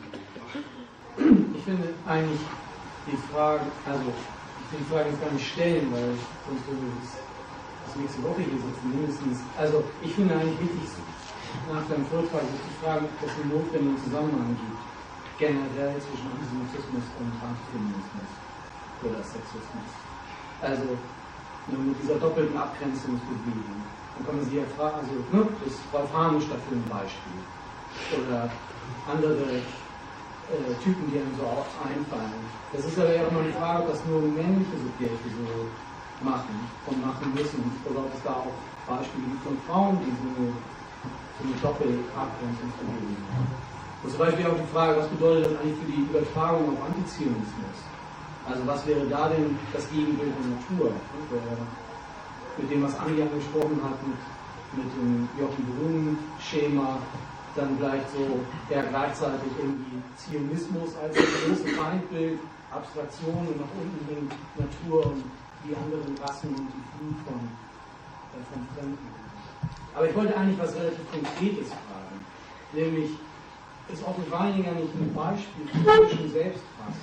Ich finde eigentlich die Frage, also ich will die Frage jetzt gar nicht stellen, weil sonst würde ich das nächste Woche hier sitzen, mindestens. Also ich finde eigentlich wichtig, nach deinem Vortrag die Frage, dass es einen notwendigen Zusammenhang gibt, generell zwischen Antisemitismus und Antifeminismus oder Sexismus. Also mit dieser doppelten Abgrenzungsbewegung. Dann kann man sich ja fragen, also ne, das Rolf Harnisch dafür ein Beispiel. Oder andere Äh, Typen, die einem so auch einfallen. Das ist aber ja auch noch die Frage, ob das nur männliche Subjekte so machen und machen müssen, oder ob es da auch Beispiele gibt von Frauen, die so eine, so eine Doppelabgrenzungsbewegung haben. Und zum Beispiel auch die Frage, was bedeutet das eigentlich für die Übertragung auf Antizionismus? Also was wäre da denn das Gegenbild der Natur? Mit dem, was Andi angesprochen hat, mit, mit dem Jochen Brunnen-Schema, dann gleich so ja, gleichzeitig irgendwie Zionismus als großes Feindbild, Abstraktion und nach unten hin Natur und die anderen Rassen und die Flut von, äh, von Fremden. Aber ich wollte eigentlich was relativ Konkretes fragen, nämlich ist Otto Weininger nicht ein Beispiel für jüdischen Selbsthass?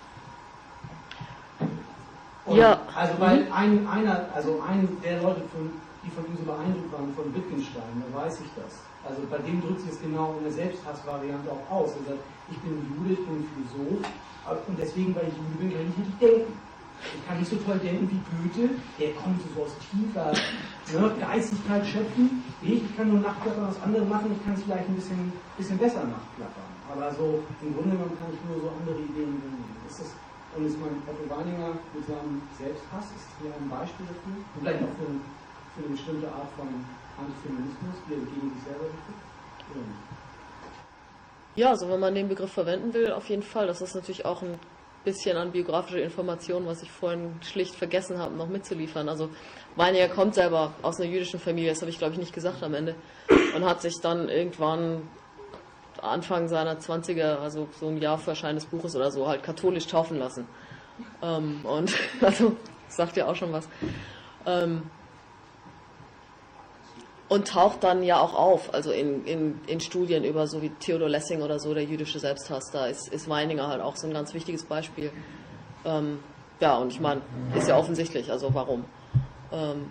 Und ja. Also weil ein, einer, also ein der Leute, von, die von ihm so beeindruckt waren, von Wittgenstein, da weiß ich das. Also bei dem drückt sich es genau in der Selbsthassvariante auch aus. Er sagt, ich bin Jude, ich bin Philosoph und deswegen, weil ich Jude bin, kann ich nicht denken. Ich kann nicht so toll denken wie Goethe, der konnte so aus tiefer ne, Geistigkeit schöpfen. Ich kann nur nachklappern, was andere machen, ich kann es vielleicht ein bisschen, bisschen besser nachklappern. Aber so im Grunde genommen kann ich nur so andere Ideen bringen. Ist das, und ist mein Otto Weininger mit seinem Selbsthass, ist hier ein Beispiel dafür? Und vielleicht auch für, für eine bestimmte Art von Antifeminismus, die er gegen sich selber richtet? Oder nicht? Ja, also wenn man den Begriff verwenden will, auf jeden Fall. Das ist natürlich auch ein bisschen an biografischer Information, was ich vorhin schlicht vergessen habe, noch mitzuliefern. Also Weininger kommt selber aus einer jüdischen Familie, das habe ich glaube ich nicht gesagt am Ende, und hat sich dann irgendwann Anfang seiner zwanziger, also so ein Jahr vor Erscheinen des Buches oder so, halt katholisch taufen lassen. Ähm, und also sagt ja auch schon was. Ähm, Und taucht dann ja auch auf, also in, in, in Studien über so wie Theodor Lessing oder so, der jüdische Selbsthass, da ist, ist Weininger halt auch so ein ganz wichtiges Beispiel. Ähm, ja, und ich meine, ist ja offensichtlich, also warum? Ähm,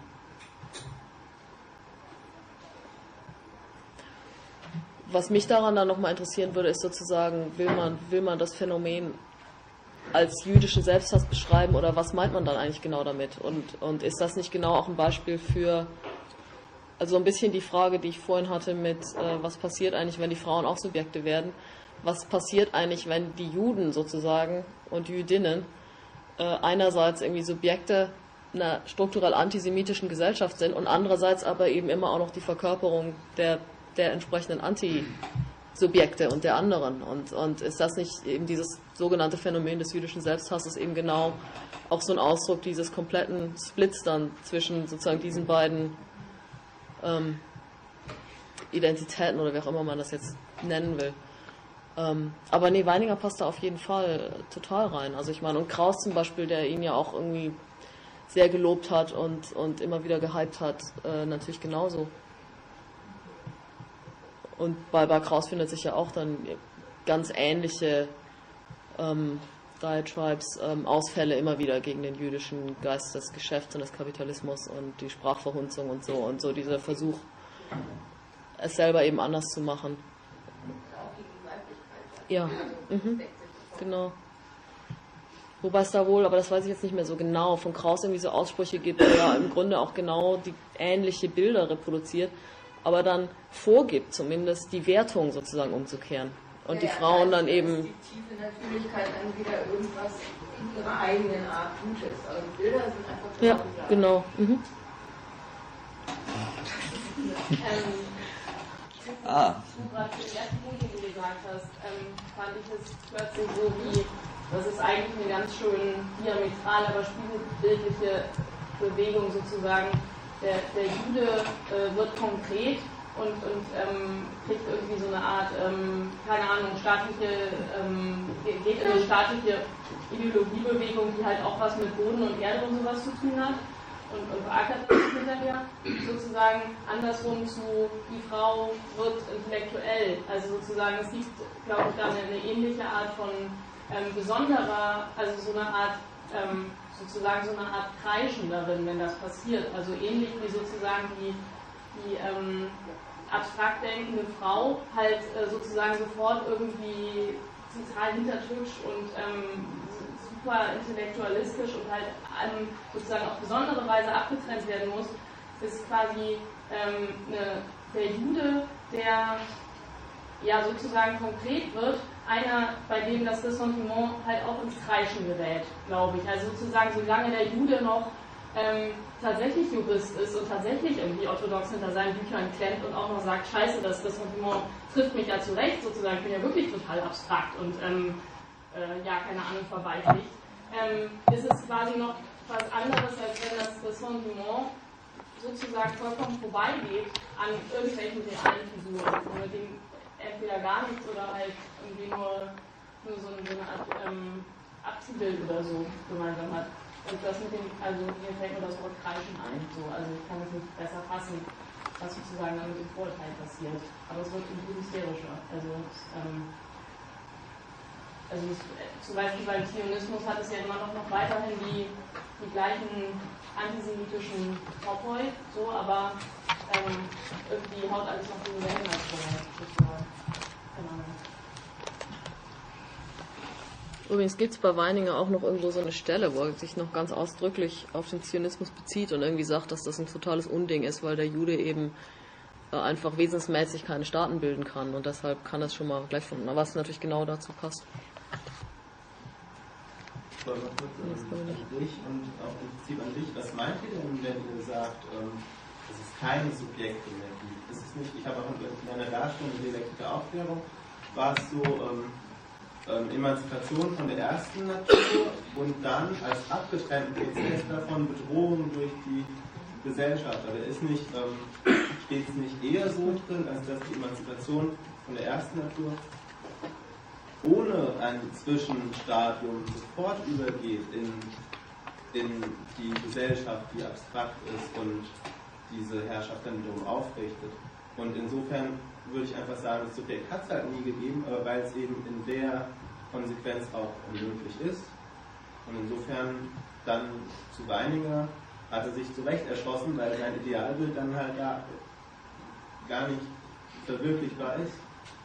was mich daran dann nochmal interessieren würde, ist sozusagen, will man, will man das Phänomen als jüdischen Selbsthass beschreiben oder was meint man dann eigentlich genau damit? Und, und ist das nicht genau auch ein Beispiel für... Also ein bisschen die Frage, die ich vorhin hatte mit, äh, was passiert eigentlich, wenn die Frauen auch Subjekte werden? Was passiert eigentlich, wenn die Juden sozusagen und Jüdinnen äh, einerseits irgendwie Subjekte einer strukturell antisemitischen Gesellschaft sind und andererseits aber eben immer auch noch die Verkörperung der, der entsprechenden Antisubjekte und der anderen. Und, und ist das nicht eben dieses sogenannte Phänomen des jüdischen Selbsthasses eben genau auch so ein Ausdruck dieses kompletten Splits dann zwischen sozusagen diesen beiden ähm, Identitäten oder wie auch immer man das jetzt nennen will. Ähm, aber nee, Weininger passt da auf jeden Fall total rein. Also ich meine, und Kraus zum Beispiel, der ihn ja auch irgendwie sehr gelobt hat und, und immer wieder gehypt hat, äh, natürlich genauso. Und bei, bei Kraus findet sich ja auch dann ganz ähnliche ähm, Diatribes, ähm, Ausfälle immer wieder gegen den jüdischen Geist des Geschäfts und des Kapitalismus und die Sprachverhunzung und so und so dieser Versuch, es selber eben anders zu machen. Ja, mhm. Genau. Wobei es da wohl, aber das weiß ich jetzt nicht mehr so genau, von Kraus irgendwie so Aussprüche gibt, der ja im Grunde auch genau die ähnliche Bilder reproduziert, aber dann vorgibt zumindest die Wertung sozusagen umzukehren. Und ja, die Frauen dann eben... Die tiefe Natürlichkeit dann wieder irgendwas in ihrer eigenen Art Gutes. Also die Bilder sind einfach genau ja, gleich. Genau. Mhm. ähm, Ah. Du gerade den ersten Punkt, den du gesagt hast, ähm, fand ich es plötzlich so wie, das ist eigentlich eine ganz schön diametral, aber spiegelbildliche Bewegung sozusagen. Der, der Jude äh, wird konkret und, und ähm, kriegt irgendwie so eine Art, ähm, keine Ahnung, staatliche, ähm, geht in eine staatliche Ideologiebewegung, die halt auch was mit Boden und Erde und sowas zu tun hat. Und, und beackert das hinterher, sozusagen andersrum zu, die Frau wird intellektuell. Also sozusagen, es gibt, glaube ich, da eine, eine ähnliche Art von ähm, besonderer, also so eine Art, ähm, sozusagen so eine Art Kreischen darin, wenn das passiert. Also ähnlich wie sozusagen die, die ähm, abstrakt denkende Frau halt äh, sozusagen sofort irgendwie total hintertückisch und ähm, super intellektualistisch und halt ähm, sozusagen auf besondere Weise abgetrennt werden muss, ist quasi ähm, eine, der Jude, der ja sozusagen konkret wird, einer, bei dem das Ressentiment halt auch ins Kreischen gerät, glaube ich. Also sozusagen, solange der Jude noch ähm, tatsächlich Jurist ist und tatsächlich irgendwie orthodox hinter seinen Büchern klemmt und auch noch sagt, scheiße, das Ressentiment trifft mich ja zurecht, sozusagen, ich bin ja wirklich total abstrakt und ähm, Äh, ja, keine Ahnung, verweichlicht, ähm, ist es quasi noch was anderes, als wenn das Ressentiment sozusagen vollkommen vorbeigeht an irgendwelchen realen Figuren, mit denen entweder gar nichts oder halt irgendwie nur, nur so, eine, so eine Art ähm, Abziehbild oder so gemeinsam hat. Und das mit dem, also mir fällt nur das Wort Kreischen ein, so, also ich kann es nicht besser fassen, was sozusagen dann mit dem Vorurteil passiert. Aber es wird irgendwie hysterischer. Also ähm, Also das, zum Beispiel beim Zionismus hat es ja immer noch, noch weiterhin die, die gleichen antisemitischen Topoi, so, aber ähm, irgendwie haut alles noch die Wellen als vorher. Genau. Übrigens gibt es bei Weininger auch noch irgendwo so eine Stelle, wo er sich noch ganz ausdrücklich auf den Zionismus bezieht und irgendwie sagt, dass das ein totales Unding ist, weil der Jude eben äh, einfach wesensmäßig keine Staaten bilden kann und deshalb kann das schon mal gleich von, was natürlich genau dazu passt. Kurz an dich und auch im Prinzip an dich. Was meint ihr denn, wenn ihr sagt, ähm, dass es keine Subjekte mehr gibt? Ist es nicht, ich habe auch in einer Darstellung der Dialektik der Aufklärung, war es so ähm, ähm, Emanzipation von der ersten Natur und dann als abgetrennten Prozess davon Bedrohung durch die Gesellschaft. Aber ist nicht, ähm, steht es nicht eher so drin, als dass die Emanzipation von der ersten Natur ohne ein Zwischenstadium sofort übergeht in, in die Gesellschaft, die abstrakt ist und diese Herrschaft dann wiederum aufrichtet. Und insofern würde ich einfach sagen, das Subjekt hat es halt nie gegeben, aber weil es eben in der Konsequenz auch unmöglich ist. Und insofern dann zu Weininger hat er sich zu Recht erschossen, weil sein Idealbild dann halt da gar nicht verwirklichbar ist.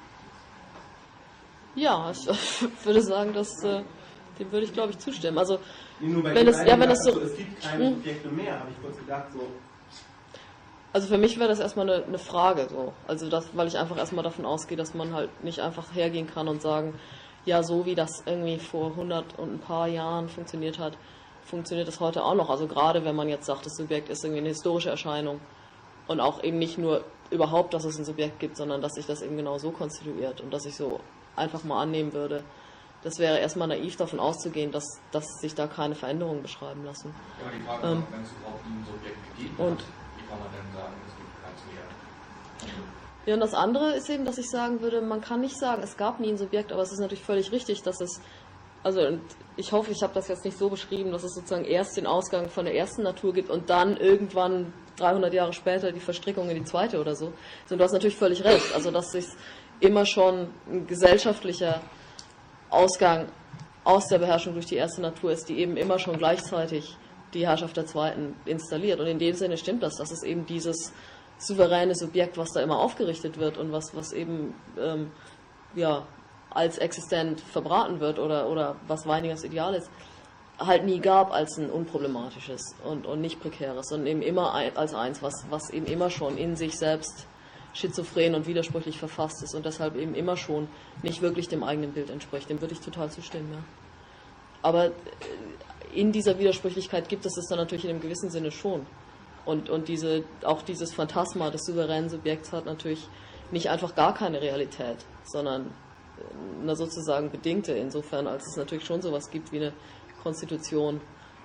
Ja, ich würde sagen, dass, äh, dem würde ich, glaube ich, zustimmen. Also, Nur bei wenn es, ja, wenn es so, also, es gibt keine Subjekte mehr, habe ich kurz gedacht, so. Also für mich wäre das erstmal eine, eine Frage, so. Also das, weil ich einfach erstmal davon ausgehe, dass man halt nicht einfach hergehen kann und sagen, ja, so wie das irgendwie vor hundert und ein paar Jahren funktioniert hat, funktioniert das heute auch noch. Also gerade wenn man jetzt sagt, das Subjekt ist irgendwie eine historische Erscheinung und auch eben nicht nur überhaupt, dass es ein Subjekt gibt, sondern dass sich das eben genau so konstituiert und dass ich so einfach mal annehmen würde, das wäre erstmal naiv davon auszugehen, dass, dass sich da keine Veränderungen beschreiben lassen. Ja, die Frage ähm, ist, wenn es überhaupt nie ein Subjekt gegeben und, hat, wie kann man denn sagen, es gibt keins mehr? Ja, und das andere ist eben, dass ich sagen würde, man kann nicht sagen, es gab nie ein Subjekt, aber es ist natürlich völlig richtig, dass es, also und ich hoffe, ich habe das jetzt nicht so beschrieben, dass es sozusagen erst den Ausgang von der ersten Natur gibt und dann irgendwann dreihundert Jahre später die Verstrickung in die zweite oder so. Also, du hast natürlich völlig recht, also dass sich immer schon ein gesellschaftlicher Ausgang aus der Beherrschung durch die erste Natur ist, die eben immer schon gleichzeitig die Herrschaft der zweiten installiert. Und in dem Sinne stimmt das, dass es eben dieses souveräne Subjekt, was da immer aufgerichtet wird und was, was eben ähm, ja, als existent verbraten wird oder, oder was Weiningers Ideal ist, halt nie gab als ein unproblematisches und, und nicht prekäres, sondern eben immer ein, als eins, was, was eben immer schon in sich selbst schizophren und widersprüchlich verfasst ist und deshalb eben immer schon nicht wirklich dem eigenen Bild entspricht. Dem würde ich total zustimmen, ja. Aber in dieser Widersprüchlichkeit gibt es es dann natürlich in einem gewissen Sinne schon. Und, und diese, auch dieses Phantasma des souveränen Subjekts hat natürlich nicht einfach gar keine Realität, sondern eine sozusagen bedingte, insofern, als es natürlich schon sowas gibt wie eine Konstitution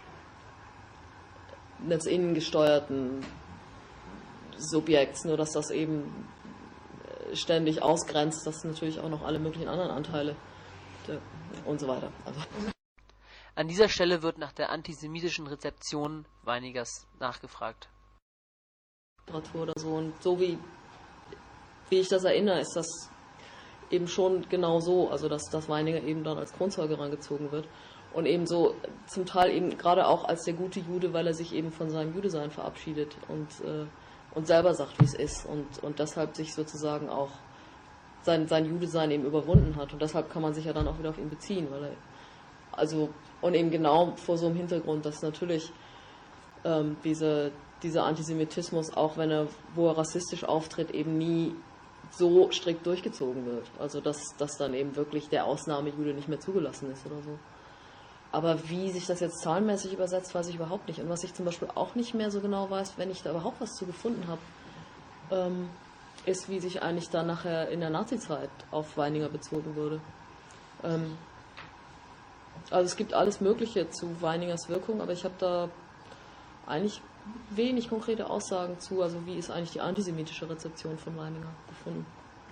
eines innengesteuerten Subjekts, nur dass das eben ständig ausgrenzt, dass natürlich auch noch alle möglichen anderen Anteile und so weiter. Also. An dieser Stelle wird nach der antisemitischen Rezeption Weinigers nachgefragt. Literatur oder so, und so wie, wie ich das erinnere, ist das eben schon genau so, also dass, dass Weininger eben dann als Kronzeuge rangezogen wird und eben so zum Teil eben gerade auch als der gute Jude, weil er sich eben von seinem Judesein verabschiedet und, äh, und selber sagt, wie es ist und, und deshalb sich sozusagen auch sein, sein Judesein eben überwunden hat und deshalb kann man sich ja dann auch wieder auf ihn beziehen, weil er also und eben genau vor so einem Hintergrund, dass natürlich ähm, diese, dieser Antisemitismus, auch wenn er, wo er rassistisch auftritt, eben nie so strikt durchgezogen wird. Also dass, dass dann eben wirklich der Ausnahmejude nicht mehr zugelassen ist oder so. Aber wie sich das jetzt zahlenmäßig übersetzt, weiß ich überhaupt nicht. Und was ich zum Beispiel auch nicht mehr so genau weiß, wenn ich da überhaupt was zu gefunden habe, ähm, ist, wie sich eigentlich da nachher in der Nazizeit auf Weininger bezogen wurde. Ähm, also es gibt alles Mögliche zu Weiningers Wirkung, aber ich habe da eigentlich wenig konkrete Aussagen zu, also wie ist eigentlich die antisemitische Rezeption von Weininger gefunden.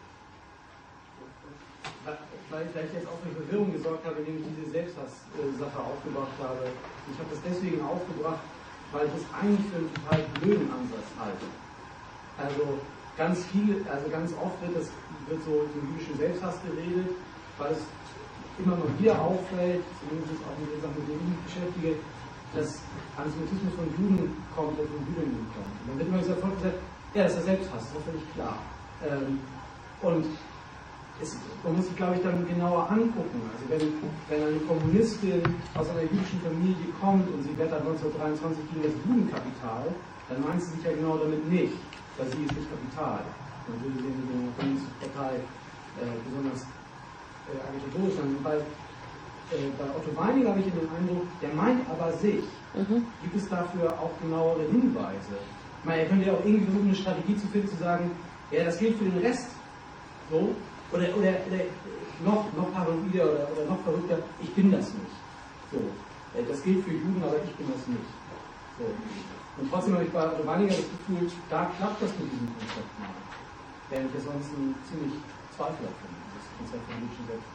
Weil ich vielleicht jetzt auch für Verwirrung gesorgt habe, indem ich diese Selbsthass-Sache aufgebracht habe. Ich habe das deswegen aufgebracht, weil ich es eigentlich für einen total blöden Ansatz halte. Also ganz viel, also ganz oft wird, das, wird so zum jüdischen Selbsthass geredet, weil es immer mal wieder auffällt, zumindest auch mit den Sachen, mit denen ich mich beschäftige, dass Antisemitismus von Juden kommt, der von Jüdinnen kommt. Und dann wird immer gesagt, ja, das ist der Selbsthass, das ist völlig klar. Ähm, und es, man muss sich, glaube ich, dann genauer angucken. Also wenn, wenn eine Kommunistin aus einer jüdischen Familie kommt und sie wettert neunzehnhundertdreiundzwanzig gegen das Judenkapital, dann meint sie sich ja genau damit nicht, weil sie ist nicht Kapital. Man würde sehen, in der kommunistischen Partei äh, besonders äh, agitatorisch sein. Bei, äh, bei Otto Weininger habe ich den Eindruck, der meint aber sich. Mhm. Gibt es dafür auch genauere Hinweise? Ich meine, er könnte ja auch irgendwie versuchen, eine Strategie zu finden, zu sagen, ja, das gilt für den Rest. So. Oder, oder, oder noch, noch paranoider oder, oder noch verrückter, ich bin das nicht. So. Das gilt für Juden, aber ich bin das nicht. So. Und trotzdem habe ich bei Otto Weininger das Gefühl, da klappt das mit diesem Konzept mal. Während ich sonst ein ziemlich Zweifler finde, das Konzept von jüdischen Selbsthass.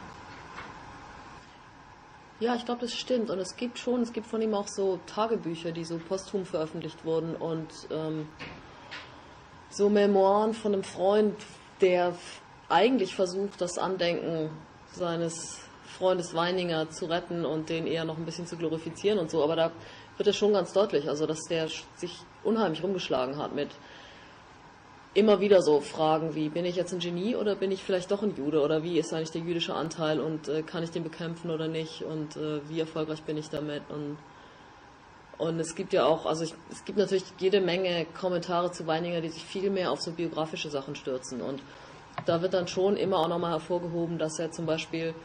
Ja, ich glaube, das stimmt. Und es gibt schon, es gibt von ihm auch so Tagebücher, die so posthum veröffentlicht wurden und ähm, so Memoiren von einem Freund, der eigentlich versucht, das Andenken seines Freundes Weininger zu retten und den eher noch ein bisschen zu glorifizieren und so. Aber da wird es schon ganz deutlich, also dass der sich unheimlich rumgeschlagen hat mit immer wieder so Fragen wie, bin ich jetzt ein Genie oder bin ich vielleicht doch ein Jude oder wie ist eigentlich der jüdische Anteil und äh, kann ich den bekämpfen oder nicht und äh, wie erfolgreich bin ich damit und und es gibt ja auch, also ich, es gibt natürlich jede Menge Kommentare zu Weininger, die sich viel mehr auf so biografische Sachen stürzen und da wird dann schon immer auch nochmal hervorgehoben, dass er zum Beispiel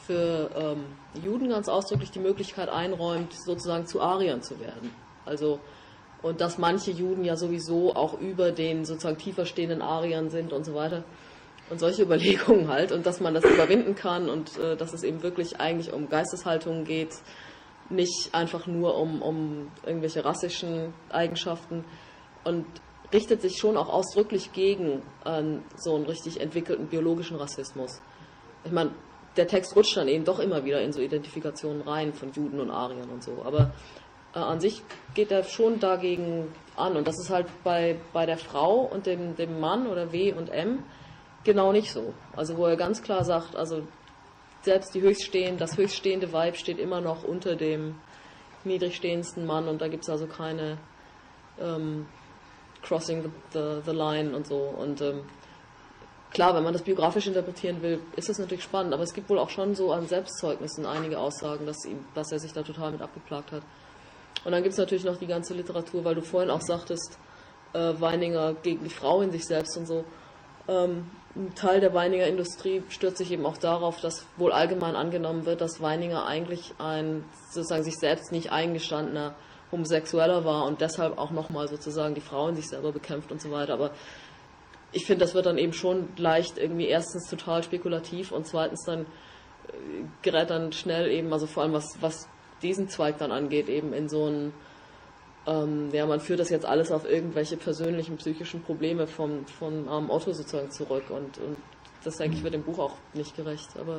für ähm, Juden ganz ausdrücklich die Möglichkeit einräumt, sozusagen zu Ariern zu werden. Also, und dass manche Juden ja sowieso auch über den sozusagen tiefer stehenden Ariern sind und so weiter. Und solche Überlegungen halt. Und dass man das überwinden kann und äh, dass es eben wirklich eigentlich um Geisteshaltungen geht, nicht einfach nur um, um irgendwelche rassischen Eigenschaften. Und richtet sich schon auch ausdrücklich gegen äh, so einen richtig entwickelten biologischen Rassismus. Ich meine, der Text rutscht dann eben doch immer wieder in so Identifikationen rein von Juden und Ariern und so. Aber äh, an sich geht er schon dagegen an. Und das ist halt bei, bei der Frau und dem, dem Mann oder W und M genau nicht so. Also wo er ganz klar sagt, also selbst die höchststehende, das höchststehende Weib steht immer noch unter dem niedrigstehendsten Mann und da gibt es also keine ähm, Crossing the, the, the line und so. Und ähm, klar, wenn man das biografisch interpretieren will, ist das natürlich spannend, aber es gibt wohl auch schon so an Selbstzeugnissen einige Aussagen, dass, ihm, dass er sich da total mit abgeplagt hat. Und dann gibt es natürlich noch die ganze Literatur, weil du vorhin auch sagtest, äh, Weininger gegen die Frau in sich selbst und so. Ähm, ein Teil der Weininger Industrie stürzt sich eben auch darauf, dass wohl allgemein angenommen wird, dass Weininger eigentlich ein sozusagen sich selbst nicht eingestandener Homosexueller war und deshalb auch nochmal sozusagen die Frau in sich selber bekämpft und so weiter. Aber ich finde, das wird dann eben schon leicht irgendwie erstens total spekulativ und zweitens dann äh, gerät dann schnell eben, also vor allem was, was diesen Zweig dann angeht, eben in so einen Ähm, ja, man führt das jetzt alles auf irgendwelche persönlichen psychischen Probleme vom, von armen Otto sozusagen zurück und, und das, denke ich, wird dem Buch auch nicht gerecht. Aber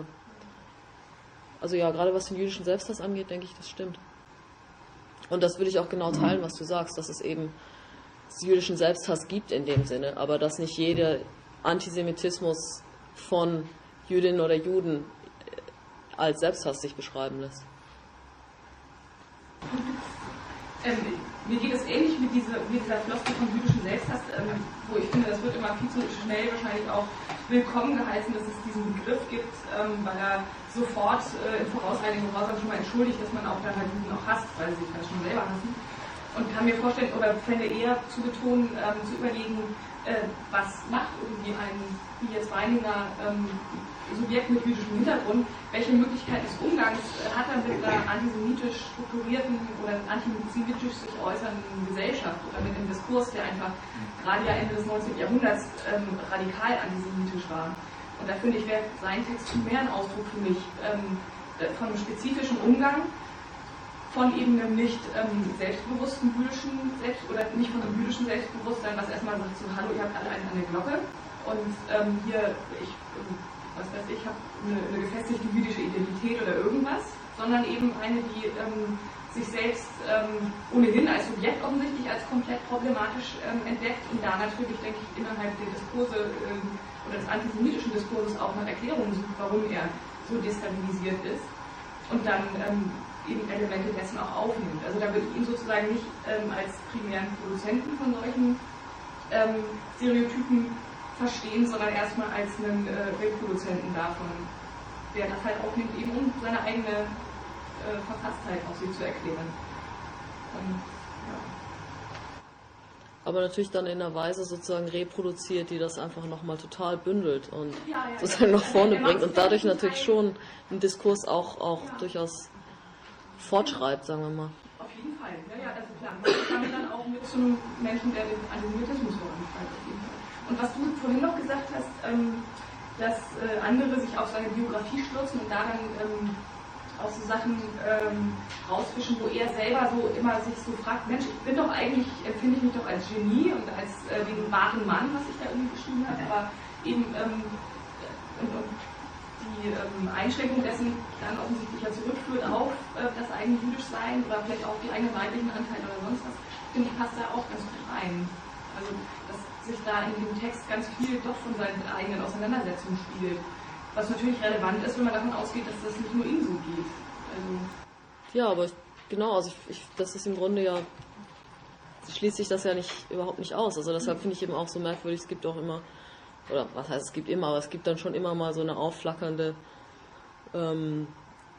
also ja, gerade was den jüdischen Selbsthass angeht, denke ich, das stimmt. Und das würde ich auch genau teilen, was du sagst, dass es eben jüdischen Selbsthass gibt in dem Sinne, aber dass nicht jeder Antisemitismus von Jüdinnen oder Juden als Selbsthass sich beschreiben lässt. Ähm, mir geht es ähnlich mit dieser, mit dieser Floskel vom jüdischen Selbsthass, ähm, wo ich finde, das wird immer viel zu schnell wahrscheinlich auch willkommen geheißen, dass es diesen Begriff gibt, ähm, weil er sofort äh, im vorauseiligen Gehorsam schon mal entschuldigt, dass man auch dann halt Juden auch hasst, weil sie sich dann schon selber hassen. Und kann mir vorstellen, oder fände eher zu betonen, ähm, zu überlegen, äh, was macht irgendwie ein, wie jetzt Weininger, ähm, Subjekt mit jüdischem Hintergrund, welche Möglichkeit des Umgangs äh, hat er mit einer antisemitisch strukturierten oder antisemitisch sich äußernden Gesellschaft oder mit einem Diskurs, der einfach gerade ja Ende des neunzehnten Jahrhunderts ähm, radikal antisemitisch war. Und da finde ich, wäre sein Text viel mehr ein Ausdruck für mich ähm, von einem spezifischen Umgang, von eben einem nicht ähm, selbstbewussten jüdischen Selbst oder nicht von einem jüdischen Selbstbewusstsein, was erstmal sagt so, hallo, ihr habt alle einen an der Glocke und ähm, hier, ich was weiß ich, habe eine, eine gefestigte jüdische Identität oder irgendwas, sondern eben eine, die ähm, sich selbst ähm, ohnehin als Subjekt offensichtlich als komplett problematisch ähm, entdeckt und da natürlich, denke ich, innerhalb der Diskurse ähm, oder des antisemitischen Diskurses auch nach Erklärungen sucht, warum er so destabilisiert ist und dann ähm, eben Elemente dessen auch aufnimmt. Also da würde ich ihn sozusagen nicht ähm, als primären Produzenten von solchen ähm, Stereotypen verstehen, sondern erstmal als einen äh, Reproduzenten davon, der das halt aufnimmt, eben um seine eigene äh, Verfasstheit auch sie zu erklären. Und, ja. Aber natürlich dann in einer Weise sozusagen reproduziert, die das einfach nochmal total bündelt und ja, ja, sozusagen ja. nach vorne Er bringt und dadurch ja natürlich schon einen Diskurs auch, auch ja. durchaus fortschreibt, sagen wir mal. Auf jeden Fall, ja, ja, also klar, man kann dann auch mit so einem Menschen, der den Antisemitismus vorantreibt, auf jeden Fall. Und was du vorhin noch gesagt hast, ähm, dass äh, andere sich auf seine Biografie stürzen und da dann ähm, auch so Sachen ähm, rausfischen, wo er selber so immer sich so fragt, Mensch, ich bin doch eigentlich, empfinde ich mich doch als Genie und als äh, den wahren Mann, was ich da irgendwie geschrieben habe, aber eben ähm, und, und die ähm, Einschränkung dessen dann offensichtlich ja zurückführt auf äh, das eigene Jüdischsein oder vielleicht auch die eigenen weiblichen Anteile oder sonst was, finde ich, passt da auch ganz gut rein. Also, dass sich da in dem Text ganz viel doch von seinen eigenen Auseinandersetzungen spiegelt. Was natürlich relevant ist, wenn man davon ausgeht, dass das nicht nur ihm so geht. Also ja, aber ich, genau, also ich, ich, das ist im Grunde ja, schließt sich das ja nicht überhaupt nicht aus. Also deshalb finde ich eben auch so merkwürdig, es gibt auch immer, oder was heißt es gibt immer, aber es gibt dann schon immer mal so eine aufflackernde ähm,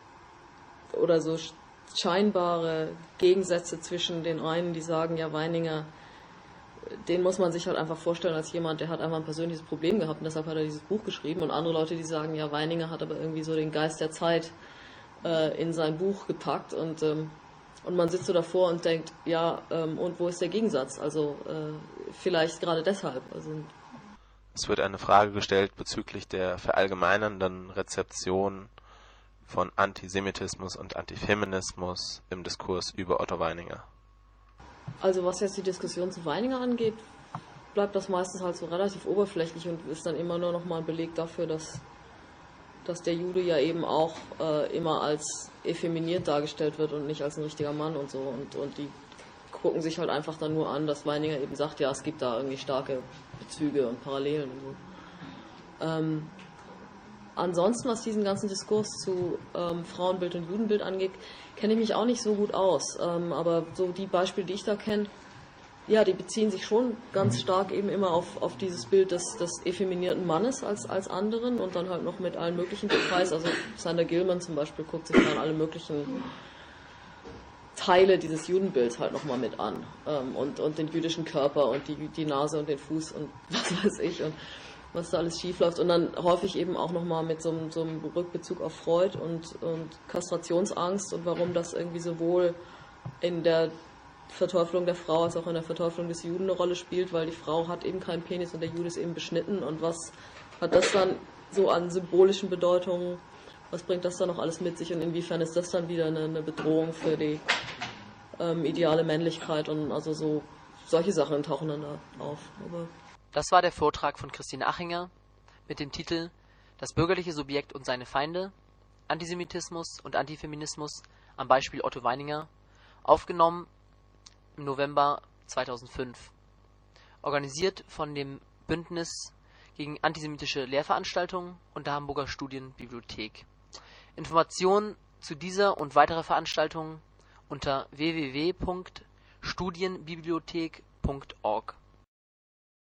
oder so scheinbare Gegensätze zwischen den einen, die sagen, ja, Weininger den muss man sich halt einfach vorstellen als jemand, der hat einfach ein persönliches Problem gehabt und deshalb hat er dieses Buch geschrieben. Und andere Leute, die sagen, ja, Weininger hat aber irgendwie so den Geist der Zeit äh, in sein Buch gepackt und, ähm, und man sitzt so davor und denkt, ja, ähm, und wo ist der Gegensatz? Also äh, vielleicht gerade deshalb. Also, es wird eine Frage gestellt bezüglich der verallgemeinernden Rezeption von Antisemitismus und Antifeminismus im Diskurs über Otto Weininger. Also was jetzt die Diskussion zu Weininger angeht, bleibt das meistens halt so relativ oberflächlich und ist dann immer nur noch mal ein Beleg dafür, dass, dass der Jude ja eben auch äh, immer als effeminiert dargestellt wird und nicht als ein richtiger Mann und so. Und, und die gucken sich halt einfach dann nur an, dass Weininger eben sagt, ja, es gibt da irgendwie starke Bezüge und Parallelen und so. Ähm, ansonsten, was diesen ganzen Diskurs zu ähm, Frauenbild und Judenbild angeht, kenne ich mich auch nicht so gut aus. Ähm, aber so die Beispiele, die ich da kenne, ja, die beziehen sich schon ganz stark eben immer auf, auf dieses Bild des, des effeminierten Mannes als, als anderen und dann halt noch mit allen möglichen Details. Also Sander Gilman zum Beispiel guckt sich dann alle möglichen Teile dieses Judenbilds halt nochmal mit an. Ähm, und, und den jüdischen Körper und die, die Nase und den Fuß und was weiß ich und was da alles schief läuft. Und dann häufig eben auch nochmal mit so, so einem Rückbezug auf Freud und, und Kastrationsangst und warum das irgendwie sowohl in der Verteufelung der Frau als auch in der Verteufelung des Juden eine Rolle spielt, weil die Frau hat eben keinen Penis und der Jude ist eben beschnitten. Und was hat das dann so an symbolischen Bedeutungen? Was bringt das dann noch alles mit sich und inwiefern ist das dann wieder eine, eine Bedrohung für die ähm, ideale Männlichkeit? Und also so solche Sachen tauchen dann da auf. Aber das war der Vortrag von Christine Achinger mit dem Titel Das bürgerliche Subjekt und seine Feinde, Antisemitismus und Antifeminismus am Beispiel Otto Weininger, aufgenommen im November zweitausendfünf. Organisiert von dem Bündnis gegen antisemitische Lehrveranstaltungen und der Hamburger Studienbibliothek. Informationen zu dieser und weiterer Veranstaltungen unter w w w punkt studienbibliothek punkt org.